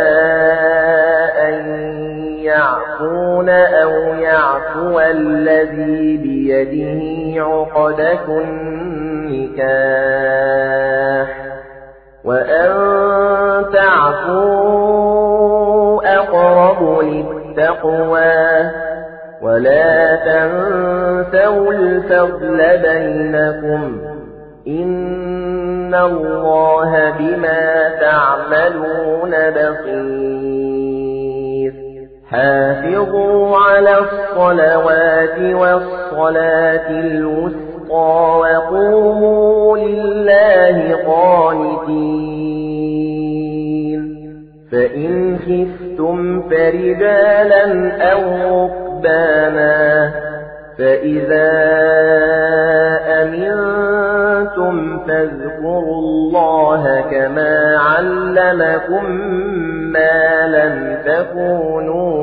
أن يعفون أو يعفو الذي بيده عقدة النكاح وأن تعفوا أقرب للتقوى ولا تنسوا الفضل بينكم إن الله بما تعملون بصير. حافظوا على الصلوات والصلاة الوسطى وقوموا لله قانتين. فإن خفتم فرجالا أو ركبانا فإذا أمنتم فاذكروا الله كما علمكم ما لم تكونوا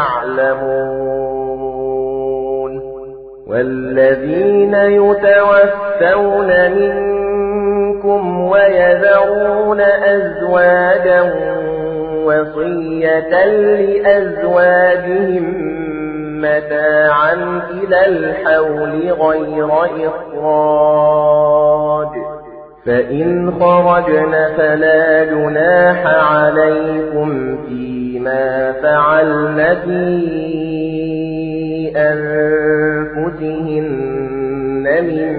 تعلمون. والذين يتوفون منكم ويذرون أزواجا وصية وصية لأزواجهم متاعا إلى الحول غير إخراج فإن خرجن فلا جناح عليكم فيما فعلن في أنفسهن من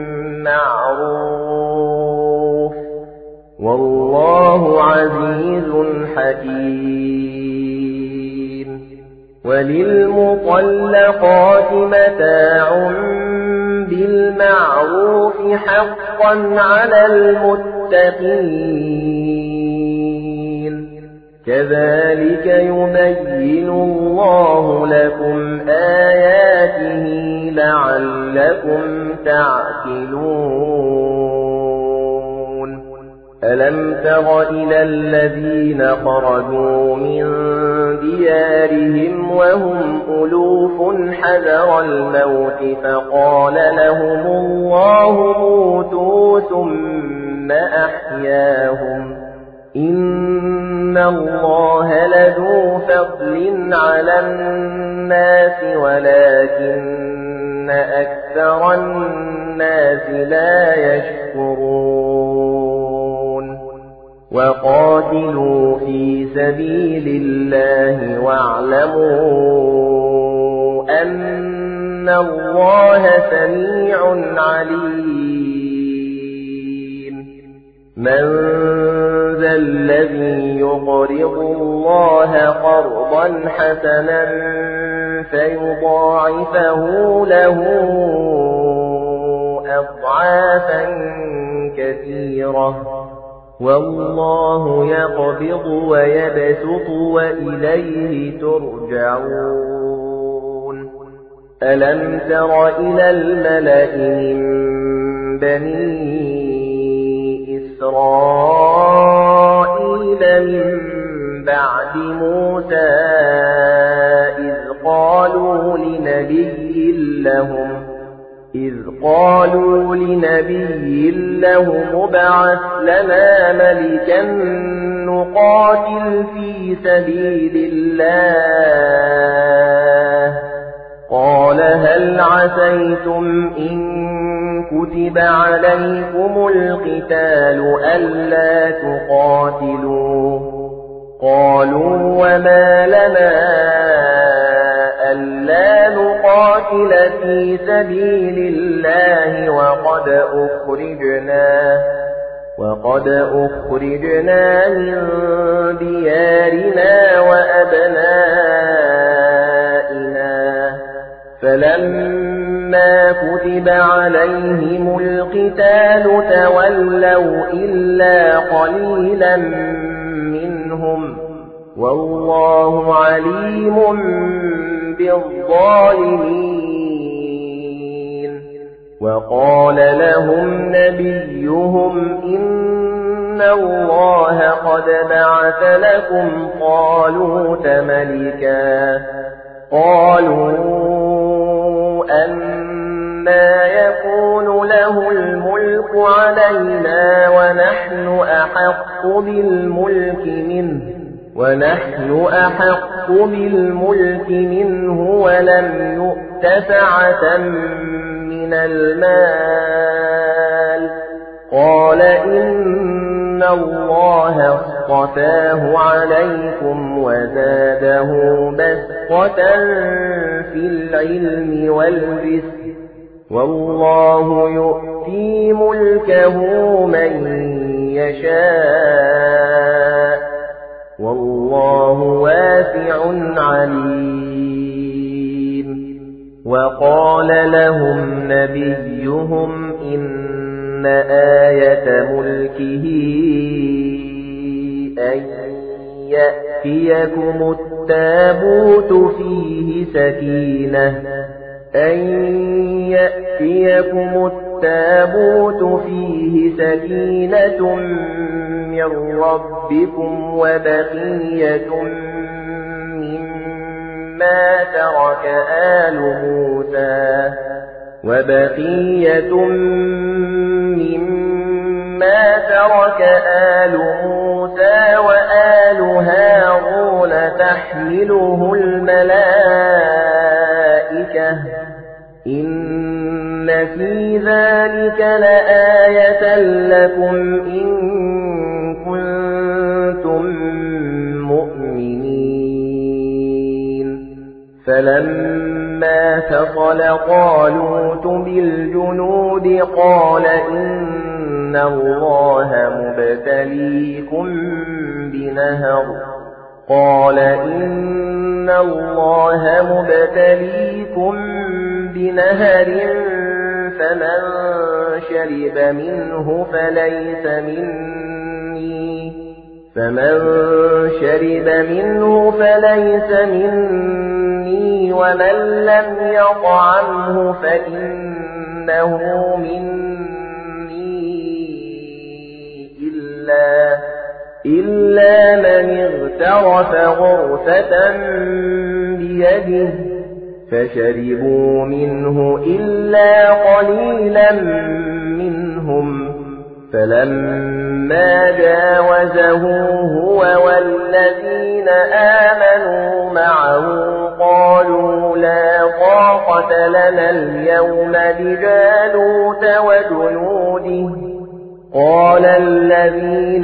معروف والله عزيز حكيم وللمطلقات متاع بالمعروف حقا على المتقين كذلك يبين الله لكم آياته لعلكم تعقلون ألم تر إلى الذين خرجوا من ديارهم وهم ألوف حذر الموت فقال لهم الله موتوا ثم أحياهم إن الله لذو فضل على الناس ولكن أكثر الناس لا يشكرون وقاتلوا في سبيل الله واعلموا أن الله سميع عليم من ذا الذي يقرض الله قرضا حسنا فيضاعفه له أضعافا كثيرة والله يقبض ويبسط وإليه ترجعون ألم تر إلى الملأ من بني إسرائيل من بعد موسى إذ قالوا لنبي لهم إذ قالوا لنبي لهم ابعث لنا ملكا نقاتل في سبيل الله قال هل عسيتم إن كتب عليكم القتال ألا تقاتلوا قالوا وما لنا ألا نقاتل في سبيل الله وقد أخرجنا وقد أخرجنا من ديارنا وأبنائنا فلما كتب عليهم القتال تولوا إلا قليلا منهم والله عليم بالظالمين وقال لهم نبيهم إن الله قد بعث لكم طالوت ملكا قالوا أنى يكون له الملك علينا ونحن أحق بالملك منه ونحن أحق بالملك منه ولم يؤت سعة من المال قال إن الله اصطفاه عليكم وزاده بسطة في العلم والجسم والله يؤتي ملكه من يشاء والله واسع عليم وقال لهم نبيهم إن آية ملكه أن يأتيكم التابوت فيه سكينة أن يأتيكم التابوت فيه سكينة من ربكم وبقية مما ترك آل موسى وبقية مما ترك آل موسى وآل هارون تحمله الملائكة إن في ذلك لآية لكم إن كنتم مؤمنين فلما فصل طالوت بالجنود قال إن الله مبتليكم بنهر قال إن الله مبتليكم بنهر فمن شرب منه فليس مني فمن شرب منه فليس مني ومن لم يطعمه فإنه مني إلا إلا من اغترف غرفة بيده فشربوا منه إلا قليلا منهم فلما جاوزه هو والذين آمنوا معه قالوا لا طاقة لنا اليوم بجالوت وجنوده قال الذين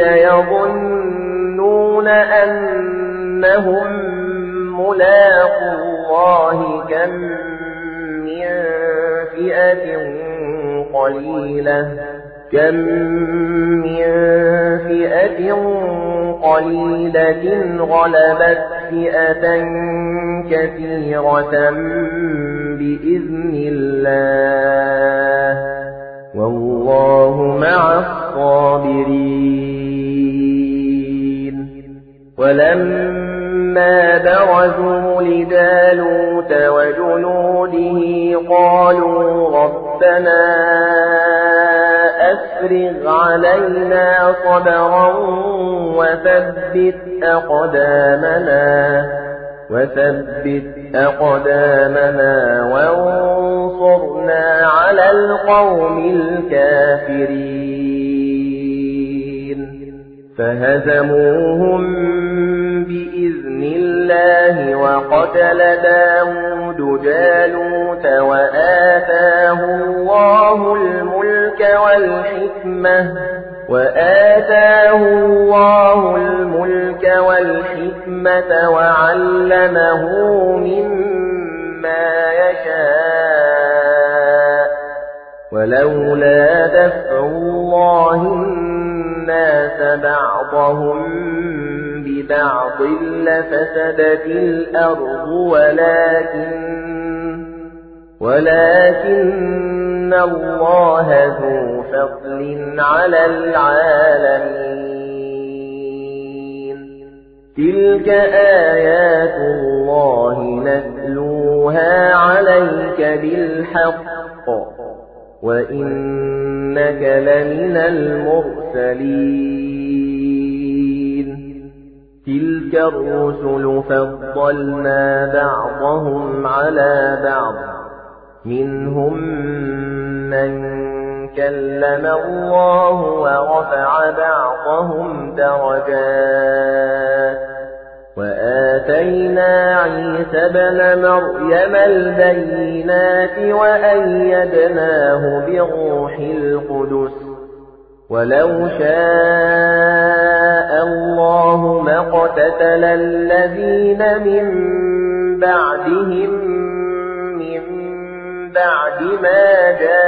يظنون أنهم ملاقو الله كم من فئة قليلة كم من فئة قليلة غلبت فئة كثيرة بإذن الله والله مع الصابرين ولما برزوا لجالوت وجنوده قالوا ربنا أفرغ علينا صبرا وثبت أقدامنا وثبت أقدامنا وانصرنا على القوم الكافرين فهزموهم بإذن الله وقتل داود جالوت وآتاه الله الملك والحكمة وآتاه الله الملك والحكمة وعلمه مما يشاء ولولا دفع الله الناس بعضهم ببعض لفسدت الأرض ولكن ولكن الله ذو فضل على العالمين تلك آيات الله نتلوها عليك بالحق وإنك لمن المرسلين تلك الرسل فضلنا بعضهم على بعض منهم من كلم الله ورفع بعضهم درجات وآتينا عيسى ابن مريم البينات وأيدناه بروح القدس ولو شاء الله ما اقتتل الذين من بعدهم من بعد ما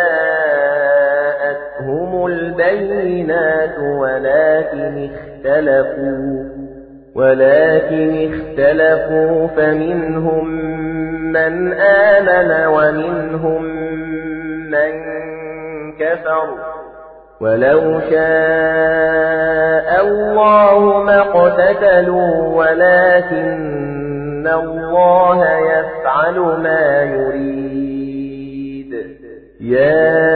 جاءتهم البينات ولكن اختلفوا ولكن اختلفوا فمنهم من آمن ومنهم من كفر ولو شاء الله ما اقتتلوا ولكن الله يفعل ما يريد يا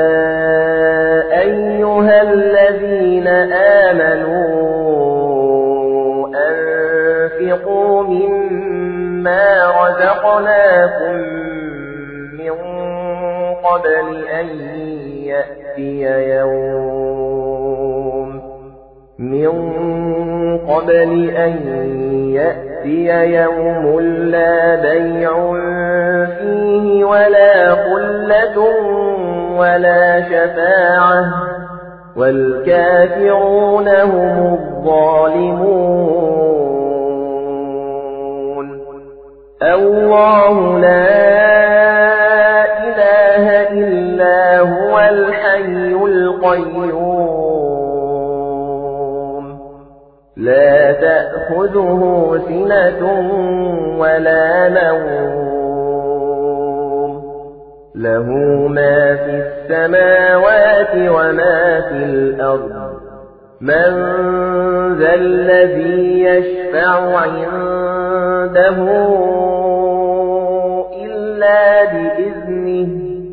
أيها الذين آمنوا أنفقوا مما رزقناكم من قبل أن يأتي يوم من قبل أن يأتي يوم لا بيع فيه ولا خلة ولا شفاعة والكافرون هم الظالمون. الله لا إله إلا هو الحي القيوم لا تأخذه سنة ولا نوم له ما في السماوات وما في الأرض من ذا الذي يشفع عنده إلا بإذنه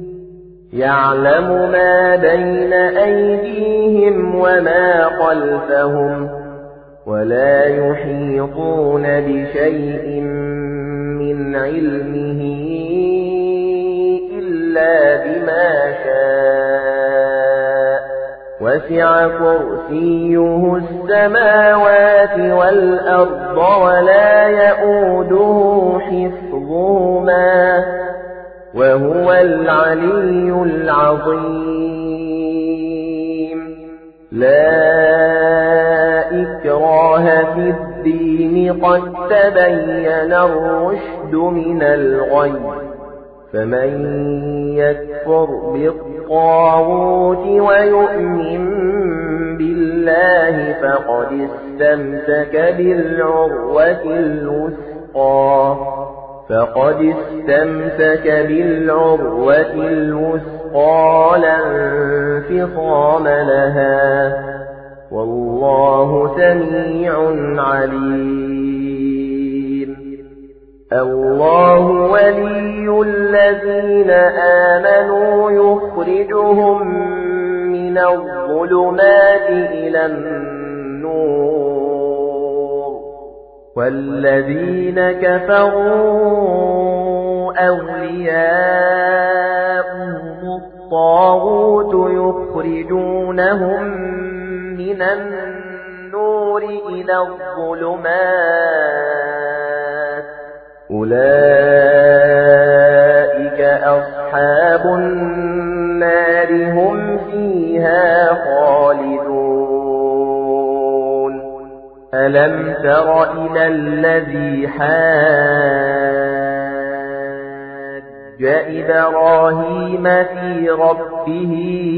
يعلم ما بين أيديهم وما خلفهم ولا يحيطون بشيء من علمه إلا بما شاء وسع كرسيه السماوات والأرض ولا يؤوده حفظهما وهو العلي العظيم. لا إكراه في الدين قد تبين الرشد من الغي فمن يكفر بالطاغوت ويؤمن بالله فقد استمسك بالعروة الوثقى فقد استمسك بالعروة الوثقى لا انفصام لها والله سميع عليم. الله ولي الذين آمنوا يخرجهم من الظلمات إلى النور والذين كفروا أولياءهم الطاغوت يخرجونهم من النور إلى الظلمات أولئك أصحاب النار هم فيها خالدون. ألم تر إلى الذي حاج إبراهيم في ربه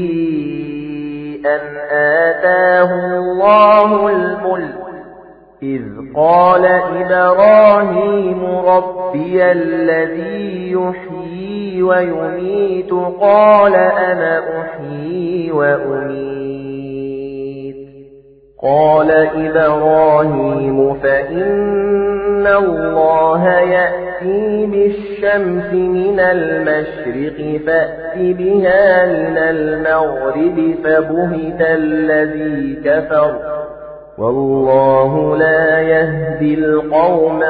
أن آتاه الله الملك إذ قال إبراهيم ربي الذي يحيي ويميت قال أنا أحيي وأميت قال إبراهيم فإن الله يأتي بالشمس من المشرق فأت بها من المغرب فبهت الذي كفر والله لا يهدي القوم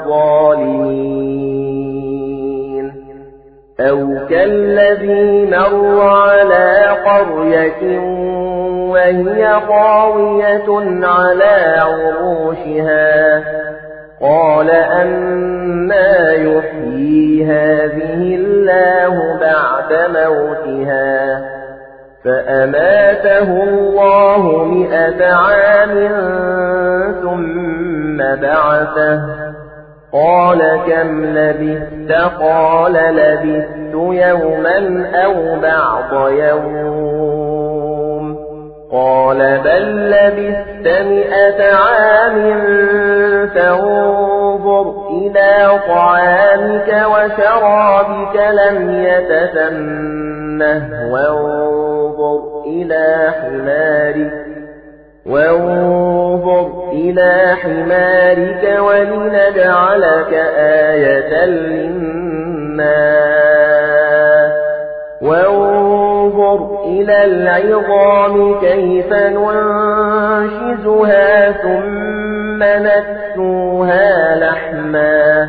الظالمين. أو كالذي مر على قرية وهي خاوية على عروشها قال أنى يحيي هذه الله بعد موتها فأماته الله مئة عام ثم بعثه قال كم لبثت قال لبثت يوما أو بعض يوم قال بل لبثت مئة عام فانظر إلى طعامك وشرابك لم يتسنه وانظر إلى حمارك وانظر إلى حمارك ولنجعلك آية للناس وانظر إلى العظام كيف ننشزها ثم نكسوها لحما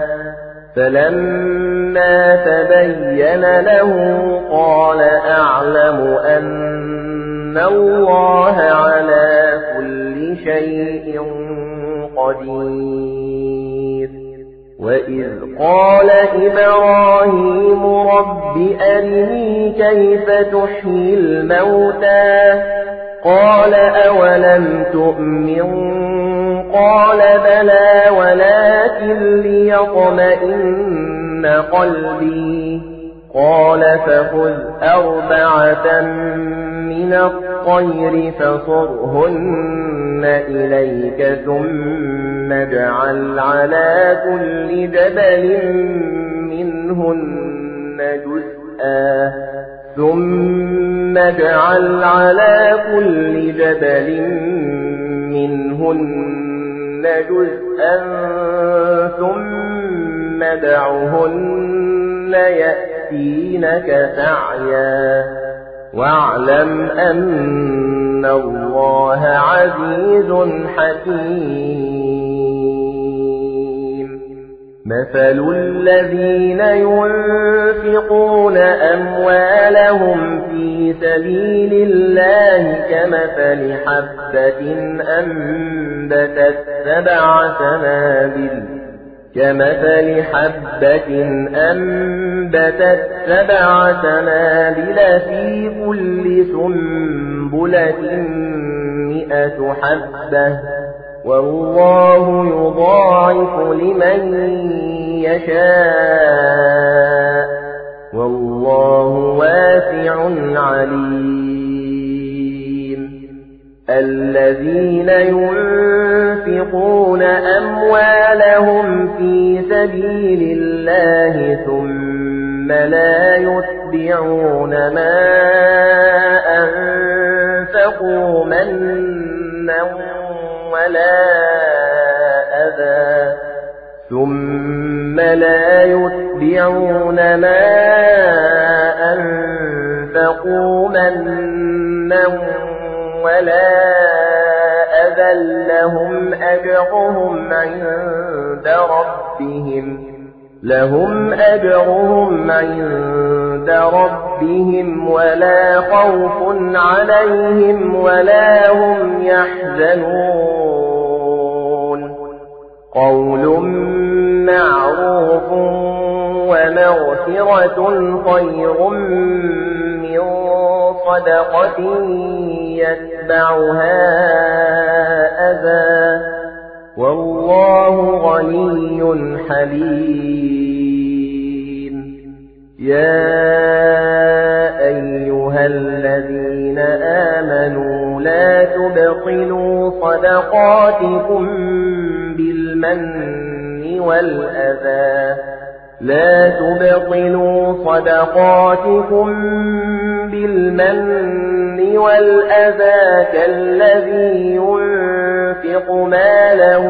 فلما تبين له قال أعلم أن الله على كل شيء شيء قدير وإذ قال إبراهيم رب أرني كيف تحيي الموتى قال أولم تؤمن قال بلى ولكن ليطمئن قلبي قال فخذ أربعة من الطير فصرهن إليك ثم اجعل على كل جبل منهن جزءا ثم اجعل على كل جبل منهن جزءا ثم دعهن يأتينك سعيا واعلم أن الله عزيز حكيم مثل الذين ينفقون أموالهم في سبيل الله كمثل حبة أنبتت سبع سنابل كمثل حبة أنبتت سبع سنابل في كل سنبلة مئة حبة والله يضاعف لمن يشاء والله واسع عليم الذين ينفقون أموالهم في سبيل الله ثم لا يتبعون ما أنفقوا منا ولا أذى ثم لا يتبعون ما أنفقوا منا ولا أذى لهم أجرهم عند ربهم لهم أجرهم عند ربهم ولا خوف عليهم ولا هم يحزنون قول معروف ومغفرة خير من صدقة يتبعها أذى والله غني حليم يا أيها الذين آمنوا لا تبطلوا صدقاتكم بالمن والأذى لا تبطلوا صدقاتكم بالمن والأذى كالذي ينفق ماله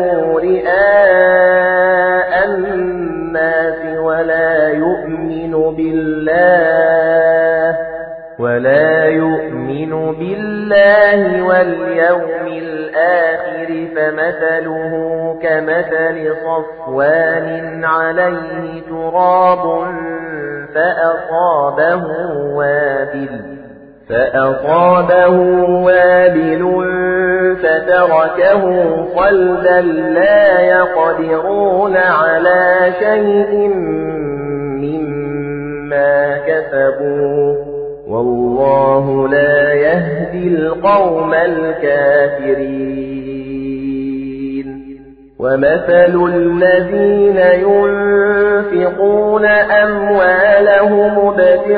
رئاء الناس ولا يؤمن بالله ولا يؤمن بالله واليوم الآخر فمثله كمثل صفوان عليه تراب فأصابه وابل فأصابه وابل فتركه صلدا لا يقدرون على شيء مما كسبوا والله لا يهدي القوم الكافرين ومثل الذين ينفقون أموالهم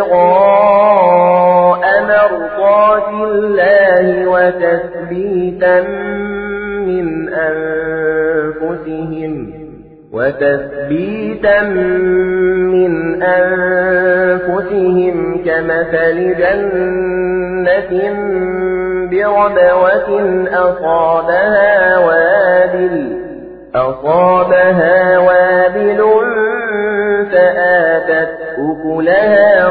ابتغاء مرضات الله وتثبيتا من أنفسهم وتثبيتا من أنفسهم كمثل جنة بربوة أصابها وابل أصابها وابل فآتت أكلها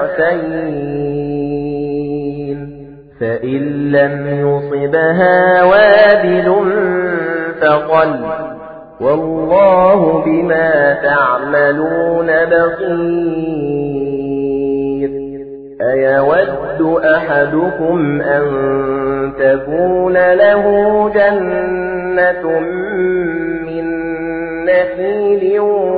ضعفين فإن لم يصبها وابل فطل والله بما تعملون بصير أيود أحدكم أن تكون له جنة من نخيل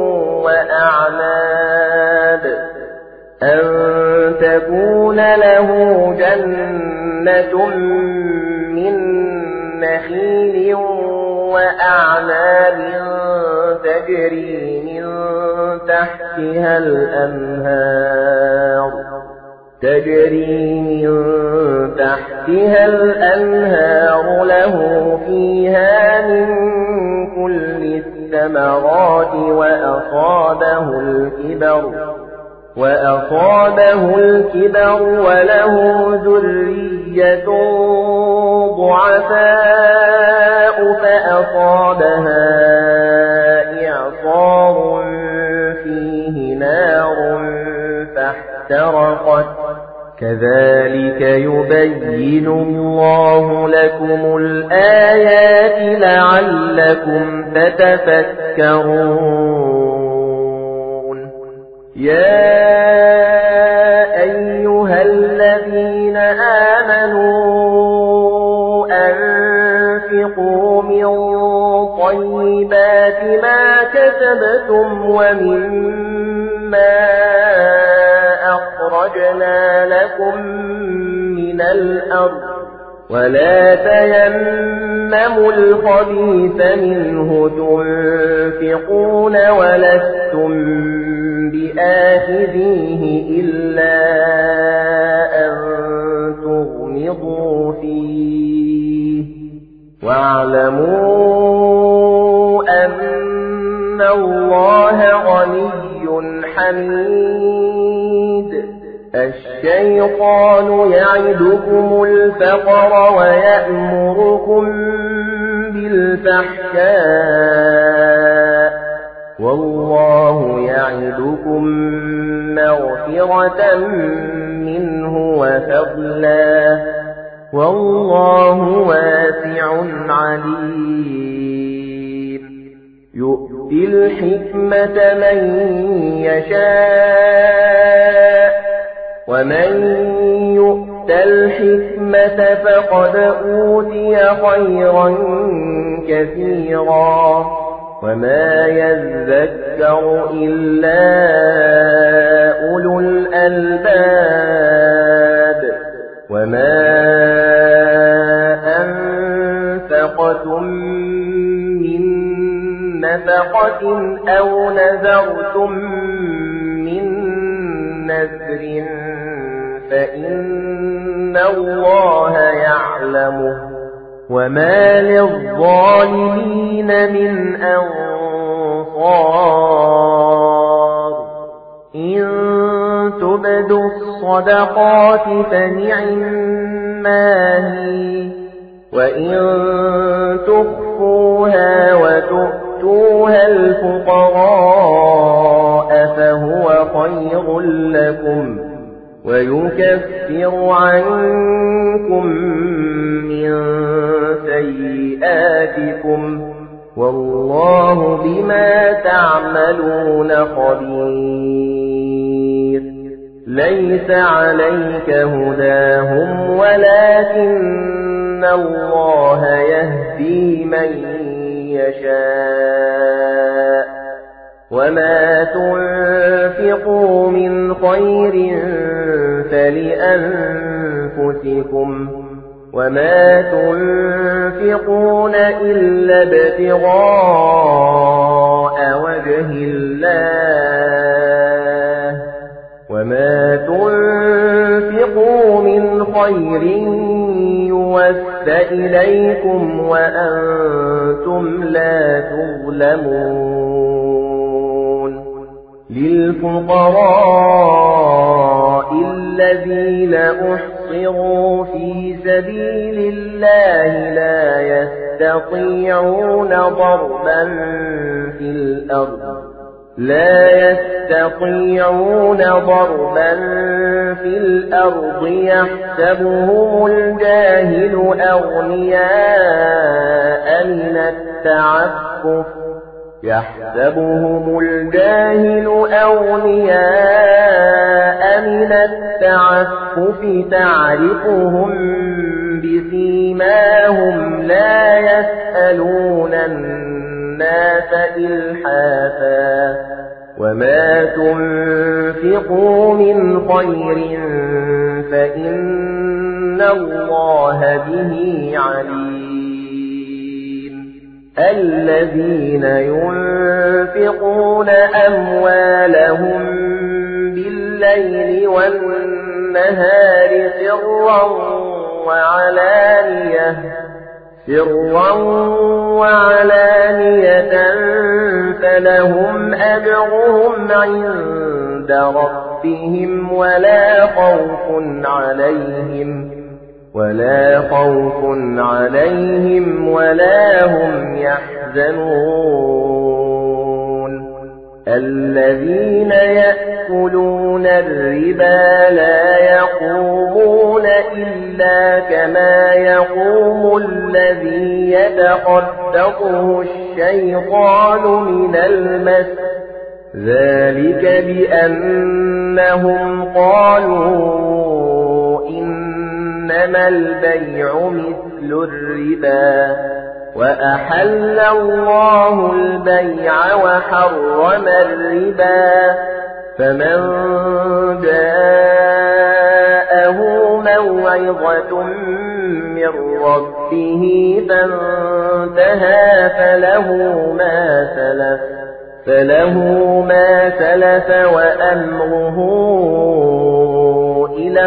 وأعناب أن تكون له جنة من نخيل وأعناب تجري من تحتها الأنهار تجري من تحتها الأنهار له فيها من كل الثمرات وأصابه الكبر وأصابه الكبر وله ذرية ضعفاء فأصابها إعصار فيه نار فاحترقت كذلك يبين الله لكم الآيات لعلكم تتفكرون. يا أيها الذين آمنوا أنفقوا من طيبات ما كسبتم ومما أخرجنا لكم من الأرض ولا تيمموا الخبيث منه تنفقون ولستم بآخذيه إلا أن تغمضوا فيه واعلموا أن الله غني حميد. الشيطان يعدكم الفقر ويأمركم بالفحشاء والله يعدكم مغفرة منه وفضلا والله واسع عليم. يؤتي الحكمة من يشاء ومن يؤت الحكمة فقد أوتي خيرا كثيرا وما يذكر إلا أولو الألباب. وما أنفقتم من نفقة أو نذرتم من نذر فإن الله يعلمه وما للظالمين من أنصار. إن تبدوا الصدقات فنعما هي وإن تخفوها وتؤتوها الفقراء فهو خير لكم ويكفر عنكم من سيئاتكم والله بما تعملون خبير. ليس عليك هداهم ولكن الله يهدي من يشاء وما تنفقوا من خير فلأنفسكم وما تنفقون إلا ابتغاء وجه الله وما تنفقوا من خير يوفى إليكم وأنتم لا تظلمون. للفقراء الذين أحصروا في سبيل الله لا يستطيعون ضربا في الأرض لا يستطيعون ضربا في الأرض يحسبهم الجاهل أغنياء من التعفف يحسبهم الجاهل أغنياء من التعفف تعرفهم بسيماهم لا يسألون الناس إلحافا وما تنفقوا من خير فإن الله به عليم الذين ينفقون أموالهم بالليل والنهار سرا وعلانية سرا وعلانية فلهم أجرهم عند ربهم ولا خوف عليهم ولا خوف عليهم ولا هم يحزنون الذين يأكلون الربا لا يقومون إلا كما يقوم الذي يتخبطه الشيطان من المس ذلك بأنهم قالوا إنما البيع مثل الربا وأحل الله البيع وحرم الربا فمن جاءه موعظة من ربه فانتهى فله ما سلف فله ما سلف وأمره إلى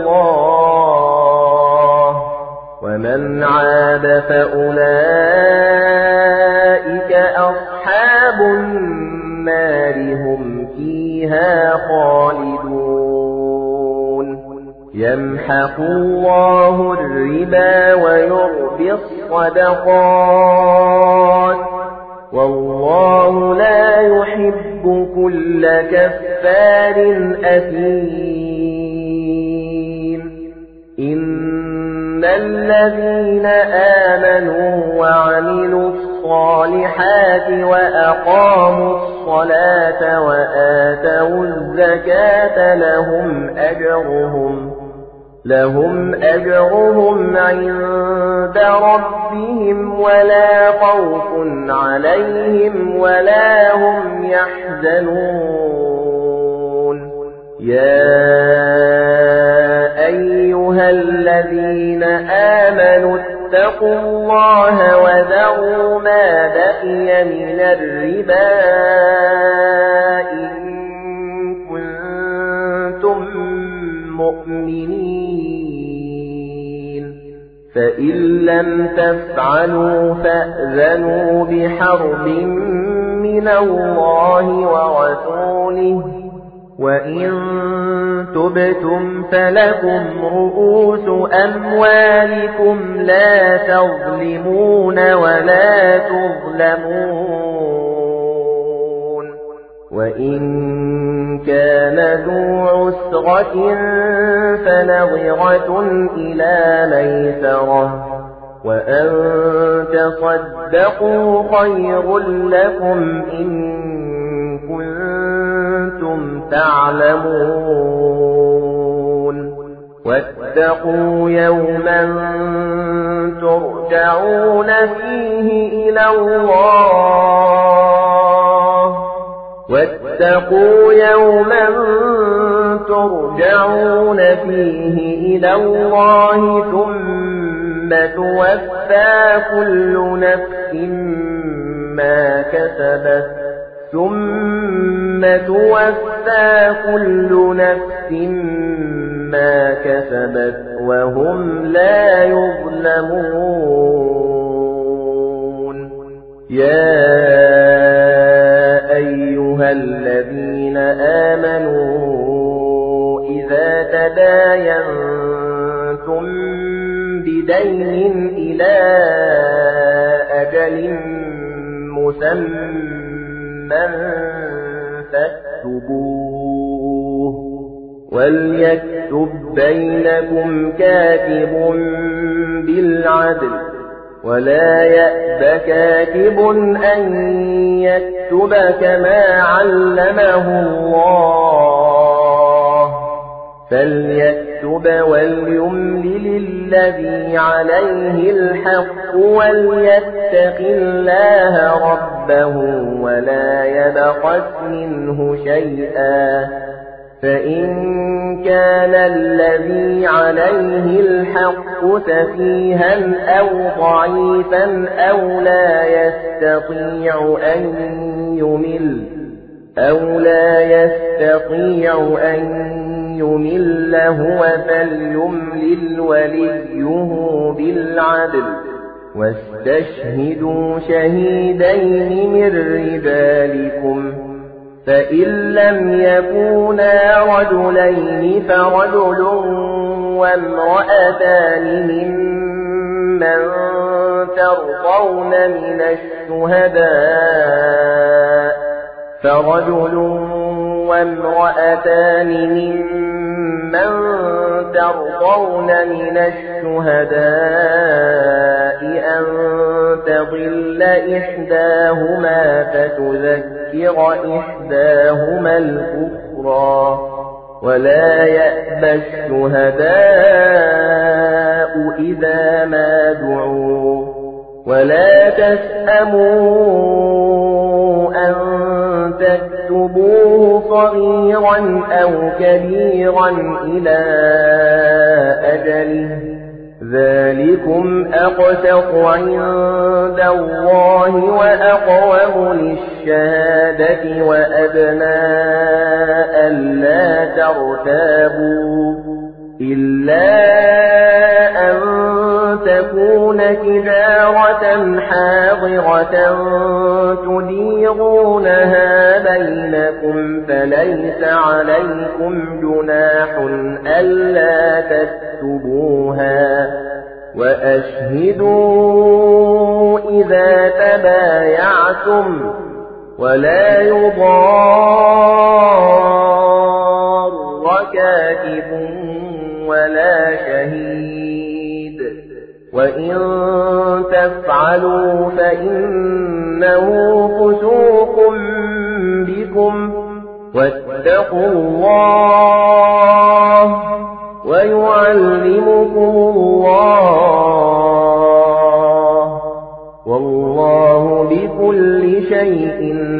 الله ومن عاد فأولئك أصحاب النار هم فيها خالدون يمحق الله الربا ويربي الصدقات والله لا يحب كل كفار أثيم إن الذين آمنوا وعملوا الصالحات وأقاموا الصلاة وآتوا الزكاة لهم أجرهم لهم أجرهم عند ربهم ولا خوف عليهم ولا هم يحزنون يا أيها الذين آمنوا اتقوا الله وذروا ما بقي من الربا إن كنتم مؤمنين فإن لم تفعلوا فأذنوا بحرب من الله ورسوله وإن تبتم فلكم رؤوس أموالكم لا تظلمون ولا تظلمون وإن كان ذو عسرة فنظرة إلى ميسرة وأن تصدقوا خير لكم إن كنتم تعلمون واتقوا يوما ترجعون فيه إلى الله واتقوا يوما ترجعون فيه إلى الله ثم توفى كل نفس ما كسبت ثم توفى كل نفس ما كسبت وهم لا يظلمون يا أيها الذين آمنوا إذا تداينتم بدين إلى أجل مسمى من فاكتبوه وليكتب بينكم كاتب بالعدل ولا يأتي الكتاب كاتب أن يكتب كما علمه الله فليكتب وليملل الذي عليه الحق وليتق الله ربه ولا يبخس منه شيئا فإن كان الذي عليه الحق سفيها أو ضعيفا أو لا يستطيع أن يمل أو لا يستطيع أن يمل هو فليملل وليه بالعدل واستشهدوا شهيدين من رجالكم فإن لم يكونا رجلين فرجل وامرأتان ممن ترضون من الشهداء فرجل وامرأتان ممن ترضون من الشهداء أن تضل إحداهما فتذكر إحداهما الأخرى ولا يأبى الشهداء إذا ما دعوا ولا تسأموا أن تكتبوه صغيرا أو كبيرا إلى أجله ذلكم أقسط عند الله وأقوم للشهادة وأدنى ألا ترتابوا إلا أن تكون تجارة حاضرة تديرونها بينكم فليس عليكم جناح ألا تكتبوها وأشهدوا إذا تبايعتم ولا يضار كاتب ولا شهيد وإن تفعلوا فإنه فسوق بكم واتقوا الله ويعلمكم الله والله بكل شيء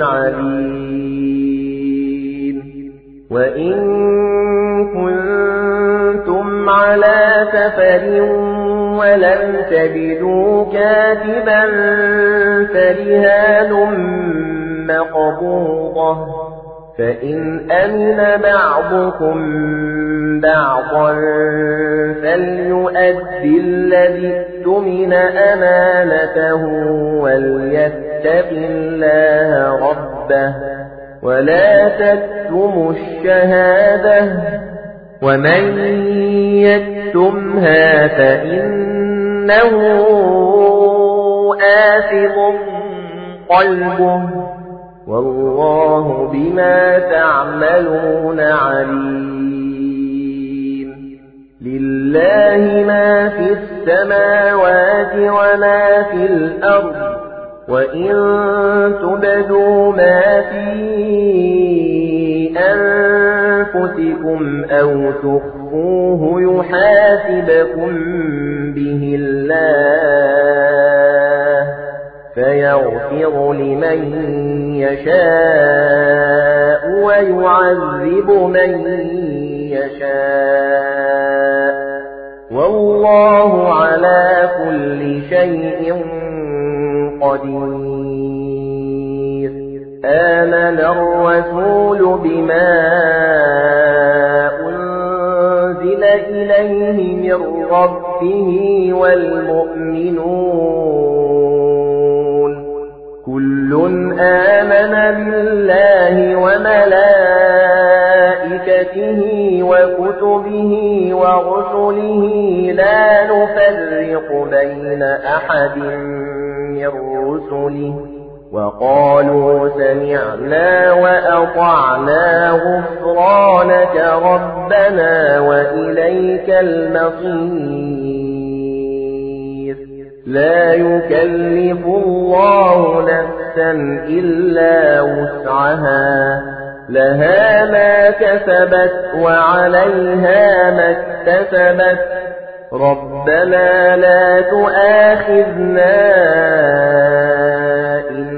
عليم وإن كنتم على سفر ولم تجدوا كاتبا فرهان مقبوضة فإن أمن بعضكم بعضا فليؤدي الذي اؤتمن أمانته وليتق الله ربه ولا تكتموا الشهادة ومن يكتمها فإنه آثم قلبه والله بما تعملون عليم لله ما في السماوات وما في الأرض وإن تبدوا ما في أنفسكم أو تخفوه يحاسبكم به الله فيغفر لمن يشاء ويعذب من يشاء والله على كل شيء قدير آمن الرسول بما أنزل إليه من ربه والمؤمنون كل آمن بالله وملائكته وكتبه ورسله لا نفرق بين أحد من رسله وقالوا سمعنا وأطعنا غفرانك ربنا وإليك المصير لا يكلف الله نفسا إلا وسعها لها ما كسبت وعليها ما اكتسبت ربنا لا تؤاخذنا إن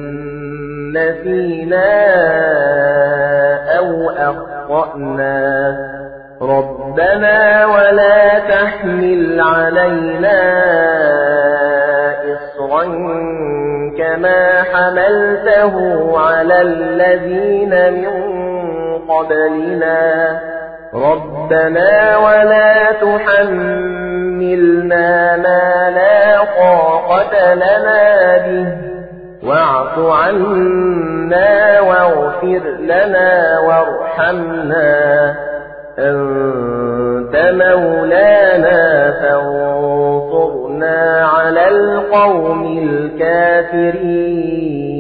نسينا أو أخطأنا ربنا ولا تحمل علينا إصرا كما حملته على الذين من قبلنا ربنا ولا تحملنا ما لا طاقة لنا به واعف عنا واغفر لنا وارحمنا أنت مولانا فانصرنا على القوم الكافرين